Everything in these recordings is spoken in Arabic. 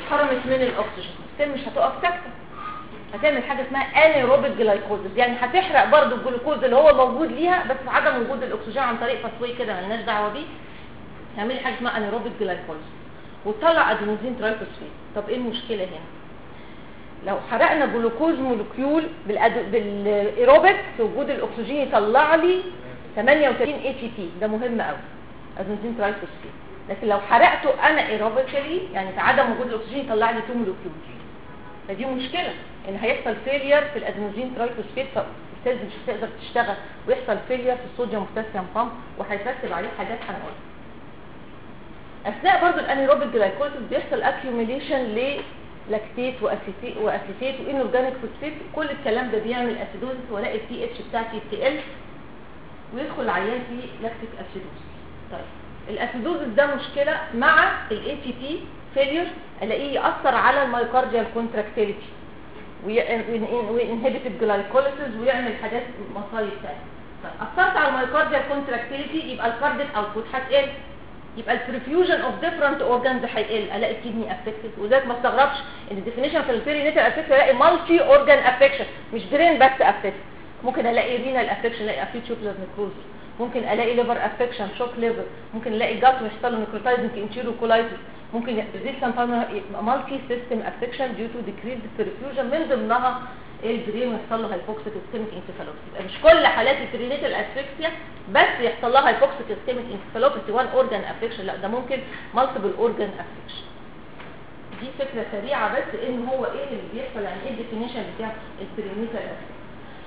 اتحرمت من الاكسجين السيل مش هتقف ساكته، هتعمل حاجه اسمها انيروبيك جلايكوزيس، يعني هتحرق برضو الجلوكوز اللي هو موجود ليها بس في عدم وجود الاكسجين عن طريق تصوير كده مالناش دعوه بيه، تعملي حاجه اسمها انيروبيك جلايكوزيس وتطلع ادينوزين ترايفوسفيت. طب ايه المشكله هنا؟ لو حرقنا جلوكوز مولكيول بالايروبيك في وجود الاكسجين يطلع لي 38 اي تي بي، ده مهم قوي ادينوزين ترايفوسفيت. لكن لو حرقته انا ايروبيكلي يعني في عدم وجود الاكسجين يطلع لي 2 مولكيول، فدي مشكله ان هيحصل فيلير في الادينوزين ترايفوسفيت فالسيلز مش هتقدر تشتغل ويحصل فيلير في الصوديوم بوتاسيوم بامب وهيترتب عليه حاجات هنقولها. اثناء برضو الانيروبيك جلايكوزيس بيحصل اكيوميليشن لاكتيت واسيتيت وانورجانيك فوسفيت، كل الكلام ده بيعمل اسيدوزيس والاقي البي اتش بتاعتي تقل ويدخل العيان في لاكتيك اسيدوزيس. طيب الاسيدوزيس ده مشكله مع الاي تي بي فيلير، الاقيه ياثر على المايوكارديال كونتراكتيليتي وينهبت الجلايكوليسيس ويعمل حاجات مصايب ثانيه. طيب اثرت على المايوكارديال كونتراكتيليتي يبقى الكارديك اوتبوت هتقل، يبقى البرفيوجن اوف ديفرنت اورجانز هيقل، الاقي الكدني افكتد. وذاك ما استغربش ان الديفينيشن في البيرينيتال افكشن الاقي مالتي اورجان افكشن مش برين بس افكت، ممكن الاقي رينال افكشن، الاقي اكيوت شوكلر نيكروز، ممكن الاقي ليفر افكشن شوك ليفر، ممكن الاقي جات ويحصل له نيكروتايزنج انتيروكولايتس، ممكن ريزيستنت مالتي سيستم افكشن ديو تو ديكريز برفيوجن من ضمنها البرين ويحصل له هايبوكسيك اسكيميك انسفالوباثي. يبقى مش كل حالات البرينيتال اسفكسيا بس يحصل لها هايبوكسيك اسكيميك انسفالوباثي وان اورجان افكشن، لا ده ممكن مالتيبل اورجان افكشن. دي فكره سريعه بس ان هو ايه اللي بيحصل، يعني ايه الديفينيشن بتاع البرينيتال اسفكسيا.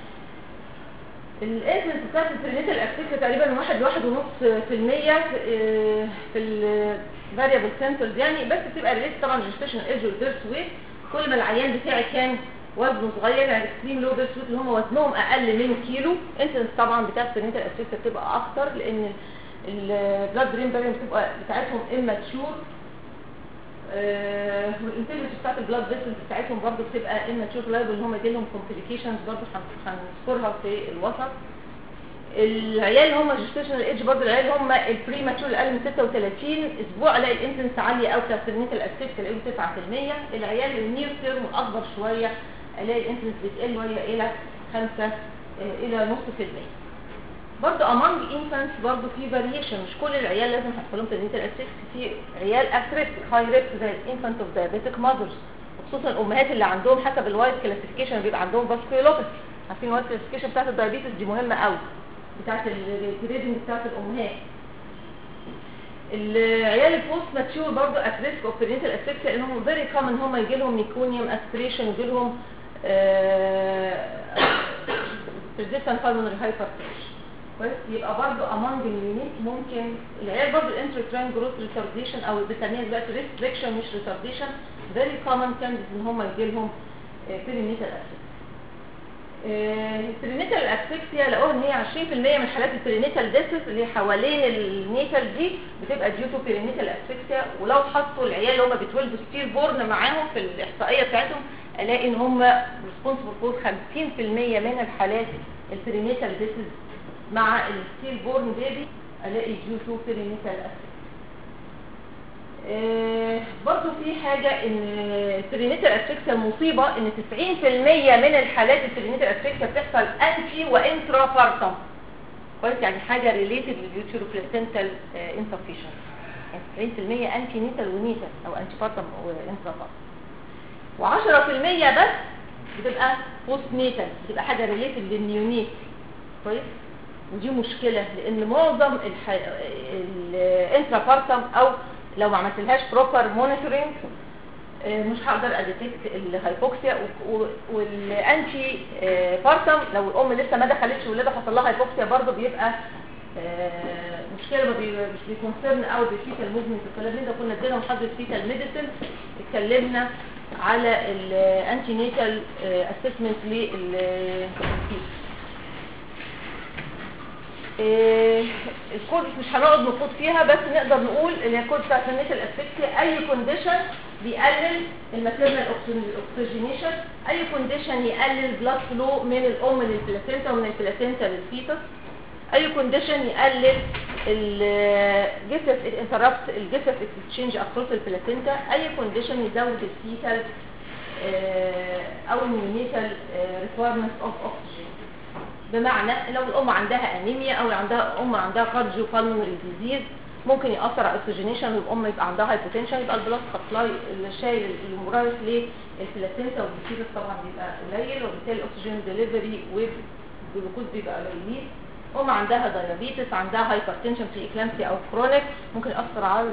الانسنس بتاعت البرينيتال اسفكسيا تقريبا 1.5% في الفاريبل سنترز يعني، بس بتبقى ريليت طبعا جيستيشن ايج والبيرث ويت. كل ما العيان بتاعي كان وزنه صغير يعني اكستريم لو بيرث ويت اللي هم وزنهم اقل من كيلو، انسنس طبعا بتاعت البرينيتال اسفكسيا بتبقى اكتر لان البلاد برين بارير بتبقى بتاعتهم اماتشور، والانتليجنس بتاعت البلاد فيسلز بتاعتهم برضه بتبقى اماتشور لايبل ان هم يجي لهم كومبليكيشنز برضه هنذكرها في الوسط. العيال اللي هم جيستيشنال ايدج برضه العيال اللي هم البريماتشور الاقل من 36 اسبوع الاقي الانسنس عاليه قوي بتاعت البرينيتال اسفكسيا الاقيهم 9%. العيال النير تيرم اكبر شويه الاقي الانسنس بتقل وهي الى 5 الى نص في المية. برضه among infants برضه في variation، مش كل العيال لازم هيحصل لهم برينيتال اسفكسيا، في عيال at high risk زي infant of diabetic mothers، وخصوصا الامهات اللي عندهم حسب الوايت كلاسيفيكيشن بيبقى عندهم فاسكولوباثي. عارفين الوايت كلاسيفيكيشن بتاعت الدايابيتس دي مهمه قوي، بتاعت الجريدنج بتاعت الامهات. العيال البوست ماتشور برضه at risk of perinatal asphyxia لانهم very common هم يجي لهم ميكونيوم اسبريشن ويجي لهم persistent pulmonary hypertension. كويس، يبقى برضه among اليونيك ممكن العيال برضه الانتركراين جروث ريتارديشن او بنسميها دلوقتي ريستريكشن مش ريتارديشن very common candidates ان هم يجي لهم perinatal asphyxia. البرينيتال اسفكسيا لقوها ان هي 20% من حالات البرينيتال ديسس اللي حوالين النيتال دي بتبقى ديو تو برينيتال اسفكسيا، ولو حطوا العيال اللي هم بيتولدوا ستيل بورن معاهم في الاحصائيه بتاعتهم الاقي ان هم ريسبونسبل فور 50% من الحالات البرينيتال ديسس مع الستيل بورن بيبي الاقي ديو تو برينيتال اسفكسيا. برضو في حاجة ان البرينيتال اسفكسيا المصيبة ان 90% من الحالات البرينيتال اسفكسيا بتحصل انتي وانترا بارتم. كويس، يعني حاجة ريليتد لليوتيرو بلاسنتال انسفيشن، يعني 90% انتي نيتال ونيتال او انتي بارتم وانترا بارتم، و10% بس بتبقى بوست نيتال، بتبقى حاجة ريليتد للنيونيت. كويس، ودي مشكلة لان معظم الانترا بارتم او لو ما عملتلهاش بروبر مونيتورنج مش هقدر اديتكت الهايبوكسيا. والانتي بارتم لو الام لسه ما دخلتش ولادها حصل لها هايبوكسيا برضه بيبقى مشكله، مش بيكونسيرن قوي بالفيتال موفمنت والكلام ده. كنا ادينا محاضره فيتال ميديسن اتكلمنا على الانتي نيتال اسسمنت للفيتال. الكود مش هنقعد نخوض فيها، بس نقدر نقول ان الكود بتاع البرينيتال اسفكسيا اي كونديشن بيقلل الماتيرنال اوكسجينيشن، اي كونديشن يقلل بلاد فلو من الام للبلاسينتا ومن البلاسينتا للفيتس، اي كونديشن يقلل الجيسس انتربت الجيسس اكسشينج اكروس البلاسينتا، اي كونديشن يزود الفيتال او النيونيتال ريكويرمنت اوف اوكسجين. بمعنى لو الام عندها انيميا او عندها كارديو بالمونري ديزيز ممكن ياثر على الاكسجينيشن، والام يبقى عندها هايبوتنشن، يبقى البلاد سبلاي اللي شايل المرايح للبلاسينتا والفيتس طبعا بيبقى قليل، وبالتالي الاكسجين ديليفري والجلوكوز بيبقى قليل. ام عندها دايابيتس، عندها هايبرتنشن في اكلامسي او كرونيك، ممكن ياثر على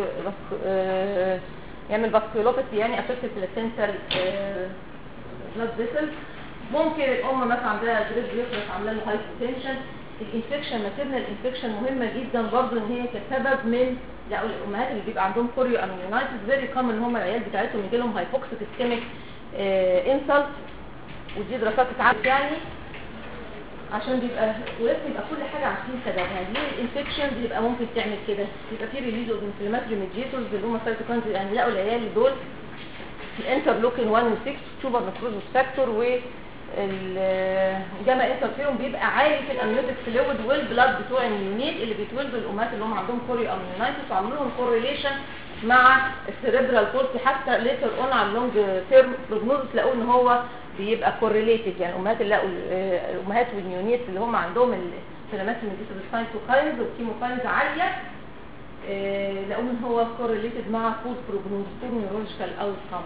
يعمل فاسكولوباثي، يعني افكت البلاسينتال بلاد فيسل. ممكن الام مثلا عندها جريد ريفرس عامله له هايبوتنشن. الانفكشن ماتيرنال انفكشن مهمه جدا برضه، ان هي كسبب من الامهات اللي بيبقى عندهم كوريو اميونايتس فيري كومن ان هم العيال بتاعتهم يجي لهم هايبوكسيك اسكيميك انسلت، ودي دراسات اتعملت يعني عشان بيبقى ولازم يبقى كل حاجه عارفين سببها. ليه الانفكشن بيبقى ممكن تعمل كده؟ بيبقى في ريليز اوف انفلاماتوري ميديتورز اللي هم سايتوكاينز، يعني لقوا العيال دول الانترلوكين 1 و 6 تيوبر نكروزوس فاكتور والجاما انترفيرون بيبقى عالي في الامنيوتيك فلويد والبلاد بتوع النيونيت اللي بيتولدوا الامهات اللي هم عندهم كوريو اميونايتس، وعملوا لهم كورليشن مع السيريبرال بولسي. حتى ليتر اون على اللونج تيرم بروجنوزس لقوا ان هو بيبقى كورليتد، يعني الامهات والنيونيت اللي هم عندهم الانفلاماتوري ميديتورز سايتوكاينز والكيموكاينز عاليه لقوا ان هو كورليتد مع فود بروجنوز فود نيورولوجيكال اوتكم.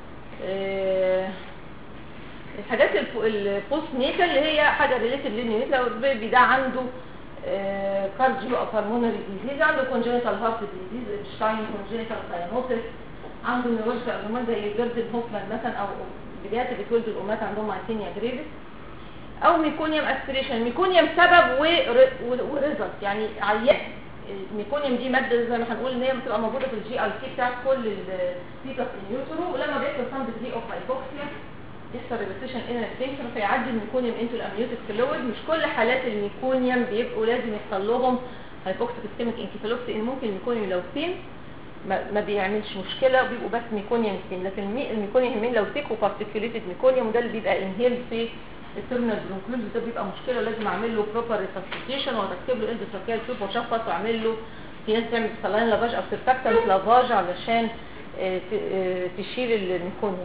الحاجات البوست نيتال اللي هي حاجه ريليتد للنيونيت، لو البيبي ده عنده كارديو او بالمونري ديزيز، عنده كونجنتال هارت ديزيز، ايبشتاين كونجنتال ساينوسيس، عنده نيورولوجيكال ابنورمال زي جيردن هوفمان مثلا، او بدايات بتولد الامهات عندهم مايثينيا جريفيس، او ميكونيوم اسبريشن. ميكونيوم سبب وريزلت، يعني عيان الميكونيوم دي ماده زي ما هنقول ان هي بتبقى موجوده في الجي اي سي بتاع كل الفيتس النيوترو، ولما بيحصل سام ديجري اوف هايبوكسيا يحصل ريبستيشن ان الفينكشن فيعدي الميكونيوم انتو الامنيوتيك فلويد. مش كل حالات الميكونيوم بيبقوا لازم يحصل لهم هايبوكسيك اسكيميك انكفالوبسي، ان ممكن الميكونيوم لو سين ما بيعملش مشكله وبيبقوا بس ميكونيوم سين، لكن الميكونيوم همين لو سيك وبارتيكوليتد ميكونيوم وده اللي بيبقى انهيل في التيرمينال برونكيولز ده بيبقى مشكله، لازم اعمل له بروبر ريسبستيشن واركب له اندوتراكيال تيوب واشفط واعمل له، في ناس تعمل سلاين لافاج او سيرفاكتنت لافاج علشان تشيل الميكونيوم.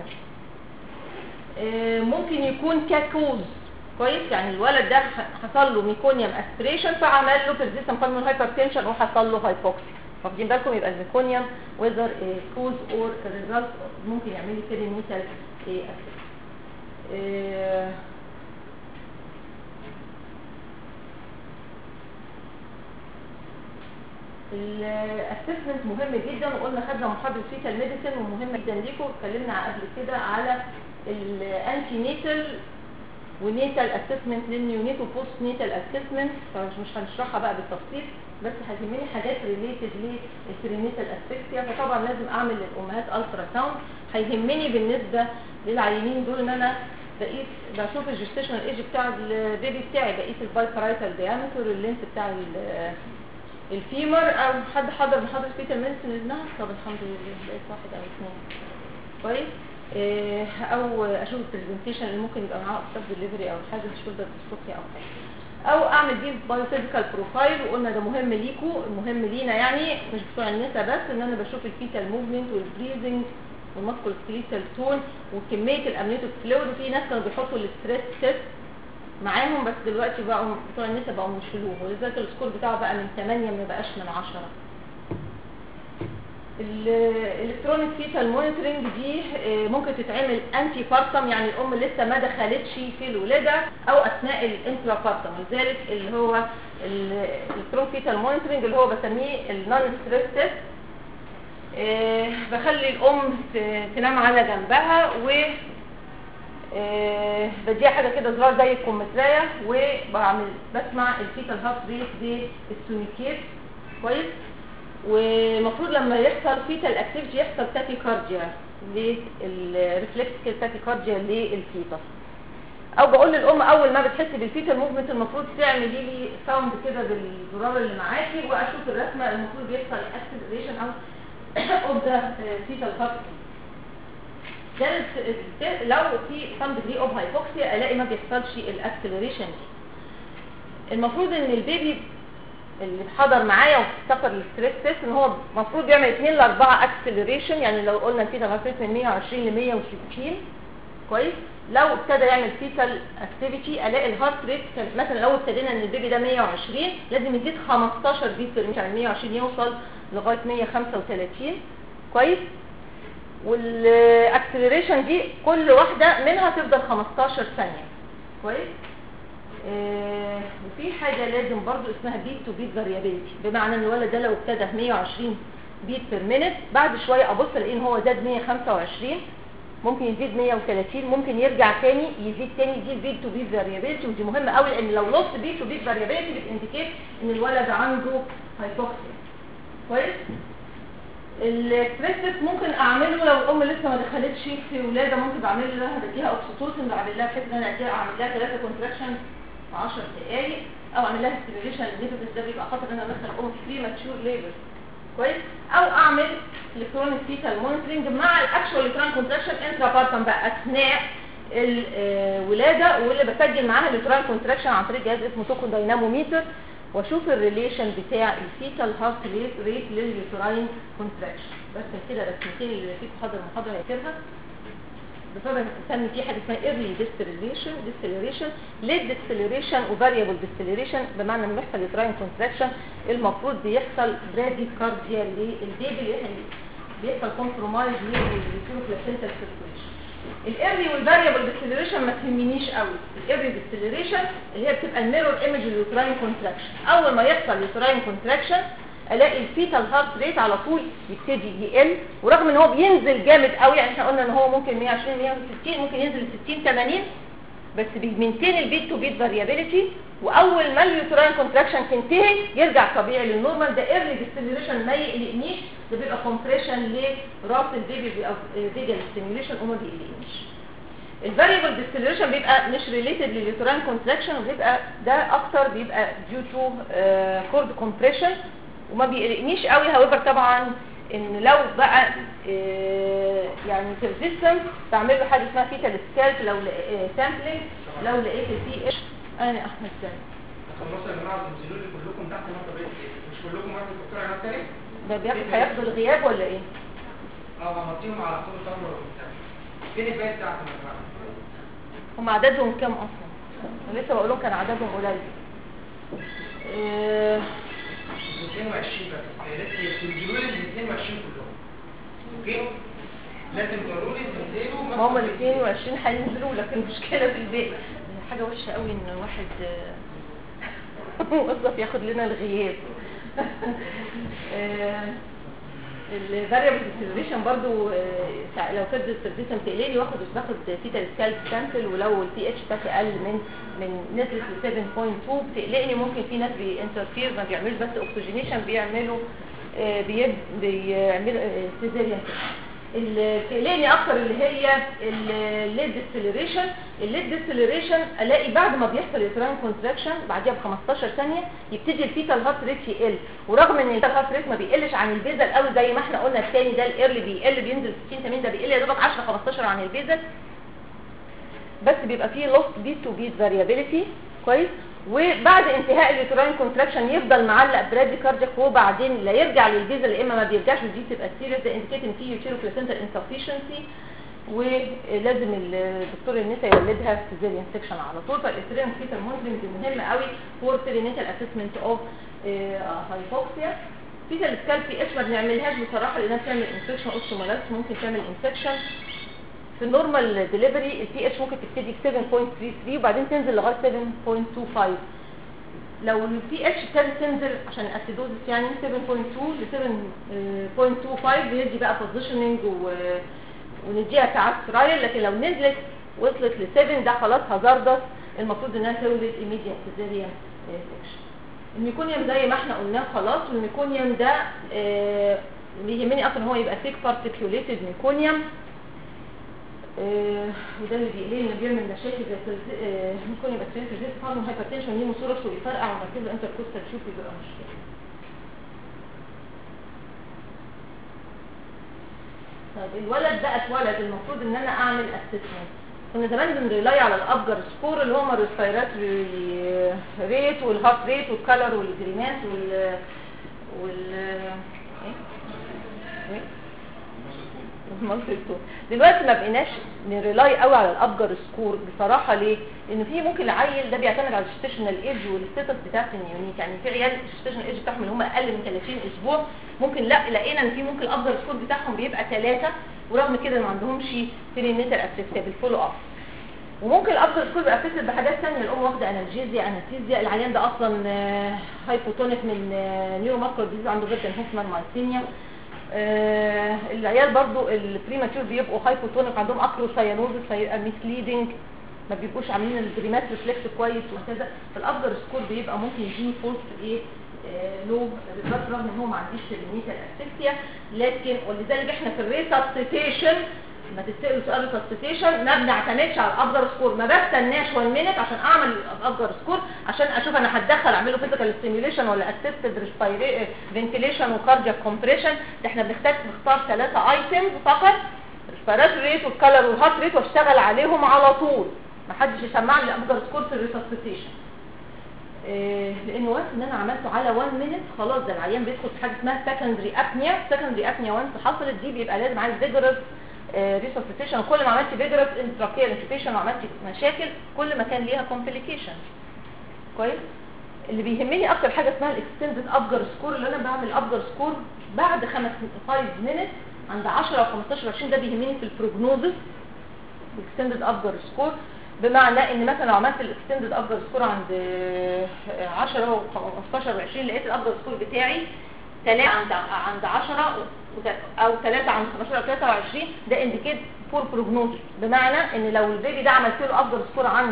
ممكن يكون كاكوز كويس، يعني الولد ده حصل له ميكونيوم اسبريشن فعمل له بيرزيستنت بالمونري هايبرتنشن وحصل له هايبوكسي، واخدين بالكم؟ يبقى الميكونيوم وذر كوز اور ريزلت ممكن يعمل لي بيرينيتال الاسسمنت مهم جدا، وقلنا خدنا محاضره فيتال ميديسن ومهم جدا ليكم، اتكلمنا قبل كده على الانتي نيتال ونيتال اسسمنت للنيونيت وبوست نيتال اسسمنت، فمش هنشرحها بقى بالتفصيل، بس هتهمني حاجات ريليتد للبرينيتال اسفكسيا. فطبعا لازم اعمل للامهات الترا ساوند. هيهمني بالنسبه للعيانين دول ان انا بشوف الجستيشنال ايج بتاع البيبي بتاعي، بقيس البايبرايتال ديامتر، اللينث بتاع الفيمر. او حد حضر محاضره فيتال ميديسن ابنها؟ طب الحمد لله لقيت واحد او اثنين كويس. او اشوف البرزنتيشن اللي ممكن يبقى معاه استاذ ديليفري او حاجه شولدر ديستروفي او حاجه، او اعمل بيه بايوفيزيكال بروفايل. وقلنا ده مهم ليكم، مهم لينا يعني مش بتوع النساء بس، ان انا بشوف الفيتال موفمنت والبريزنج والماسكول سكليتال تون وكميه الامنيوتيك فلويد. وفي ناس كانوا بيحطوا الستريس تيست معاهم، بس دلوقتي بقوا بتوع النساء بقوا يشيلوه، ولذلك السكور بتاعه بقى من 8 ما بقاش من 10. الالكترونيك فيتال مونيتورنج دي ممكن تتعمل انتي بارتم، يعني الام لسه ما دخلتش في الولاده او اثناء الانترا بارتم، ولذلك اللي هو الالكترونيك فيتال مونيتورنج اللي هو بسميه النون ستريس تيست. بخلي الام تنام على جنبها و بديها حاجه كده زرار زي الكمثريه، بسمع الفيتال هارت ريت بالسونيكيت كويس. ومفروض لما يحصل فيتال اكتيفيتي يحصل تاكيكارديا للريفلكس تاكيكارديا للفيتس. او بقول للام اول ما بتحس بالفيتال موفمنت المفروض تعملي لي ساوند كده بالزرار اللي معاكي، واشوف الرسمه المفروض بيحصل اكسلريشن او اوف ذا فيتال هارت. لو في سام ديجري اوف هايبوكسيا الاقي ما بيحصلش الاكسلريشن دي. المفروض ان البيبي اللي حضر معايا وافتكر الستريس تيست ان هو المفروض يعمل 2 ل 4 اكسلريشن، يعني لو قلنا كده غفلت من 120 ل 160 كويس. لو ابتدى يعمل فيتال اكتيفيتي الاقي الهارت ريت مثلا لو ابتدينا ان البيبي ده 120 لازم يزيد 15 بيت بير مينيت، يعني 120 يوصل لغايه 135 كويس. والاكسلريشن دي كل واحده منها تفضل 15 ثانيه كويس. وفي حاجه لازم برضو اسمها بيت تو بيت فاريابيلتي، بمعنى ان الولد ده لو ابتدى 120 بيت بير مينيت بعد شويه ابص الاقي ان هو زاد 125 ممكن يزيد 130 ممكن يرجع تاني يزيد تاني. دي البيت تو بيت فاريابيلتي ودي مهمه قوي، لان لو نص بيت تو بيت فاريابيلتي بتانديكيت ان الولد عنده هايبوكسيا كويس. الستريس ممكن اعمله لو الام لسه ما دخلتش في ولاده، ممكن بعمل لها بديها اوكسيتوسين، بعمل لها بحيث ان انا اعمل لها 3 كونتراكشن في 10 دقائق، او اعمل لها ستيميوليشن للنيفس ده بيبقى خطر ان انا ادخل الام في بري ماتشور ليبر كويس، او اعمل الكترونيك فيتال مونيتورنج مع الاكشوال الكترون كونتراكشن انترا بارتم بقى اثناء الولاده، واللي بسجل معاها الكترون كونتراكشن عن طريق جهاز اسمه توكو دايناموميتر، واشوف الريليشن بتاع الفيتال هارت ريت لليوتراين كونتراكشن. بس كده رسمتين اللي فيكم حاضر المحاضره هيكتبها. بفضل نسمي في حاجه اسمها ايرلي ديسلريشن ليد ديسلريشن وفاريبل ديسلريشن، بمعنى ان بيحصل يوتراين كونتراكشن المفروض بيحصل برادي كارديا للبيبي اللي بيحصل كومبرومايز للبلاسنتال سيركيوليشن. الايرلي والفاريبل ديسلريشن ما تهمنيش قوي. الايرلي ديسلريشن اللي هي بتبقى الميرور ايمج لليوتراين كونتراكشن، اول ما يحصل يوتراين كونتراكشن الاقي الفيتال هارت ريت على طول يبتدي يقل، ورغم ان هو بينزل جامد قوي، يعني احنا قلنا ان هو ممكن 120 160 ممكن ينزل ل 60 80 بس بيمنتين البيت تو بيت فاريابيليتي، واول ما اليوتراين كونتراكشن تنتهي يرجع طبيعي للنورمال. ده ايرلي ديسلريشن ما يقلقنيش، ده بيبقى كومبريشن لراس البيبي بيبقى فيجال ستيميوليشن وما بيقلقنيش. الفاريبل ديسلريشن بيبقى مش ريليتد لليوتراين كونتراكشن، وبيبقى ده اكتر بيبقى ديو تو كورد كومبريشن وما بيقلقنيش قوي. هاويفر طبعا ان لو بقى يعني بيرسيستنت بعمل له حاجه اسمها فيتال سكالب، لو سامبلينج لو لقيت البي اتش. انا احمد سامي خلصوا يا جماعه تنزلوا لي كلكم تحت نقطه مش كلكم واحد دكتور علاء تاني ده هياخدوا الغياب ولا ايه؟ همطيهم على طول تمر وبتاع. فين الباقي بتاعكم يا جماعه؟ هم عددهم كام اصلا؟ انا لسه بقول لهم كان عددهم قليل. 22 بس لازم تنزلوا لي ال 22 كلهم. اوكي؟ لازم ضروري تنزلوا. ما هم ال 22 هينزلوا لك، المشكله في البيت حاجه وحشه قوي ان واحد موظف ياخد لنا الغياب. الفاريبل ديسلريشن برضو لو كانت الديسلريشن تقليلي باخد فيتال سكالب سامبل، ولو البي اتش بتاعتي اقل من نزلت ل 7.2 بتقلقني. ممكن في ناس بينترفير ما بيعملوش بس اوكسجينيشن، بيعملوا سيزيريان. اللي بتقلقني اكتر اللي هي الليد ديسلريشن. الليد ديسلريشن الاقي بعد ما بيحصل يوتراين كونتراكشن بعديها ب 15 ثانيه يبتدي الفيتال هارت ريت يقل، ورغم ان الفيتال هارت ريت ما بيقلش عن البيزل قوي زي ما احنا قلنا، الثاني ده الايرلي بيقل بينزل 60 80، ده بيقل يا دوبك 10 15 عن البيزل، بس بيبقى فيه لوست بيت تو بيت فاريابيليتي كويس. وبعد انتهاء اليوتراين كونتراكشن يفضل معلق برادي كاردياك، وبعدين لا يرجع للبيزل يا اما ما بيرجعش، ودي تبقى سيريس، ده انديكيت ان في يوتيرو بلاسنتال انسفشنسي، ولازم الدكتور النساء يولدها سيزيريان سيكشن على طول. فالاسرين فيتال مونيتورنج مهم قوي فور برينيتال اسسمنت اوف هايبوكسيا. فيتال سكالب بي اتش ما بنعملهاش بصراحه لانها بتعمل انفكشن اوستومالايتس، ممكن تعمل انفكشن. في النورمال ديليفري البي اتش ممكن تبتدي ب 7.33 وبعدين تنزل لغايه 7.25. لو البي اتش ابتدت تنزل عشان الاسيدوزس يعني 7.2 ل 7.25 بندي بقى بوزيشننج ونديها ساعات ترايل. لكن لو نزلت وصلت ل 7 ده خلاص هازاردس، المفروض انها تولد ايميديات سيزيريان سيكشن. الميكونيوم زي ما احنا قلناه خلاص، والميكونيوم ده اللي يهمني اكتر ان هو يبقى ثيك بارتيكيوليتد ميكونيوم، وده اللي بيقلل اللي بيعمل مشاكل زي ممكن يبقى سيريس فارم هايبرتنشن نيموثوركس ويفرقع ومركز الانتركوستال تشوف يبقى مشكله. طيب الولد بقى اتولد، المفروض ان انا اعمل اسسمنت. كنا زمان بنريلاي على الابجر سكور اللي هم الريسبيراتوري ريت والهارت ريت والكالر والجريمات دلوقتي ما بقيناش نريلاي قوي على الابجر سكور بصراحه. ليه؟ لان في ممكن العيل ده بيعتمد على الجستيشنال ايج والستاتس بتاعت النيونيت. يعني في عيال الجستيشنال ايج بتاعهم اللي هم اقل من 30 اسبوع ممكن لا لقينا ان في ممكن الابجر سكور بتاعهم بيبقى 3 ورغم كده ما عندهمش برينيتال اسيستيا بالفولو اب. وممكن الابجر سكور بيبقى افكتد بحاجات ثانيه، الام واخده انالجيزيا انستيزيا، العيان ده اصلا هايبوتونيك من نيورو ماسكولار ديزيز عنده فيرتن هوفمان مايسينيا. العيال برضو البريماتور بيبقوا هايبوتونيك عندهم اكروسايانوزس فيبقى ميسليدنج، ما بيبقوش عاملين الجريمات ريفلكس كويس وكذا. فالابجر سكور بيبقى ممكن يجيني فولس ايه لو بالذات رغم ان هو ما عنديش برينيتال اسيستيا. لكن ولذلك احنا في الريسبستيشن ما تسالوا سؤال الريسبستيشن ما بنعتمدش على الابجر سكور، ما بستناش 1 مينت عشان اعمل الابجر سكور عشان اشوف انا هتدخل اعمله فيزيكال ستيميوليشن ولا اسيستد فنتيليشن وكاردياك كومبريشن. ده احنا بنختار 3 ايتمز فقط، الريسبيراتوري ريت والكالر والهارت ريت واشتغل عليهم على طول. ما حدش يسمع لي الابجر سكور في الريسبستيشن لانه وانس ان انا عملته على 1 مينت خلاص ده العيان بيدخل في حاجه اسمها سكندري ابنيا. سكندري ابنيا وانس حصلت دي بيبقى لازم عايز فيجرس ريسبستيشن. كل ما عملت فيجرس انتراكيال انفيشن وعملت مشاكل كل ما كان ليها كومبليكيشن. كويس. اللي بيهمني اكتر حاجه اسمها الاكستندد ابجر سكور، اللي انا بعمل ابجر سكور بعد 5 مينت عند 10 او 15 20. ده بيهمني في البروجنوزس الاكستندد ابجر سكور، بمعنى ان مثلا لو عملت الاكستندد ابجر سكور عند 10 و15 و20 لقيت الابجر سكور بتاعي 3 عند 10 او 3 عند 15 او 23 ده انديكيت فور بروجنوزس. بمعنى ان لو البيبي ده عملت له ابجر سكور عند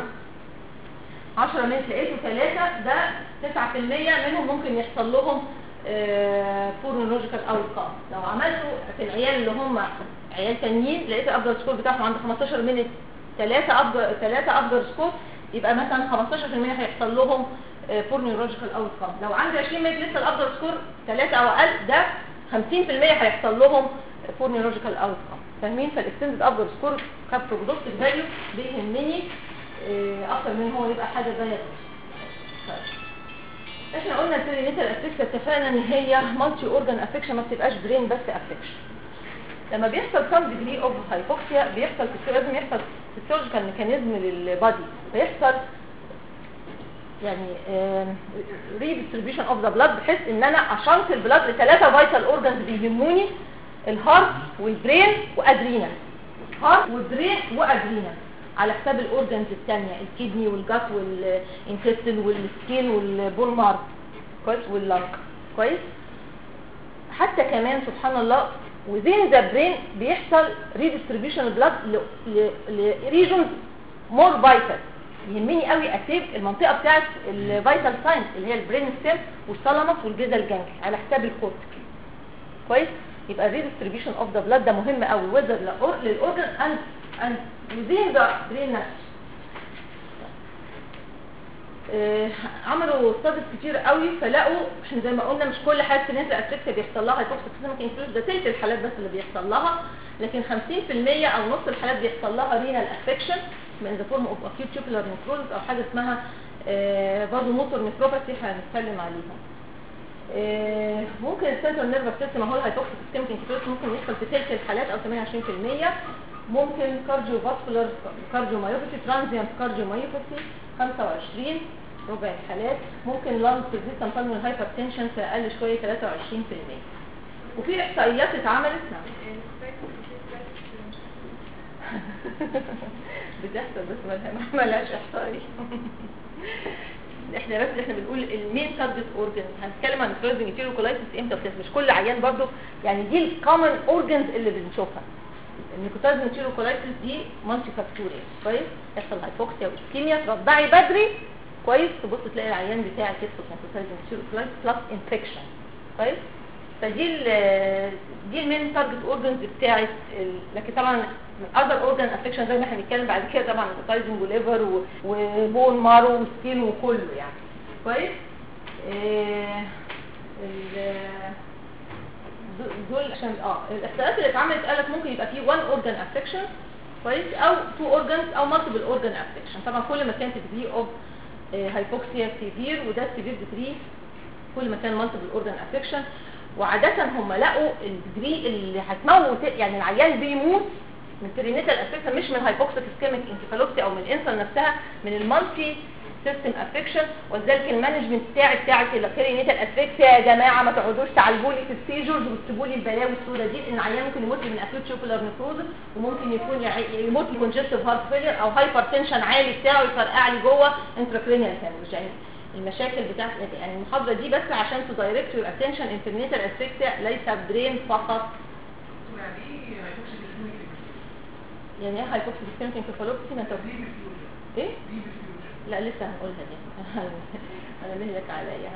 10 مينت لقيته 3 ده 9% منهم ممكن يحصل لهم فور نيورولوجيكال اوتكم. لو عملته في العيال اللي هم عيال تانيين لقيت الابجر سكور بتاعهم عند 15 مينت 3 ابجر سكور يبقى مثلا 15% هيحصل لهم فور نيورولوجيكال اوتكم. لو عندي 20 مينت لسه الابجر سكور 3 او اقل ده 50% هيحصل لهم فور نيورولوجيكال اوتكم. فاهمين؟ فالاكستندد ابجر سكور كبروجنوستيك فاليو بيهمني اكتر من هو يبقى حاجه زي احنا قلنا البرينيتال افكشن اتفقنا ان هي مالتي اورجان افكشن ما بتبقاش برين بس افكشن. لما بيحصل سم ديجري اوف هايبوكسيا بيحصل لازم يحصل فيسيولوجيكال ميكانيزم للبادي، فيحصل يعني ريديستريبيوشن اوف ذا بلاد بحيث ان انا اشنط البلاد لثلاثه فايتال اورجانز بيهموني، الهارت والبرين وادرينال. هارت والبرين وادرينال على حساب الاورجانز الثانيه الكدني والجات والانتستين والسكين والبون مارو كويس واللنج. كويس. حتى كمان سبحان الله within the brain بيحصل redistribution blood لريجونز مور فايتال. يهمني قوي اسيب المنطقه بتاعت الفيتال ساينس اللي هي البرين ستيم والثالاموس والجذع الجنكي على حساب الكورتكس. كويس. يبقى redistribution of the blood ده مهم قوي وذر للاورجن and within the brain نفسه. عملوا ستاديز كتير قوي فلقوا احنا زي ما قلنا مش كل حاله برينيتال افكشن بيحصل لها هايبوكسيك سيستميك انفلوز، ده تلت الحالات بس اللي بيحصل لها، لكن 50% او نص الحالات بيحصل لها رينال افكشن من ذا فورم اوف اكيوت تيوبولار نيكروزس او حاجه اسمها برضه موتور نيكروباثي هنتكلم عليها. ممكن السنترال نيرفس سيستم اهو الهايبوكسيك سيستميك انفلوز ممكن يحصل في تلت الحالات او 28%. ممكن كارديو فاسكولار كارديومايوباثي ترانزيانت كارديومايوباثي 25 ربع الحالات. ممكن لانج ريزيستنت بالمونري هايبرتنشن في اقل شويه 23%. وفي احصائيات اتعملت بتحصل بس ما لهاش احصائيه. احنا بنقول المين سبجكت اورجنز. هنتكلم عن نيكروزنج انتيروكولايتس امتى بس مش كل عيان برضو يعني دي الكومن اورجنز اللي بنشوفها. النيكروزنج انتيروكولايتس دي مالتي فاكتوريال. كويس. يحصل هايبوكسيا واسكيميا ترضعي بدري. كويس. تبص تلاقي العيان بتاعك يدخل في نيكروزنج انتيروكولايتس بلس انفكشن. كويس. فدي المين تارجت اورجنز بتاعت لكن طبعا الاذر اورجان افكشن زي ما احنا بنتكلم بعد كده طبعا التايزنج وليفر وبون مارو وسكين وكله يعني. كويس. دول عشان الاحصائيات اللي اتعملت قالت ممكن يبقى فيه 1 اورجان افكشن كويس، او تو اورجانز او مالتيبل اورجان افكشن. طبعا كل ما كانت الديجري اوف هايبوكسيا سيفير وده سيفير ديجري كل ما كان مالتيبل اورجان افكشن. وعاده هم لقوا الديجري اللي هتموت يعني العيان بيموت من بيرينيتال افكشن مش من هايبوكسيك اسكيميك انكفالوبسي او من الانسان نفسها، من المالتي سيستم افكشن. ولذلك المانجمنت بتاعت البيرينيتال افكشن يا جماعه ما تقعدوش تعالجوا لي في السيجرز وتسيبوا لي البلاوي السوداء دي، ان العيان ممكن يموت من اكيوت شوكولار نيكروزس وممكن يكون يموت من كونجستيف هارت فيلير او هايبرتنشن عالي بتاعه يفرقع لي جوه انتراكرينيال هيموريج. يعني المشاكل بتاعت يعني المحاضره دي بس عشان تدايركت يور اتنشن ان بيرينيتال افكشن ليس برين فقط. يعني ايه هايبوكسيك اسكيميك انكفالوبسي؟ ما انت ايه؟ لا لسه هنقولها دي انا مهلك عليا.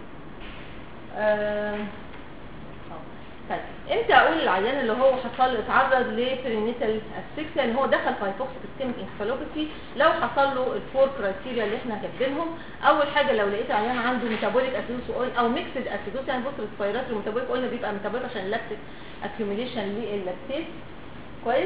طيب امتى اقول للعيان اللي هو حصل له اتعرض لبرينيتال اسفكسيا ان هو دخل في هايبوكسيك اسكيميك انكفالوبسي؟ لو حصل له الفور كرايتيريا اللي احنا كاتبينهم. اول حاجه لو لقيت عيان عنده ميتابوليك اسيدوس اويل او ميكسد اسيدوس، يعني بص السبايرات الميتابوليك اويل بيبقى ميتابوليك عشان لاكتيك اكيوميليشن لللاكتيت. كويس.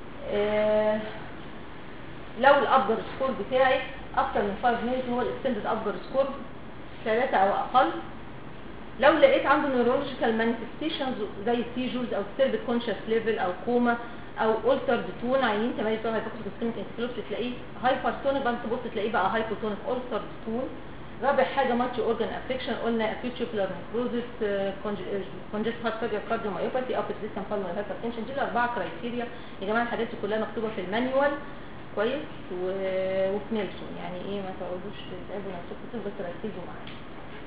لو الابجر سكور بتاعي اكتر من 5 مينت هو الاكستندد ابجر سكور 3 او اقل. لو لقيت عنده نيورولوجيكال مانيفستيشنز زي سيجورز او disturbed conscious level او كوما او altered tone، عينين تمارين بتوع هايبوكسيك اسكيميك انكفالوبسي تلاقيه هايبرتونيك، بقى تبص تلاقيه بقى هايبوتونيك altered tone. رابع حاجه مالتي اورجان افكشن، قلنا acute tubular necrosis congestive heart failure cardiomyopathy او persistent pulmonary hypertension. دي الاربعه كرايتيريا يا جماعه، الحاجات دي كلها مكتوبه في المانيوال كويس وفي نيلسون. يعني ايه ما تقعدوش تتعبوا نفسكم بس ركزوا معايا.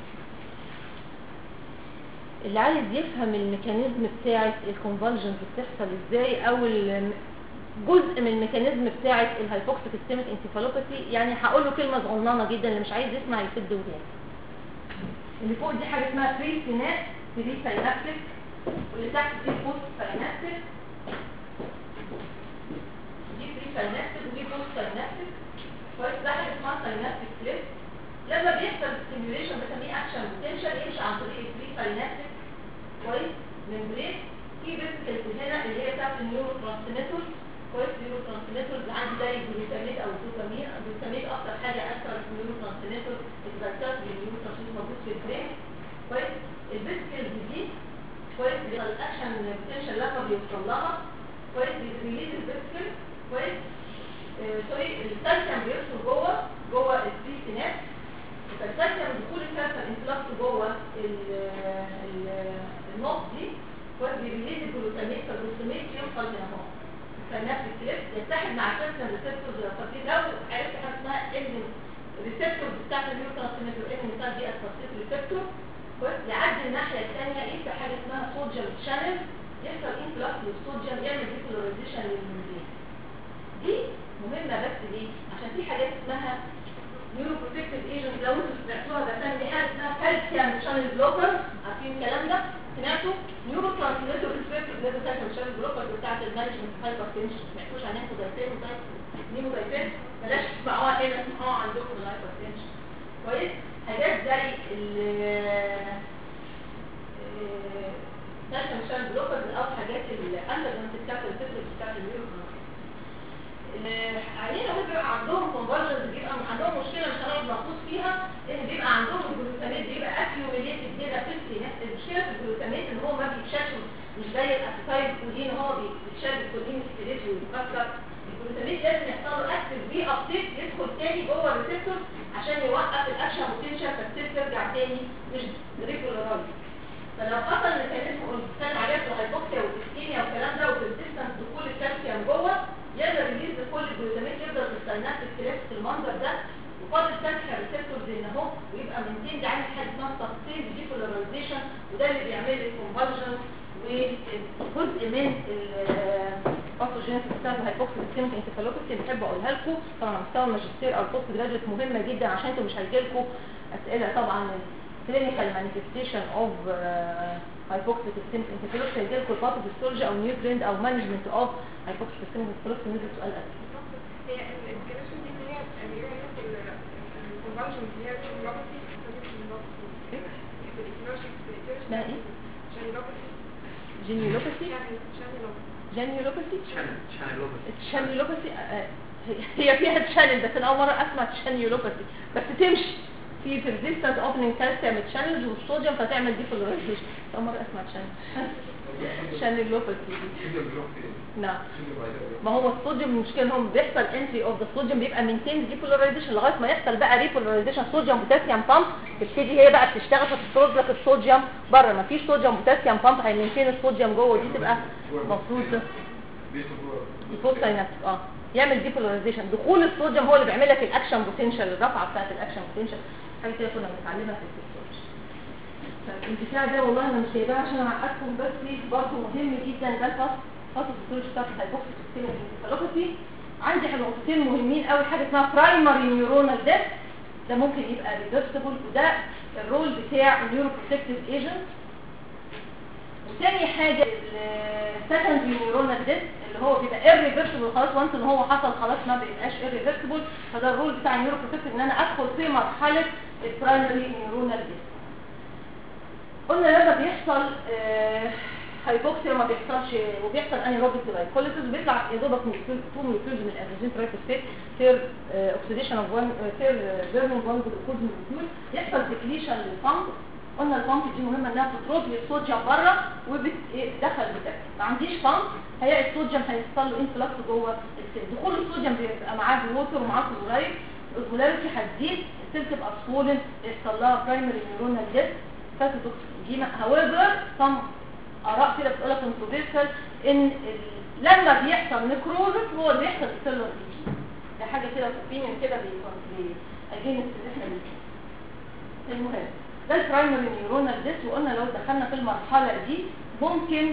اللي عايز يفهم الميكانيزم بتاعه الكونفالجنز بتحصل ازاي او جزء من الميكانيزم بتاعه الهايبوكسيك اسكيميك انكفالوباثي، يعني هقول له كلمه صغننه جدا اللي مش عايز يسمع يسد ودانه. اللي فوق دي حاجه اسمها بري سينات بري ساينابتيك، واللي تحت دي بوست ساينابتيك. دي بري ساينابتيك ودي بوست ساينابتيك. كويس. ده حاجه اسمها ساينابتيك كليب. لما بيحصل ستيميوليشن بسميه اكشن بوتنشال يمشي عن طريق البري ساينابتيك كويس ممبرين. في فيسكلز هنا اللي هي بتاعت النيورو ترانسميتر كويس. نيورو ترانسميترز عندي زي الجلوتاميت او الدوبامين. الجلوتاميت اكتر حاجه اكتر النيورو ترانسميتر اكزايتات للنيورو ترانسميتر موجود في البرين كويس. الفيسكلز دي كويس الاكشن بوتنشال لما بيوصل لها كويس بيريليز الفيسكل كويس. سوري الكالسيوم بيدخل جوه البري سينات. فالكالسيوم دخول الكالسيوم انفلاكس جوه النقط دي كويس بيريليز الجلوتاميت. فالجلوتاميت يوصل هنا اهو فنفس الكليب يتحد مع الكالسيوم ريسبتورز. لو عرفت حاجه اسمها ان الريسبتورز بتاعت النيورو ترانسميتر ان بتاعت دي اسباسيت ريسبتور كويس يعدي الناحيه الثانيه يفتح حاجه اسمها صوديوم شانل، يحصل انفلاكس للصوديوم يعمل ديكلوريزيشن للممبرين. دي مهمه بس ليه؟ عشان في حاجات اسمها نيورو بروتكتيف ايجنت لو انتوا سمعتوها ده كان دي حاجه اسمها كالسيوم شانل بلوكر. عارفين الكلام ده؟ سمعتوا؟ نيورو ترانسميتر ريسبتور ده كالسيوم شانل بلوكر بتاعت المانجمنت هايبرتنشن. ما سمعتوش عن انفودايتين ونيمودايتين؟ بلاش تسمعوها هنا، اسمعوها عندكم الهايبرتنشن كويس. حاجات زي كالسيوم شانل بلوكر او حاجات الاندرجنت بتاعت الريسبتور بتاعت النيورو عينين لو بيبقى عندهم كونفرجنز بيبقى عندهم مشكله مش هنقعد نخوض فيها، ان بيبقى عندهم الجلوتاميت بيبقى اكيوميليتد كده في السينات. المشكله في الجلوتاميت ان هو ما بيتشالش مش زي الاسيتايل كولين هو بيتشال بالكولين ستريس ويتكسر. الجلوتاميت لازم يحصل له اكتف ري ابديت يدخل تاني جوه الريسبتور عشان يوقف الاكشن بوتنشال فالسيل ترجع تاني مش ريجولار. فلو حصل ميكانيزم كان عجبته الهايبوكسيا والاسكيميا والكلام ده وبرسيستنس دخول الكالسيوم جوه يقدر يريليز كل الجلوتاميت يفضل في الساينابتيك كليبس في المنظر ده وفاضل كالسيوم ريسبتورز هنا اهو ويبقى منتين دي عامل حاجه اسمها سستين ديبولاريزيشن وده اللي بيعمل الكونفرجن وجزء من الباثوجينيسيس بتاعت الهايبوكسيك اسكيميك انكفالوباثي اللي بحب اقولها لكم طبعا على مستوى الماجستير او البوست جراديويت مهمه جدا عشان انتوا مش هيجي لكم اسئله طبعا clinical manifestation of hypoxic ischemic encephalopathy هيجي لكم pathophysiology او nutrient او management of hypoxic ischemic encephalopathy نزل سؤال اسئله. هي الكلاشن دي هي بيقولوا في الكونفالجن اللي هي الشينيلوباثي اسمها ايه؟ جينيولوباثي. جانيولوباثي شانلوباثي هي فيها تشانل، بس انا اول مره اسمع تشانيولوباثي، بس تمشي في ريزيستنس اوبننج كالسيوم تشانلز والصوديوم فتعمل ديبولاريزيشن. اول مره اسمع شانيولوباثي نعم. ما هو الصوديوم المشكله ان هو بيحصل انتري اوف ذا صوديوم بيبقى مينتين ديبولاريزيشن لغايه ما يحصل بقى ريبولاريزيشن صوديوم بوتاسيوم بامب، تبتدي هي بقى بتشتغل فتطرد لك الصوديوم بره. ما فيش صوديوم بوتاسيوم بامب هيمينتين الصوديوم جوه، دي تبقى المفروض يفوت ساينابتيك يعمل ديبولاريزيشن. دخول الصوديوم هو اللي بيعمل لك الاكشن بوتنشال، الرفعه بتاعت الاكشن بوتنشال، حاجه كده كنا بنتعلمها في الفسيولوجي. فالانتفاع ده والله انا مش جايباه عشان اعقدكم، بس برضه مهم جدا. ده فصل الفسيولوجي بتاعت الهايبوكسيك انسفالوباثي. عندي نقطتين مهمين قوي، حاجه اسمها برايمري نيورونال ديث، ده ممكن يبقى ريفرسبل، وده الرول بتاع النيوروبروتكتيف ايجنت. وثاني حاجه السكندري نيورونال ديث اللي هو بيبقى irreversible خلاص، وانس ان هو حصل خلاص ما بيبقاش irreversible. فده الرول بتاع النيوروبروتكتيف ان انا ادخل في مرحله البرايمري نيورونال ديث. قلنا لما بيحصل هايبوكسيا ما بيحصلش، وبيحصل انيروبيك جلايكوليسيس، بيطلع يا دوبك تو مولكيولز من الادرينالين ترايفوسفيت سير اوكسيديشن اوف وان سير بيرنينج وان جلوكوز مولكيول، يحصل ديبليشن للبامب. قلنا البامب دي مهمه انها بتطرد لي الصوديوم بره وبتدخل بتاعي. ما عنديش بامب هيلاقي الصوديوم هيحصل له انفلكس جوه السيل. دخول الصوديوم بيبقى معاه ووتر ومعاه كلورايد، الاوزمولاريتي هتزيد، السيل تبقى سولن، يحصل لها برايمري نيورونال ديث فاتوتوكسيجيما. هاويفر سم اراء كده بتقول لك كونتروفيرسال ان لما بيحصل نكروزس هو اللي بيحصل السيلولار ديزيز. ده حاجه كده اوبينيون كده اجينست اللي احنا بنقوله. المهم ده البرايمري نيورونال ديث. وقلنا لو دخلنا في المرحله دي ممكن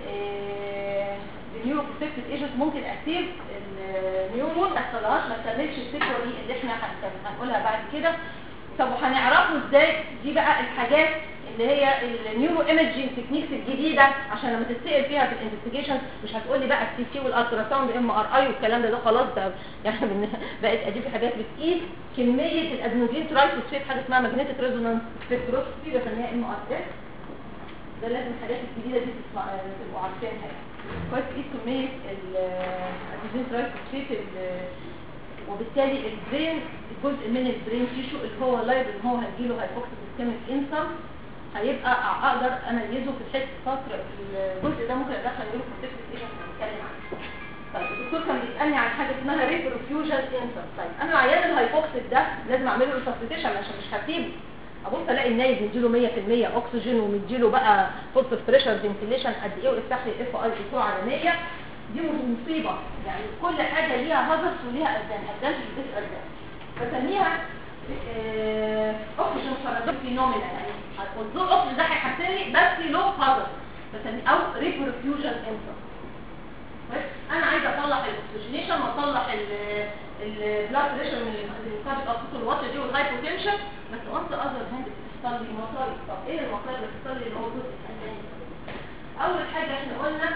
النيوروبروتكتيف ايجنت ممكن اكتيف النيورون ما يحصلهاش، ما تعملش السيكوري اللي احنا هنقولها بعد كده. طب وهنعرفوا ازاي؟ دي بقى الحاجات اللي هي النيورو ايمجينج تكنيكس الجديده، عشان لما تتسال فيها في الانفستيجيشن مش هتقولي بقى السي تي والالترا ساوند ام ار اي والكلام ده خلاص، ده يعني بقت ادي في حاجات بتقيس كميه الادنوزين ترايفوسفيت، حاجه اسمها ماجنتيك ريزونانس سبكتروسكوبي بسميها ام ار اس. ده لازم الحاجات الجديده دي تبقوا عارفينها كويس. تقيس كميه الادنوزين ترايفوسفيت، وبالتالي البرين جزء من البرين تيشو اللي هو لايب ان هو هيجيله هايبوكسيك اسكيميك انسم، هيبقى اقدر اميزه في الحته فتره الجزء ده. ممكن ادخل نيوروبروتكتيف ايجنت نتكلم عنه. طيب الدكتور كان بيسالني عن حاجه اسمها ريبروفيوجن انسم. طيب انا عيان الهايبوكسيك ده لازم اعمل له ريسبستيشن عشان مش هسيبه ابص الاقي النايب مديله 100% اكسجين ومديله بقى فولس بريشر فنتيليشن قد ايه، وافتح لي اف اي بتوع على 100. دي مصيبه يعني، كل حاجه ليها هدف وليها ادفانتج وديس ادفانتج. بسميها اوكسجين بارادوكس فينومينا، يعني الضوء الاكسجين ده هيحسني بس له هدف، بسميه او ريبروفيوجن انسم. بس انا عايزه اطلع الاكسجينيشن واطلع البلاد بريشر من المسابق او الواتر دي والهايبوتنشن، بس وانت اذر هاند بتحصل لي مصايب. طب ايه المصايب اللي بتحصل لي اللي هو جزء الثاني؟ اول حاجه احنا قلنا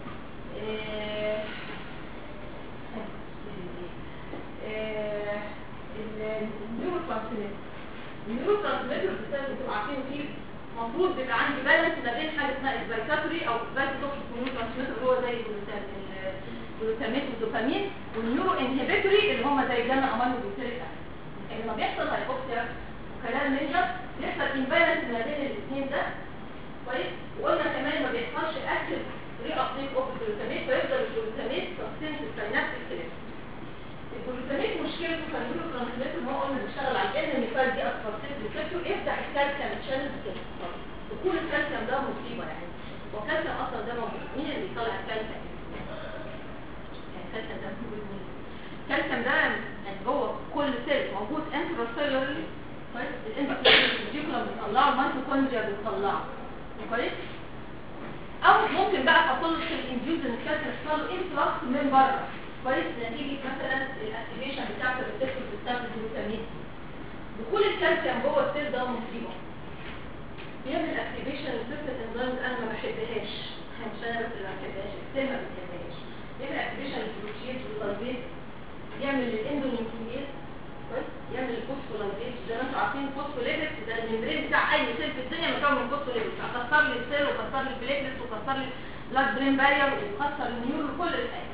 النيورو ترانسميتر بتبقوا عارفين فيه المفروض بيبقى عندي بالانس ما بين حاجه اسمها اكسايتاتوري او بايتوكسيك نيورو ترانسميتر اللي هو زي الجلوتاميت والدوبامين، والنيورو انهبيتوري اللي هم زي الجاما امينو بيوتيريك اسيد. يعني لما بيحصل هايبوكسيا وكلام من ده بيحصل امبالانس ما بين الاثنين ده كويس. وقلنا كمان ما بيحصلش اكتف ري ابديت اوف الجلوتاميت، فيفضل الجلوتاميت سبستنس السينابتيك سيلز. الجلوتاميت مشكلته في النيورو ترانسميتر ان هو قلنا بيشتغل على الان المثال دي اسبارتيز ريسبتور، يفتح الكالسيوم تشانل كده. دخول الكالسيوم ده مصيبه يعني، والكالسيوم اصلا ده موجود. مين اللي بيطلع الكالسيوم؟ الكالسيوم ده موجود مين؟ الكالسيوم ده يعني جوه كل سيل موجود انتراسيلولري كويس. الانتراسيلولر بيطلعه، الميتوكوندريا بتطلعه كويس. او ممكن بقى حصل له الانفيوز ان الكالسيوم يحصل له انفلكس من بره كويس، نتيجه مثلا الاكتيفيشن بتاعت الريسبتور بتاعت الجلوتامين. دخول الكالسيوم جوه السيل ده مصيبه، بيعمل اكتيفيشن لسيستم انزيمز انا ما بحبهاش، مش انا بس اللي ما بحبهاش، السيل ما بتحبهاش. بيعمل اكتيفيشن للبروتيز واللايبيز، يعمل الاندونيوكليز كويس، يعمل الفوسفولايبيز. زي ما انتم عارفين الفوسفوليبيد ده الممبرين بتاع اي سيل في الدنيا مكون من فوسفوليبيد، فكسر لي السيل وكسر لي البليتلتس وكسر لي بلاد برين بارير ويكسر النيور وكل الحاجات.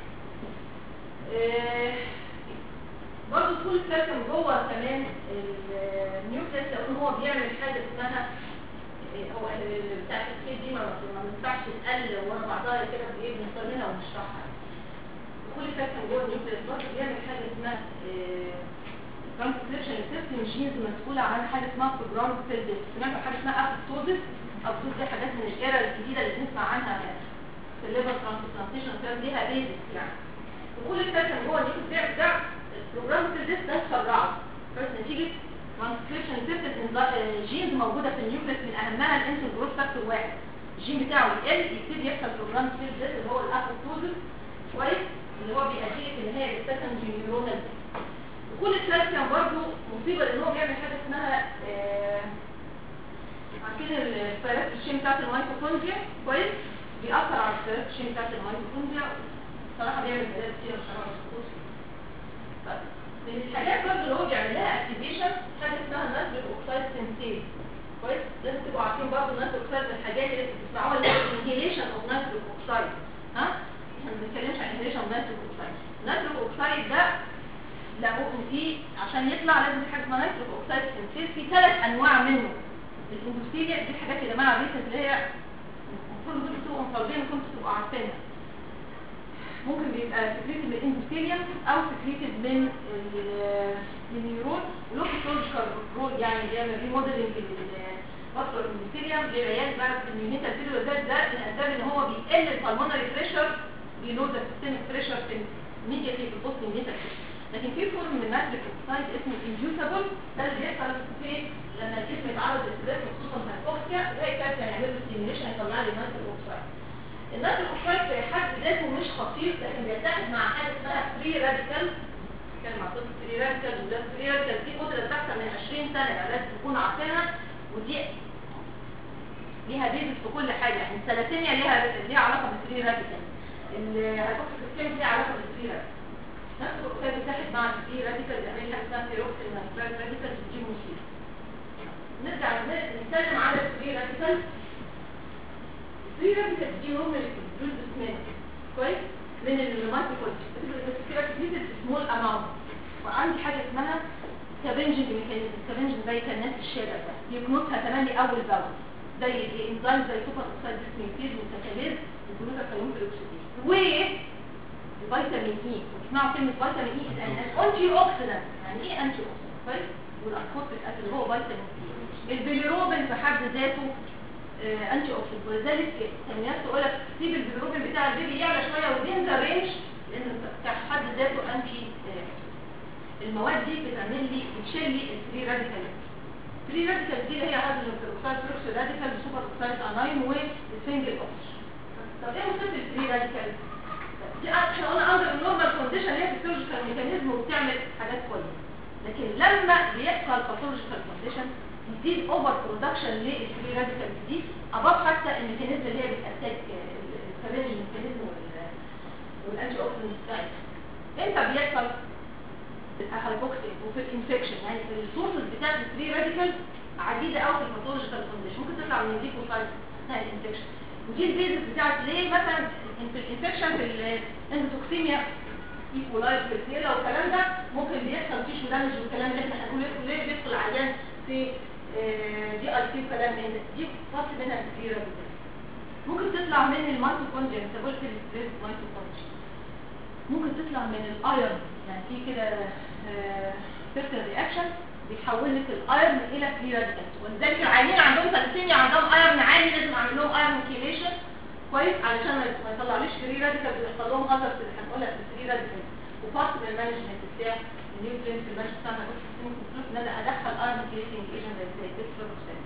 برضه دخول الكالسيوم جوه كمان النيوكليس، لان هو بيعمل حاجه اسمها هو بتاع التفكير دي ما ينفعش تقل ورا بعضها كده بنختار منها ونشرحها. دخول الكالسيوم جوه النيوكليس برضه بيعمل حاجه اسمها ترانسكريبشن سيستم جينز مسؤوله عن حاجه اسمها بروجرام سيل ديث. سمعتوا حاجه اسمها ابوبتوزيس. ابوبتوزيس دي حاجات من الايرا الجديده اللي بنسمع عنها في الليفر ترانسبلانتيشن كان ليها بيزكس يعني. دخول الكالسيوم جوه النيوكليس ده البروجرام سيل ديث ده سرعه بس نتيجه ترانسكريبشن سيستم جينز موجوده في النيوكليس، من اهمها الانسولين جروث فاكتور 1. الجين بتاعه يقل يبتدي يحصل بروجرام سيل ديث اللي هو الابوبتوزيس كويس، اللي هو بيؤدي في النهايه للسكندري نيورونال. دخول الكالسيوم برضه مصيبه لان هو بيعمل حاجه اسمها عارفين السبايرات الشين بتاعت الميتوكوندريا كويس، بيأثر على السبايرات الشين بتاعت الميتوكوندريا. بصراحه بيعمل بدايات كتير بصراحه مش طيب. من الحاجات برضه اللي هو بيعمل لها اكتيفيشن حاجه اسمها نيتريك اوكسايد سينثيز كويس. لازم تبقوا عارفين برضه النيتريك اوكسايد من الحاجات اللي بتسمعوها اللي هي الانهيليشن اوف نيتريك اوكسايد. ها احنا ما بنتكلمش عن انهيليشن اوف نيتريك اوكسايد. نيتريك اوكسايد ده لا ممكن فيه عشان يطلع لازم في حاجه اسمها نيتريك اوكسايد سينثيز. في 3 انواع منه. الاندوثيليا دي الحاجات يا جماعه الريسس اللي هي المفروض انتوا تبقوا مفرضين وكنتوا تبقوا عارفينها. ممكن بيبقى سكريتد من الاندوثيليوم او سكريتد من النيورون، وله فيسيولوجيكال رول يعني بيعمل ريموديلنج للفاسكولار اندوثيليوم للعيال بقى في النيونيتال بيريود. ده من الاسباب ان هو بيقل البلمونري بريشر، بيلود السيستميك بريشر في immediately في البوست نيونيتال. لكن في فورم من النيتريك اوكسايد اسمه inducible، ده اللي بيحصل في لما الجسم يتعرض للستريس خصوصا الهايبوكسيا زي كده يعمل له ستيميوليشن يطلع لي النيتريك اوكسايد. النيتريك اوكسايد في حد ذاته مش خطير، لكن بيتحد مع حاجه اسمها فري راديكال. كان مع قصه فري راديكال، وده فري راديكال دي قدره بتحصل من 20 سنه يعني لازم تكونوا عارفينها، ودي ليها بيزس في كل حاجه. يعني الثلاثينيا ليها علاقه بالفري راديكال، الهايبوكسيا ليها علاقه بالفري راديكال. نفس الاوكسيد بيتحد مع الفري راديكال بيعمل حاجه اسمها بيروكسيل نيترايل راديكال دي مصيبه. نرجع نتكلم على الفري راديكال. الفري راديكال دي نورمالي بتبروديوس من كويس من الميتوكوندريا، بس كده بتزيد سمول اماونت. وعندي حاجه اسمها سكافنجنج ميكانيزم. سكافنجنج زي كنات الشارع ده يكنسها كمان اول باول زي الانزيم زي سوبر اوكسيد ديسميتيز والكاتاليز والجلوتاثيون بالاكسجين وفيتامين اي. تسمعوا كلمه فيتامين اي لان انتي اوكسيدنت. يعني ايه انتي اوكسيدنت كويس؟ والاسكوربيك اسيد هو فيتامين اي. البيليروبين في حد ذاته انتي اوكسيدنت، ولذلك تسميات تقول لك سيب البيليروبين بتاع البيبي يعلى شويه وبين ذا رينج، لان في حد ذاته انتي المواد دي بتعمل لي بتشيل لي الفري راديكال. الفري راديكال دي اللي هي هيدروجين بيروكسيد بيروكسيد راديكال وسوبر اوكسيد اناين والسنجل اوكسجين. طب ايه مشكله الفري راديكال؟ دي احنا قلنا اندر النورمال كونديشن هي فيسيولوجيكال ميكانيزم وبتعمل حاجات كويسه، لكن لما بيحصل باثولوجيكال كونديشن يزيد اوفر برودكشن للفري راديكال دي اباف حتى الميكانيزم اللي هي بتاتاك الكابيلاري ميكانيزم والانتي اوكسيدنت بتاعتها. امتى بيحصل؟ الهايبوكسيا وفي الانفكشن. يعني السورسز بتاعت الفري راديكال عديده قوي في الباثولوجيكال كونديشن، ممكن تطلع من الليكوسايت اثناء الانفكشن. ودي البيزس بتاعت ليه مثلا في الانفكشن في الاندوتوكسيميا ايكولايز في الكلى والكلام ده ممكن بيحصل تيشو دامج والكلام اللي احنا هنقوله ليه بيدخل عيان في دي اي سي وكلام من ده. دي فصل منها الفري راديكال. ممكن تطلع من الميتوكوندريا ميتابوليك ستريس ميتوكوندريا. ممكن تطلع من الايرون، يعني في كده سيركل رياكشن بيحول لك الايرون الى فري راديكال، ولذلك العيانين عندهم ثلاثينيا عندهم ايرون عالي لازم اعمل لهم ايرون كيليشن كويس علشان ما يطلعليش فري راديكال ويحصل لهم اثر اللي هنقولها في الفري راديكال. وبارت من المانجمنت بتاع النيوترينز في المانجمنت بتاعنا ان انا ادخل ايرون كيليشنج ايجنت زي البيكسلوكسين.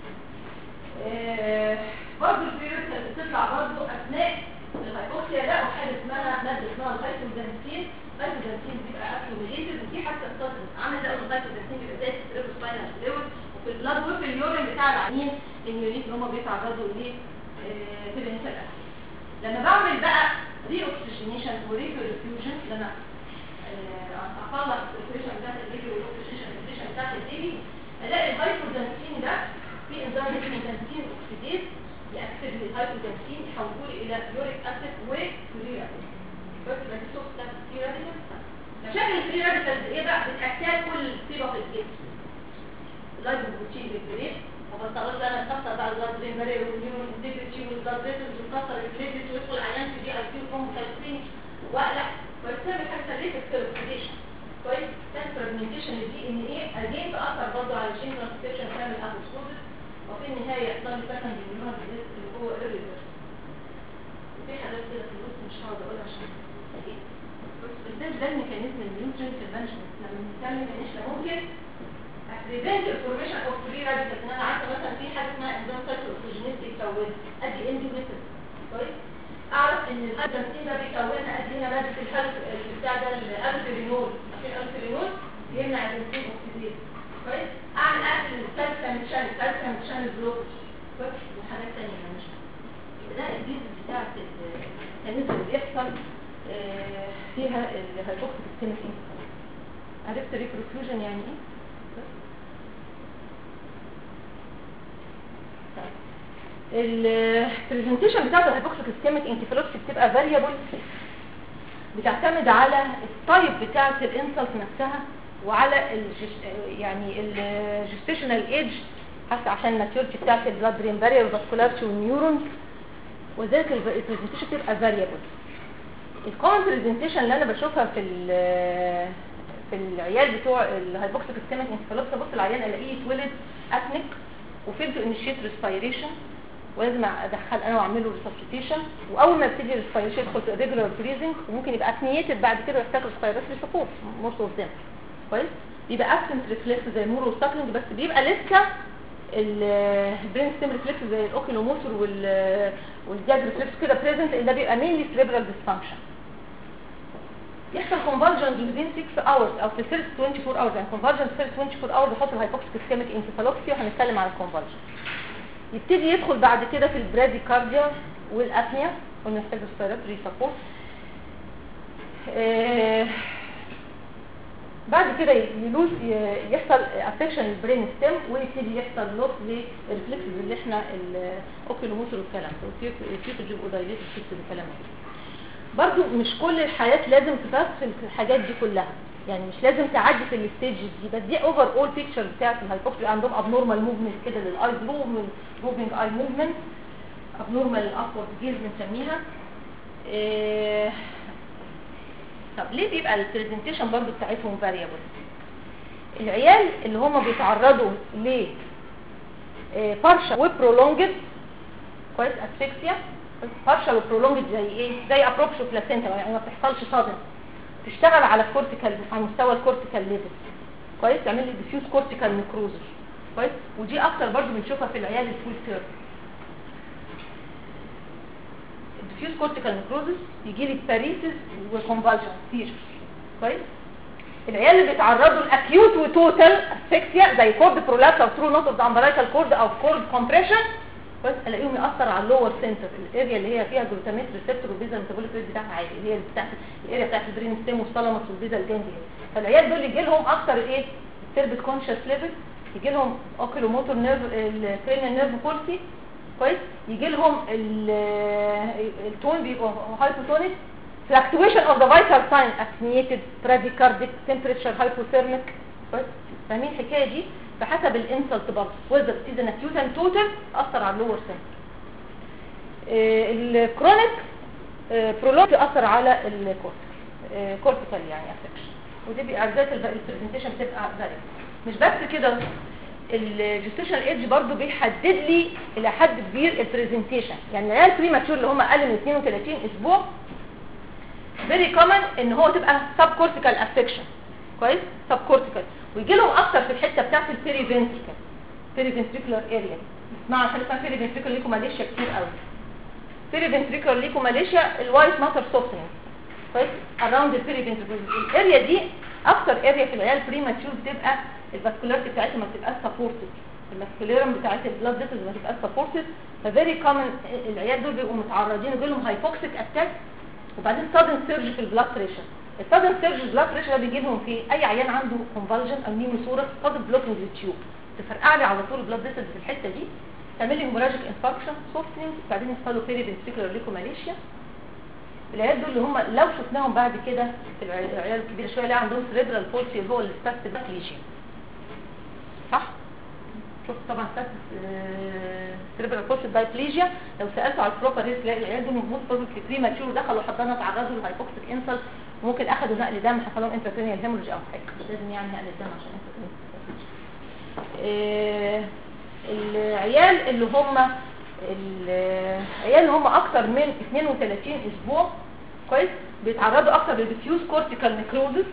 برضه الفري راديكال بتطلع برضه اثناء الهايبوكسيا ده وحاجه اسمها ماده اسمها الهايبوزانسين. الهايبوزانسين بيبقى اكيوميليتد ودي حتى الصدمه عامل زي الهايبوزانسين بيبقى زي السيربروسباينال فلويد وفي البلاد وفي اليورين بتاع العيانين النيونيت اللي هم بيتعرضوا ل تيبينيتال اسيد. لما بعمل بقى ري اوكسجينيشن وريفيوجن لما اطلع السيركيوليشن بتاعت البيبي والاكسجينيشن بتاعت البيبي الاقي الهايبوزانسين ده في انزيم اسمه زانسين اوكسيديز ياكسد لي الهايبوتنسين يحولوا لي الى يوريك اسيد وفري راديكال. بس يبقى دي صوره بتاعت الفري راديكال. مشاكل الفري راديكال ايه بقى؟ بتاكل كل صيغه في الجسم. اللايبوبروتين بالجريد وبضطر انا اكسر بقى البلاد برين بارير والنيورون انتجريتي والبلاد فيسلز وكسر البليتلز ويدخل عيان في دي اي كيو كومبوسايتين واقلق ويسبب هايبوثالاميك سيركيوليشن. كويس؟ ثاني فراجمنتيشن للدي ان ايه اجين تاثر برضه على الجين ترانسكريبشن تعمل ابوسكوزس وفي النهايه يحصل لي سكند نيورون ديزيز اللي هو الريفرس. وفي حاجات كده في النص مش هقعد اقولها عشان ايه؟ بس ده الميكانيزم النيوترينت مانجمنت لما بنتكلم ان احنا ممكن prevent the formation of free radicals. ان انا عارفه مثلا في حاجه اسمها enzyme cyclooxygenase بيكون ادي اندوميتر. كويس؟ اعرف ان الادرينالين ده بيكونها ادي هنا ماده الحلق بتاع ده الالفيرينول. عشان الالفيرينول يمنع الانسولين اوكسيديز. كويس؟ اعمل اكل الكالسيوم شانل بلوك. كويس؟ وحاجات ثانيه مش ده الديزيز بتاعت الميكانيزم اللي بيحصل فيها الهايبوكسيك سيستم. عرفت ريبروفيوجن يعني ايه؟ البرزنتيشن بتاعت الهايبوكسيك اسكيميك انكفالوباثي بتبقى فاريبل، بتعتمد على التايب بتاعت الانسلت نفسها وعلى يعني الجستيشنال ايج حتى عشان الماتيورتي بتاعت البلاد برين بارير والفاسكولاريتي والنيورونز، وذلك البرزنتيشن بتبقى فاريبل. الكومن برزنتيشن اللي انا بشوفها في العيال بتوع الهايبوكسيك اسكيميك انكفالوباثي، بص العيان الاقيه اتولد اتنك وفيل تو انيشيت ريسبيريشن ولازم ادخل انا واعمل له ريسبستيشن، واول ما يبتدي الريسبيريشن يدخل في ريجولار بريزنج وممكن يبقى اتنيتد بعد كده ويحتاج ريسبيريشن سبورت موست اوف ذم. كويس؟ بيبقى ابسنت ريفلكس زي المورو والساكلينج بس بيبقى لسه البرين ستيم ريفلكس زي الاوكيلوموتور والجاج ريفلكس كده بريزنت، اللي ده بيبقى مينلي سيريبرال ديسفانكشن. يحصل كونفرجنس within 6 hours او في الفيرست 24 hours، يعني كونفرجنس في الفيرست 24 hours بحط الهايبوكسيك اسكيميك انكفالوباثي وهنتكلم على الكونفرجنس. يبتدي يدخل بعد كده في البراديكارديا والابنيا ونحتاج ريسبيراتوري سبورت. بعد كده يحصل افكشن البرين ستيم ويبتدي يحصل لوس للريفلكسز اللي احنا الاوكيلوموتور والكلام ده والفيوتوجيب ودايليت السيستم والكلام ده. برضو مش كل الحياة لازم تبص في الحاجات دي كلها، يعني مش لازم تعدي في الستيجز دي، بس دي اوفر اول بيكتشر بتاعت الهايبوكسي. عندهم ابنورمال موفمنت كده للايز، موفمنج اي موفمنت، ابنورمال ابورد جيز بنسميها. طب ليه بيبقى البرزنتيشن برضو بتاعتهم فاريبل؟ العيال اللي هم بيتعرضوا ل بارشا وبرولونجد، كويس، اسفكسيا بارشال وبرولونجد زي ايه؟ زي ابروبشو بلاسينتا، يعني ما بتحصلش صدمه، تشتغل على الكورتيكال على مستوى الكورتيكال ليفل. كويس؟ تعمل لي ديفيوز كورتيكال نيكروزس. كويس؟ ودي اكتر برضو بنشوفها في العيال الفول تيرم. الديفيوز كورتيكال نيكروزس يجي لي باريسيس وكونفالجن سيجرز. كويس؟ العيال اللي بيتعرضوا لاكيوت وتوتال اسفكسيا زي كورد برولابس او ثرو نوت اوف ذا امبلايكال كورد او كورد كومبريشن، بس الاقيهم ياثر على اللور سنتر، الاريا اللي هي فيها جلوتاميت ريسبتور والبيزا ميتابوليك ريت بتاعها عالي، اللي هي بتاعت الاريا بتاعت البرين ستيم والثالاموس والبيزا الجانجليا. فالعيال دول يجي لهم اكتر ايه؟ السيربت كونشس ليفل، يجي لهم اوكيلوموتور نيرف الكرينيال نيرف بولسي. كويس؟ يجي لهم التون بيبقى هايبوتونيك، fluctuation of the vital sign apneiated bradycardic temperature hypothermic. كويس؟ فاهمين الحكايه دي؟ بحسب الانسلت برضه وذر اذا اكيوت اند توتال اثر على اللور سنتر. الكرونيك برولونج اثر على الكورتيكال يعني افكشن، ودي بيبقى ذات البرزنتيشن بتبقى فاريبل. مش بس كده، الجستيشنال ايدج برضه بيحدد لي الى حد كبير البرزنتيشن. يعني العيال بريماتشور اللي هم اقل من 32 اسبوع فيري كومن ان هو تبقى سب كورتيكال افكشن. كويس؟ سب كورتيكال، ويجي لهم اكتر في الحته بتاعت البيريفنتريكولار اريا. اسمعوا حاجه اسمها بيريفنتريكولار ليكوماليشيا كتير قوي. بيريفنتريكولار ليكوماليشيا الوايت ماتر سوفتنج. كويس؟ اراوند البيريفنتريكولار الاريا دي اكتر اريا في العيال بريماتشور بتبقى الفاسكولاريتي بتاعتها ما بتبقاش سبورتد، الماسكوليرم بتاعت البلاد فيسلز ما بتبقاش سبورتد، ففيري كومن العيال دول بيبقوا متعرضين يجي لهم هايبوكسيك اتاك وبعدين سادن سيرج في البلاد بريشر. السادن سيرج البلاد بريشر ده بيجي لهم في اي عيان عنده كونفالجن او نيموثوركس سادن بلوكينج للتيوب، تفرقع لي على طول البلاد فيسلز في الحته دي، تعمل لي هيموراجيك انفاركشن سوفتنج، وبعدين يحصل له بيري فنتريكولار ليكوماليشيا. العيال دول اللي هم لو شفناهم بعد كده في العيال الكبيره شويه، لا عندهم سريبرال بولسي اللي هو السباستيك دايبليجيا، صح؟ شفت طبعا سريبرال بولسي دايبليجيا. لو سالته على البروبر ريس تلاقي العيال دول موت بروبلي بريماتشور، دخلوا حضانه تعرضوا لهايبوكسيك انسل، وممكن اخذوا نقل دم حصل لهم انتراتينيال هيموريج او حاجه، لازم يعني نقل الدم عشان العيال اللي هم اكتر من 32 اسبوع كويس بيتعرضوا اكتر للديفيوز كورتيكال نيكروزس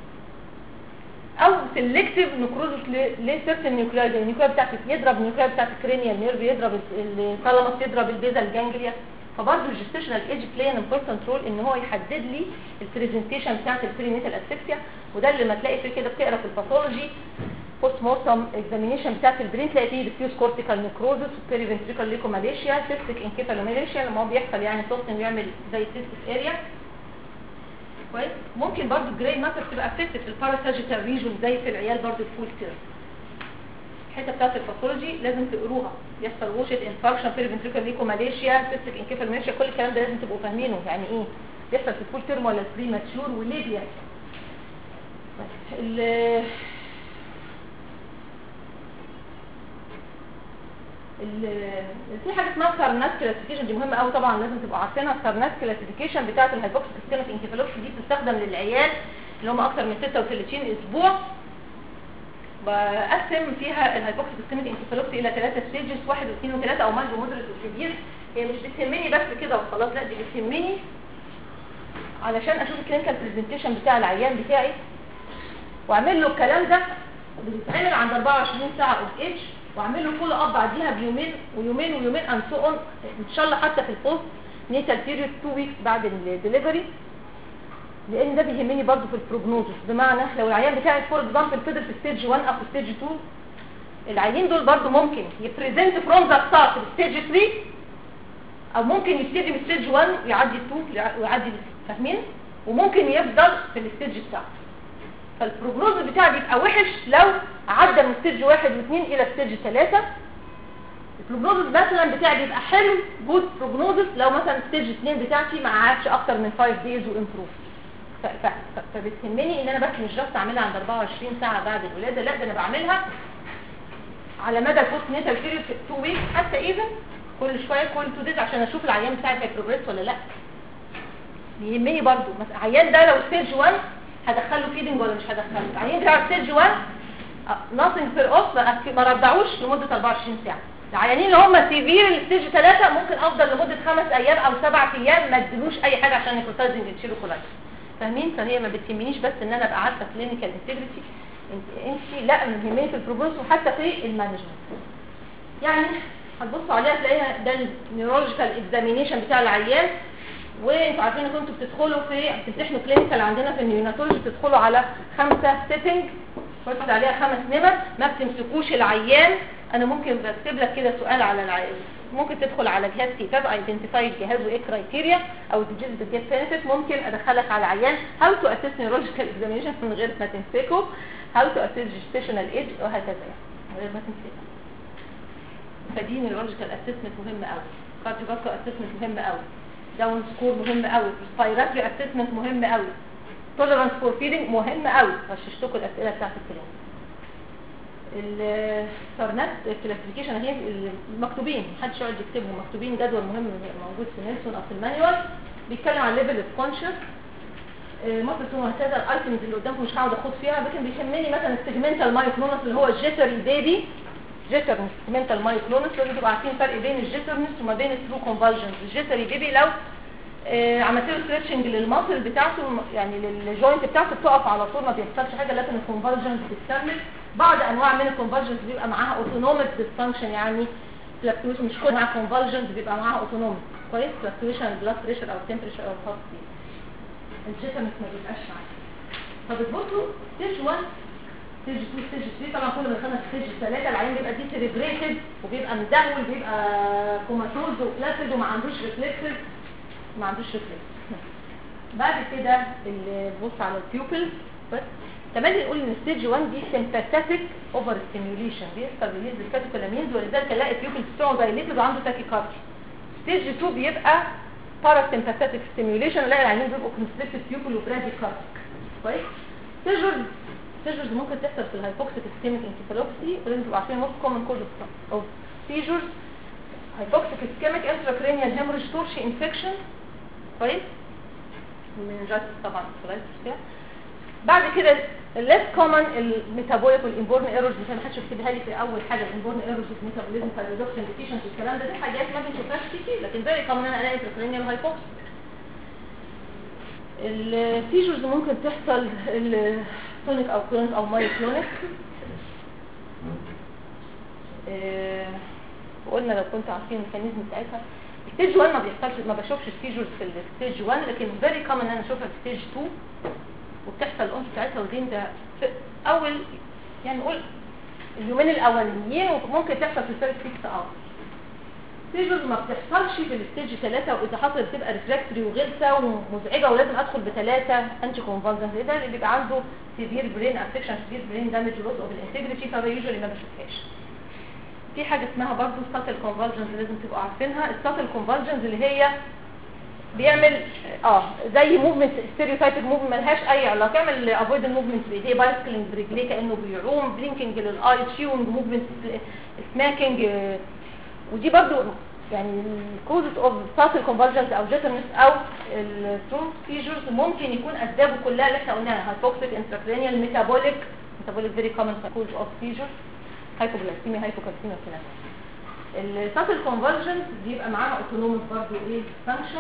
او سيلكتيف نيكروزس لسيرتن نيوكلياي. النيوكلياي بتاعتك يضرب النيوكلياي بتاعت الكرينيال نيرف، يضرب الثالاموس، يضرب البيزال جانجليا. فبرضه الجستيشنال ايج بلاي ان امبورتنت رول ان هو يحدد لي البريزنتيشن بتاعت البرينيتال اسفكسيا. وده اللي لما تلاقي فيه كده بتقرا في الباثولوجي بوست مورتم اكزامينيشن بتاعت البرين تلاقي فيه ديفيوز كورتيكال نيكروزس وبيري فنتريكال ليكوماليشيا، سيستيك انكيفالوماليشيا لما هو بيحصل يعني سوفتن بيعمل زي سيستيك اريا كويس. ممكن برضه الجراي ماتر تبقى افكتد في الباراساجيتال ريجون زي في العيال برضه الفول تيرم. الحته بتاعت الباثولوجي لازم تقروها، يحصل ووشد انفاركشن بيري فنتريكال ليكوماليشيا سيستيك انكيفالوماليشيا، كل الكلام ده لازم تبقوا فاهمينه يعني ايه بيحصل في الفول تيرم ولا البريماتشور وليه بيحصل. في حاجه اسمها سارنات كلاسيفيكيشن، دي مهمه قوي طبعا لازم تبقوا عارفينها. السارنات كلاسيفيكيشن بتاعه الهايبوكسيك سيستميك انكفالوباثي دي بتستخدم للعيال اللي هم اكتر من 36 اسبوع. بقسم فيها الهايبوكسيك سيستميك انكفالوباثي الى 3 ستيجز، 1 و2 و3 او مايلد ومودريت وسيفير. هي مش بتهمني بس كده وخلاص، لا دي بتهمني علشان اشوف الكلينيكال بريزنتيشن بتاع العيان بتاعي واعمل له الكلام ده بيتعمل عند 24 ساعه اوف ايج، واعمل له فول اب بعديها بيومين ويومين ويومين اند سو اون، ان شاء الله حتى في البوست نيتال بيريود 2 ويكس بعد الدليفري، لان ده بيهمني برضو في البروجنوزس. بمعنى لو العيان بتاعي فور اكزامبل فضل في ستيج 1 او في ستيج 2، العيانين دول برضو ممكن يبريزنت فروم ذا ستارت في ستيج 3، او ممكن يبتدي من ستيج 1 يعدي 2 ويعدي، فاهمين؟ وممكن يفضل في الستيج بتاعه. فالبروجنوز بتاعي بيبقى وحش لو عدى من ستيج 1 و2 الى ستيج 3. البروجنوز مثلا بتاعي بيبقى حلو جود بروجنوز لو مثلا ستيج 2 بتاعتي ما قعدش اكتر من 5 دايز وامبروف. فبتهمني ان انا بس مش جاست اعملها عند 24 ساعه بعد الولاده، لا ده انا بعملها على مدى البوست نيتال بيريود 2 ويكس حتى ايفن كل شويه كل 2 دايز عشان اشوف العيان بتاعي هيبروجريس ولا لا. بيهمني برضو مثلا العيان ده لو ستيج 1 هدخله فيدنج ولا مش هدخله. العيان بتاع ستيج 1 ناثينج بير اوف ما رضعوش لمده 24 ساعه. العيانين اللي هم سيفير الستيج 3 ممكن افضل لمده 5 ايام او 7 ايام ما ادلوش اي حاجه عشان نيكروتايزنج انتيروكولايتس، فاهمين؟ فهي ما بتهمنيش بس ان انا ابقى عارفه كلينيكال انتجريتي، انت لا بيهمني في البروجنوز وحتى في المانجمنت. يعني هتبصوا عليها تلاقيها ده النيورولوجيكال اكزامينيشن بتاع العيان. وانتوا عارفين ان كنتوا بتدخلوا بتمتحنوا كلينيكال عندنا في النيوناتولوجي بتدخلوا على 5 سيتنج، بتاخد عليها 5 نمر، ما بتمسكوش العيان. انا ممكن بكتب لك كده سؤال على العيان، ممكن تدخل على جهاز كتاب ايدنتيفاي الجهاز وايه كرايتيريا او ديجيز بتجيب بنفيت، ممكن ادخلك على العيان هاو تو اسيس نيورولوجيكال اكزامينيشن من غير ما تمسكه، هاو تو اسيس جيستيشنال ايج وهكذا من غير ما تمسكه. فدي نيورولوجيكال اسسمنت مهم قوي، كارديوفاسكولار اسسمنت مهم قوي، داون سكور مهم قوي، ريسبيراتوري اسسمنت مهم قوي، توليرانس فور فيدنج مهم قوي. غششتكم الاسئله بتاعت الكلام. السارنات كلاسيفيكيشن اهي مكتوبين، محدش يقعد يكتبهم، مكتوبين جدول مهم موجود في نيلسون او في المانيوال بيتكلم عن ليفل اوف كونشس مصر وهكذا. الايتمز اللي قدامكم مش هقعد اخد فيها، لكن بيهمني مثلا السيجمنتال مايوكلونس اللي هو الجيتري بيبي، جيترنس سيجمنتال مايوكلونس. لازم تبقوا عارفين الفرق بين الجيترنس وما بين الثرو كونفالجنس. الجيتري بيبي لو عملت له ستريتشنج للماسل بتاعته يعني للجوينت بتاعته بتقف على طول ما بيحصلش حاجه، لكن الكونفالجنس بتكمل. بعض انواع من الكونفالجنس بيبقى معاها اوتونوميك ديسفانكشن، يعني فلكتويشن مش كل معاها كونفالجنس بيبقى معاها اوتونوميك كويس، فلكتويشن البلاد بريشر او التمبريتشر او الهارت ريت. الجيترنس ما بيبقاش معاها. فبتبصوا ستيج 1 ستيج 2 ستيج 3 طبعا كل ما دخلنا ستيج 3 العين بيبقى دي سيريبريتد وبيبقى مدهول، بيبقى كوماتوز وفلاسيد وما عندوش ريفلكسز، ما عندوش ريفلكس. بعد كده بنبص على البيوبل بس كمان نقول ان ستيج 1 دي سيمباثيك اوفر ستيميوليشن، بيحصل ريليز الكاتيكولامينز ولذلك الاقي البيوبل بتاعه دايليتد وعنده تاكيكارديا. ستيج 2 بيبقى باراسيمباثيك ستيميوليشن، الاقي العينين بيبقوا كونستريكتد بيوبل وبراديكارديك. كويس. سيجرز ممكن تحصل في الهايبوكسيك اسكيميك انكفالوباثي، ولازم تبقوا عارفين موست كومن كوز اوف سيجرز هايبوكسيك اسكيميك انتراكرينيال هيموريج تورشي انفكشن. كويس. والمنجات طبعا كده. بعد كده الليس كومن الميتابوليك والانبورن ايرورز، مثلا ما حدش يكتبها لي في اول حاجه الانبورن ايرورز ميتابوليزم ثايرويدوكسين ديفيشنسي الكلام ده، دي حاجات ما بنشوفهاش كتير، لكن زي كمان انا الاقي انتراكرينيال هايبوكسيك. السيجرز ممكن تحصل التونيك او كلونيك او مايوكلونيك. وقلنا لو كنت عارفين الميكانيزم بتاعتها. ستيج 1 ما بيحصلش، ما بشوفش السيجرز في الستيج 1، لكن فيري كومن انا اشوفها في ستيج 2 وبتحصل الانس بتاعتها ودين ده في اول يعني نقول اليومين الاولانيين، وممكن تحصل في الفيرست 6 اور. سيجرز ما بتحصلش في الستيج 3، واذا حصلت بتبقى ريفراكتوري وغلسه ومزعجه ولازم ادخل ب3 انتي كونفالسنت. ده اللي بيبقى عنده سيفير برين افكشن، سيفير برين دامج، لوس اوف الانتجريتي، فما يوجوالي ما بشوفهاش. في حاجه اسمها برضه ساتل كونفالجنز لازم تبقوا عارفينها. الساتل كونفالجنز اللي هي بيعمل زي موفمنت ستيريوتايبك موفمنت ملهاش اي علاقه، يعمل افويد الموفمنت بايديه، بايسكلينج برجليه كانه بيعوم، بلينكينج للاي، تشيونج موفمنت، سماكينج. ودي برضو يعني الكوزز اوف ساتل كونفالجنز او جيترنس او التروث سيجرز ممكن يكون اسبابه كلها اللي احنا قلناها، هايبوكسيك انتراكرينيال ميتابوليك فيري كومن كوز اوف سيجرز، هايبوغلايسيميا، هايبوكالسيميا والكلام ده. الساتل كونفالجنز بيبقى معاها اوتونوميك برضو فانكشن.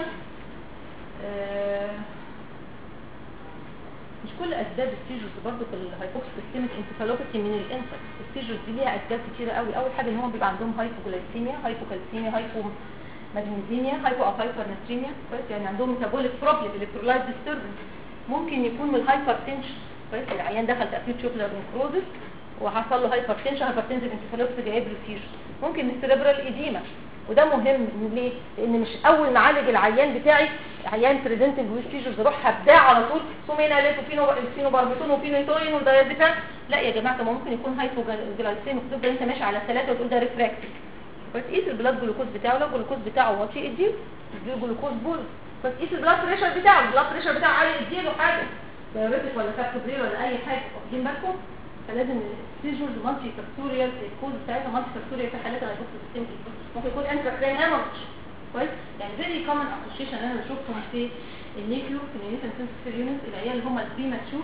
مش كل اسباب السيجرز برضو في الهايبوكسيك اسكيميك انكفالوباثي من الانفكت. السيجرز دي ليها اسباب كتيره قوي. اول حاجه ان هم بيبقى عندهم هايبوغلايسيميا، هايبوكالسيميا، هايبوماجنيزيميا، هايبوهايبرناتريميا. كويس. يعني عندهم ميتابوليك بروبلم، الكترولايت ديستربنس. ممكن يكون من الهايبرتنشن. كويس. العيان دخل تاكيد شوكلر نكروزس وحصل له هايبرتنشن انكفالوباثي جايب له سيجرز. ممكن السيريبرال ايديما، وده مهم. ليه؟ لان مش اول ما اعالج العيان بتاعي عيان بريزنتنج ويز سيجرز اروح هبداه على طول سوميناليت وفينوباربيتون وفينوتوين ودايازيبام. لا يا جماعه، ممكن يكون هايبوجلايسيميك، تفضل انت ماشي على 3 وتقول ده ريفراكتيف. بس قيس البلاد جلوكوز بتاعه، لو الجلوكوز بتاعه واطي اديله جلوكوز بول. بس قيس البلاد بريشر بتاعه، البلاد بريشر بتاعه عالي اديله حاجه دايوريتك ولا كابتوبريل ولا اي حاجه. واخدين بالكم؟ فلازم السيجرز مالتي فاكتوريال، الكوز بتاعتها مالتي فاكتوريال في حالات الهايبوكسيك. ممكن يكون انتراكرين هيموريج. كويس. يعني فيري كومن اسوشيشن انا بشوفهم في النيكيو في النيتال سنسيتيف يونت، العيال اللي هم البريماتشور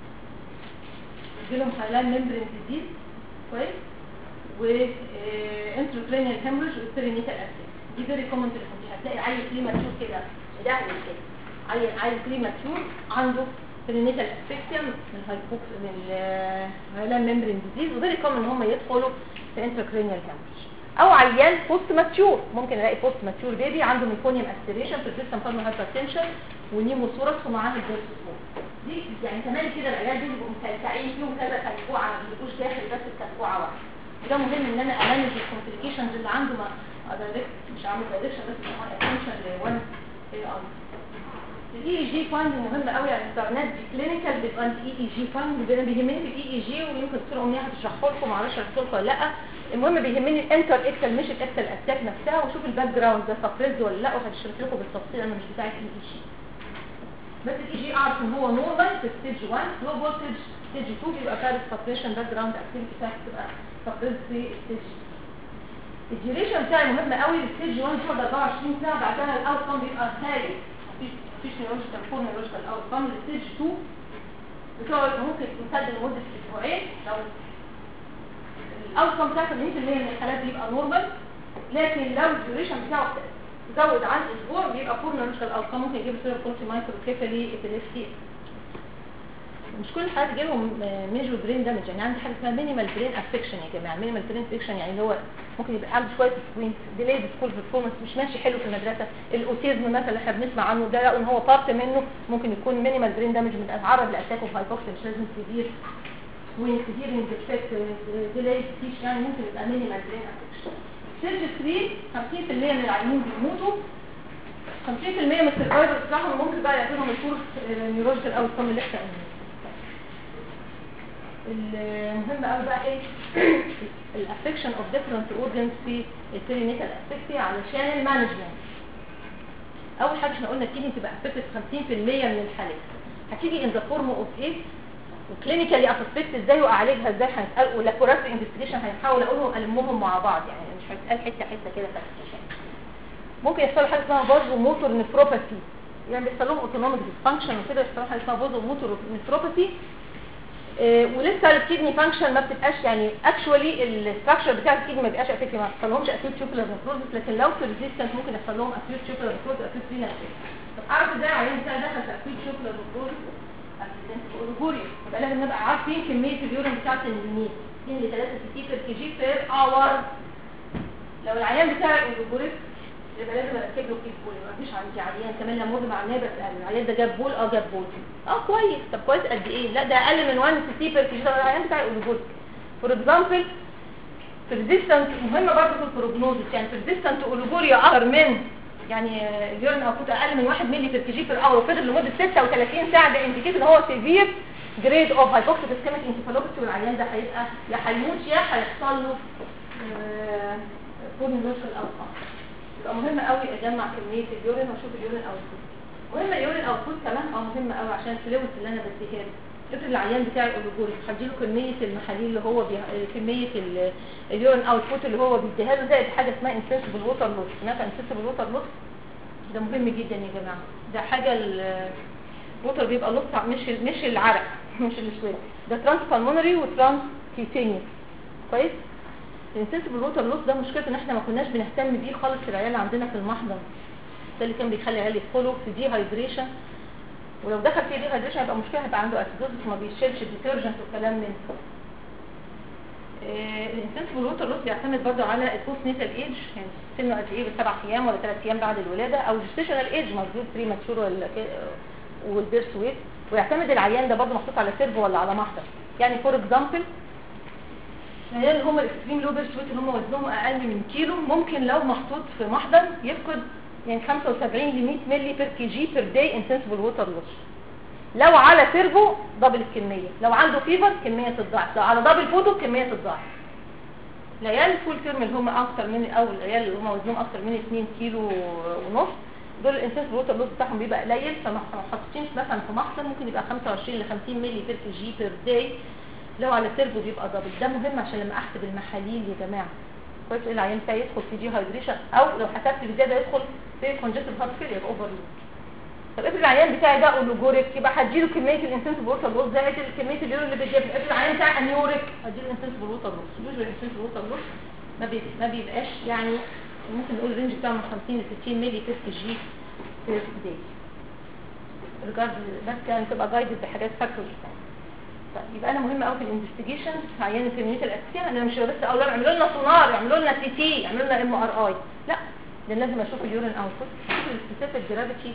يجيلهم هايلاين ممبرين ديزيز. كويس. وانتراكرينيال هيموريج والبرينيتال اسيد. دي فيري كومن في الحالات. هتلاقي عيل بريماتشور كده مدهن كده، عيل بريماتشور عنده برينيتال اسفكسيا من الهايبوكس من الهايلاين ممبرين ديزيز، وفيري كومن ان هم يدخلوا في انتراكرينيال هيموريج. او عيان بوست ماتيور، ممكن الاقي بوست ماتيور بيبي عنده ميكونيوم اسبيريشن في السيستم فارما هايبرتنشن ونيموثوركس ومعاه الديرسوس. دي يعني كمان كده العيال دي بيبقوا مكلكعين فيهم كذا كلكوعه، ما بيبقوش داخل بس الكلكوعه واحده. وده مهم ان انا امانج الكومبليكيشنز اللي عنده، ما دايركت مش عامل دايركشن بس كمان اتنشن لوان اي ار. الاي اي جي فايند مهم قوي على الانترنت، دي كلينيكال بيبقى الاي اي جي فايند. انا بيهمني في الاي اي جي، ويمكن دكتور امنيه هتشرحه لكم، معرفش اشرحه لكم ولا لا. المهم بيهمني الانتر اكسل مش الاكسل اتاك نفسها، وشوف الباك جراوند ده سبريز ولا لا، وهشرح لكم بالتفصيل. انا مش بتاعت الاي اي جي، بس الاي جي اعرف ان هو نورمال في ستيج 1 لو فولتج، ستيج 2 بيبقى فارس سبريشن باك جراوند اكتيفيتي بتاعتها بتبقى سبريز في ستيج. الديوريشن بتاعي مهم قوي. الستيج 1 بتقعد 24 ساعه، بعدها الاوتكم بيبقى هايل، مفيش نيورولوجيكال فور نيورولوجيكال اوتكم. الستيج 2 بتقعد ممكن تمتد لمده اسبوعين، لو الاوتكم بتاعته 100% من الحالات بيبقى نورمال، لكن لو الديوريشن بتاعه زود عن اسبوع بيبقى فور نيورولوجيكال اوتكم، ممكن يجيب سيرو كونسي مايكروكيفالي ابيليبسي. مش كل الحالات جالهم ميجور برين دامج. يعني عندي حاجه اسمها مينيمال برين افكشن يا جماعه. مينيمال برين افكشن يعني اللي هو ممكن يبقى عنده شويه سوينج، ديليد سكول بيرفورمانس، مش ماشي حلو في المدرسه. الاوتيزم مثلا اللي احنا بنسمع عنه ده، لو ان هو بارت منه ممكن يكون مينيمال برين دامج، بنتعرض لاتاك اوف هايبوكسيا، مش لازم سيفير سوينج، هيرنج ديفكت، ديليد سبيتش، يعني ممكن يبقى مينيمال برين افكشن. ستيج 3 50% من العيانين بيموتوا، 50% من السرفايفرز بتاعهم ممكن بقى يعملهم الفور نيورولوجيكال اوتكم اللي احنا قلناه. المهم قوي بقى ايه الافكشن اوف ديفرنت اورجنز في البيرينيتال اسفكسيا علشان المانجمنت. اول حاجه احنا قلنا الكدني تبقى افكتد 50% من الحالات، هتيجي ان ذا فورم اوف ايه وكلينيكالي اسسبكت ازاي واعالجها ازاي، هنسال واللابوراتوري انفستيجيشن هنحاول اقولهم المهم مع بعض، يعني مش هيتقال حته حته كده فاكشن. ممكن يحصل حاجه اسمها فازو موتور نفروباثي، يعني بيحصل لهم اوتونوميك ديسفانكشن وكده، يحصل حاجه اسمها فازو موتور نفروباثي. ولسه الكدني فانكشن ما بتبقاش يعني اكشوالي الستراكشر بتاع الكدني ما بيبقاش افكتيف، ما بيحصلهمش اكيوت تيوبولار نفروزس، لكن لو في ريزيستنس ممكن يحصل لهم اكيوت تيوبولار نفروزس اكيوت رينال فيلير. طب اعرف ازاي العيان بتاعي دخل في اكيوت تيوبولار نفروزس اورجوريا؟ يبقى لازم نبقى عارفين كميه اليورين بتاعت النيل 2 ل 3 سي بير جي بير اور. لو العيان بتاعي اورجوريا يبقى لازم اركب له كيس بول، ما فيش عندي عيان كمان لما مع الناس بسال العيان ده جاب بول، جاب بول، كويس. طب كويس قد ايه؟ لا ده اقل من 1 سي بير كيجي. ده العيان بتاع الاوليجول فور اكزامبل في ريزيستنت مهمه برضه في البروجنوزس، يعني في ريزيستنت اوليجوريا اكتر من يعني اليورين اوتبوت اقل من 1 مللي بير كيجي بير اور وفضل لمده 36 ساعه، ده انديكيت ان هو سيفير جريد اوف هايبوكسيك اسكيميك انسفالوباثي، والعيان ده هيبقى يا هيموت يا هيحصل له بولينوشال اوتكم. يبقى مهم قوي اجمع كميه اليورين واشوف اليورين اوتبوت. مهم اليورين اوتبوت كمان مهم قوي عشان الفلويدز اللي انا بديها له. افرض العيان بتاعي اوليجوريك هديله كميه المحاليل اللي هو كميه اليورين اوتبوت اللي هو بيديها له زائد حاجه اسمها انسنسبل ووتر لوس. سمعت انسنسبل ووتر لوس؟ ده مهم جدا يا جماعه، ده حاجه الووتر بيبقى لوس مش العرق مش السويت، ده ترانس بالمونري وترانس كيوتينيوس. كويس. الانسنسبل ووتر لوس ده مشكلته ان احنا ما كناش بنهتم بيه خالص في العيال عندنا في المحضن، ده اللي كان بيخلي العيال يدخلوا في دي هايدريشن، ولو دخل في دي هايدريشن هيبقى مشكله، هيبقى عنده اسيدوزس وما بيشيلش الديترجنت والكلام من ده. الانسنسبل ووتر لوس بيعتمد برضه على البوست نيتال ايج، يعني سنه قد ايه، ب7 ايام ولا 3 ايام بعد الولاده، او جستيشنال ايج مظبوط بري ماتشور ولا والبيرث ويت، ويعتمد العيان ده برضه محطوط على سيرفو ولا على محضر. يعني فور اكزامبل العيال اللي هم الاكستريم لو بيرث ويت اللي هم وزنهم اقل من كيلو ممكن لو محطوط في محضر يفقد يعني 75 ل 100 مللي بير كي جي بير داي انسنسبل ووتر لوس. لو على سيرفو دبل الكميه، لو عنده فيفر كميه تضاعف، لو على دبل فوتو كميه تضاعف. العيال الفول تيرم اللي هم اكتر من او العيال اللي هم وزنهم اكتر من 2 كيلو ونص دول الانسنسبل ووتر لوس بتاعهم بيبقى قليل، فمحطوطين مثلا في محضر ممكن يبقى 25 ل 50 مللي بير كي جي بير داي، لو على سيرفو بيبقى دبل. ده مهم عشان لما احسب المحاليل يا جماعه. كويس. العيان بتاعي يدخل في دي هايدريشن، او لو حسبت بزياده يدخل في كونجستيف هارت فيلير اوفر. طب افرض العيان بتاعي ده اوليجوريك يبقى هديله كميه الانسنسبل ووتر لوس زائد كميه اليورين اللي بيجيبها. افرض العيان بتاعي انيوريك هديله الانسنسبل ووتر لوس. يوجوالي الانسنسبل ووتر لوس ما بيبقاش يعني ممكن نقول الرينج بتاعه من 50 ل 60 مللي بير جي بير داي. ريجارد بس يعني تبقى جايدد بحاجات فاكتورز. يبقى انا مهم قوي في الانفستيجيشن عيان الكميات الاساسيه، انا مش بس اقول لهم اعملوا لنا سونار، اعملوا لنا سي تي، اعملوا لنا ام ار اي، لا ده لازم اشوف اليورين اوتبوت، اشوف السبيسيفيك جرافيتي،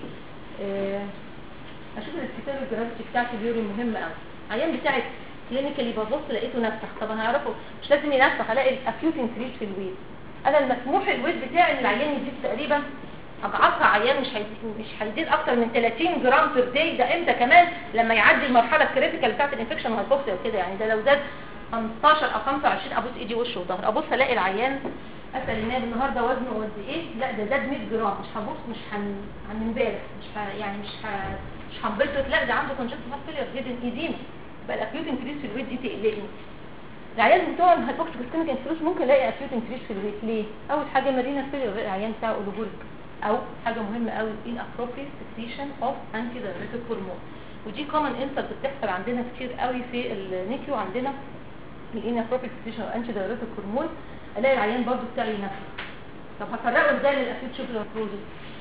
اشوف السبيسيفيك جرافيتي بتاعت اليورين مهم قوي. عيان بتاعي كلينيكالي ببص لقيته نفخ، طب انا هعرفه مش لازم ينفخ، الاقي الاكيوت انكريز في الويت. انا المسموح الويت بتاعي ان العيان يزيد تقريبا اضعاف عيان مش هيزيد اكتر من 30 جرام بير داي. ده امتى؟ كمان لما يعدي المرحله الكريتيكال بتاعه الانفكشن والهايبوكسيا وكده، يعني ده لو زاد 15 او 25 ابص ايدي وشه وظهر، ابص الاقي العيان اسال النائب النهارده وزنه قد ايه، لا ده زاد 100 جرام، مش هبص مش عن امبارح، مش هنبلط، لا ده عنده كونجكتيف هارت فيلير جدا ايديما. يبقى الاكيوت انكريز في الويت دي تقلقني. العيان بتوع الهايبوكسيك اسكيميك انسفالوباثي ممكن الاقي اكيوت انكريز في الويت. ليه؟ اول حاجه مارينا فيلير العيان بتاعه اوليجوريك، او حاجه مهمه قوي inappropriate secretion of antidiuretic hormone، ودي common insult بتحصل عندنا كتير قوي في النيكيو. عندنا inappropriate secretion of antidiuretic hormone الاقي العيان برضو بتاعي نفسه. طب هفرقه ازاي للاكيوت شوكولار بروزيس؟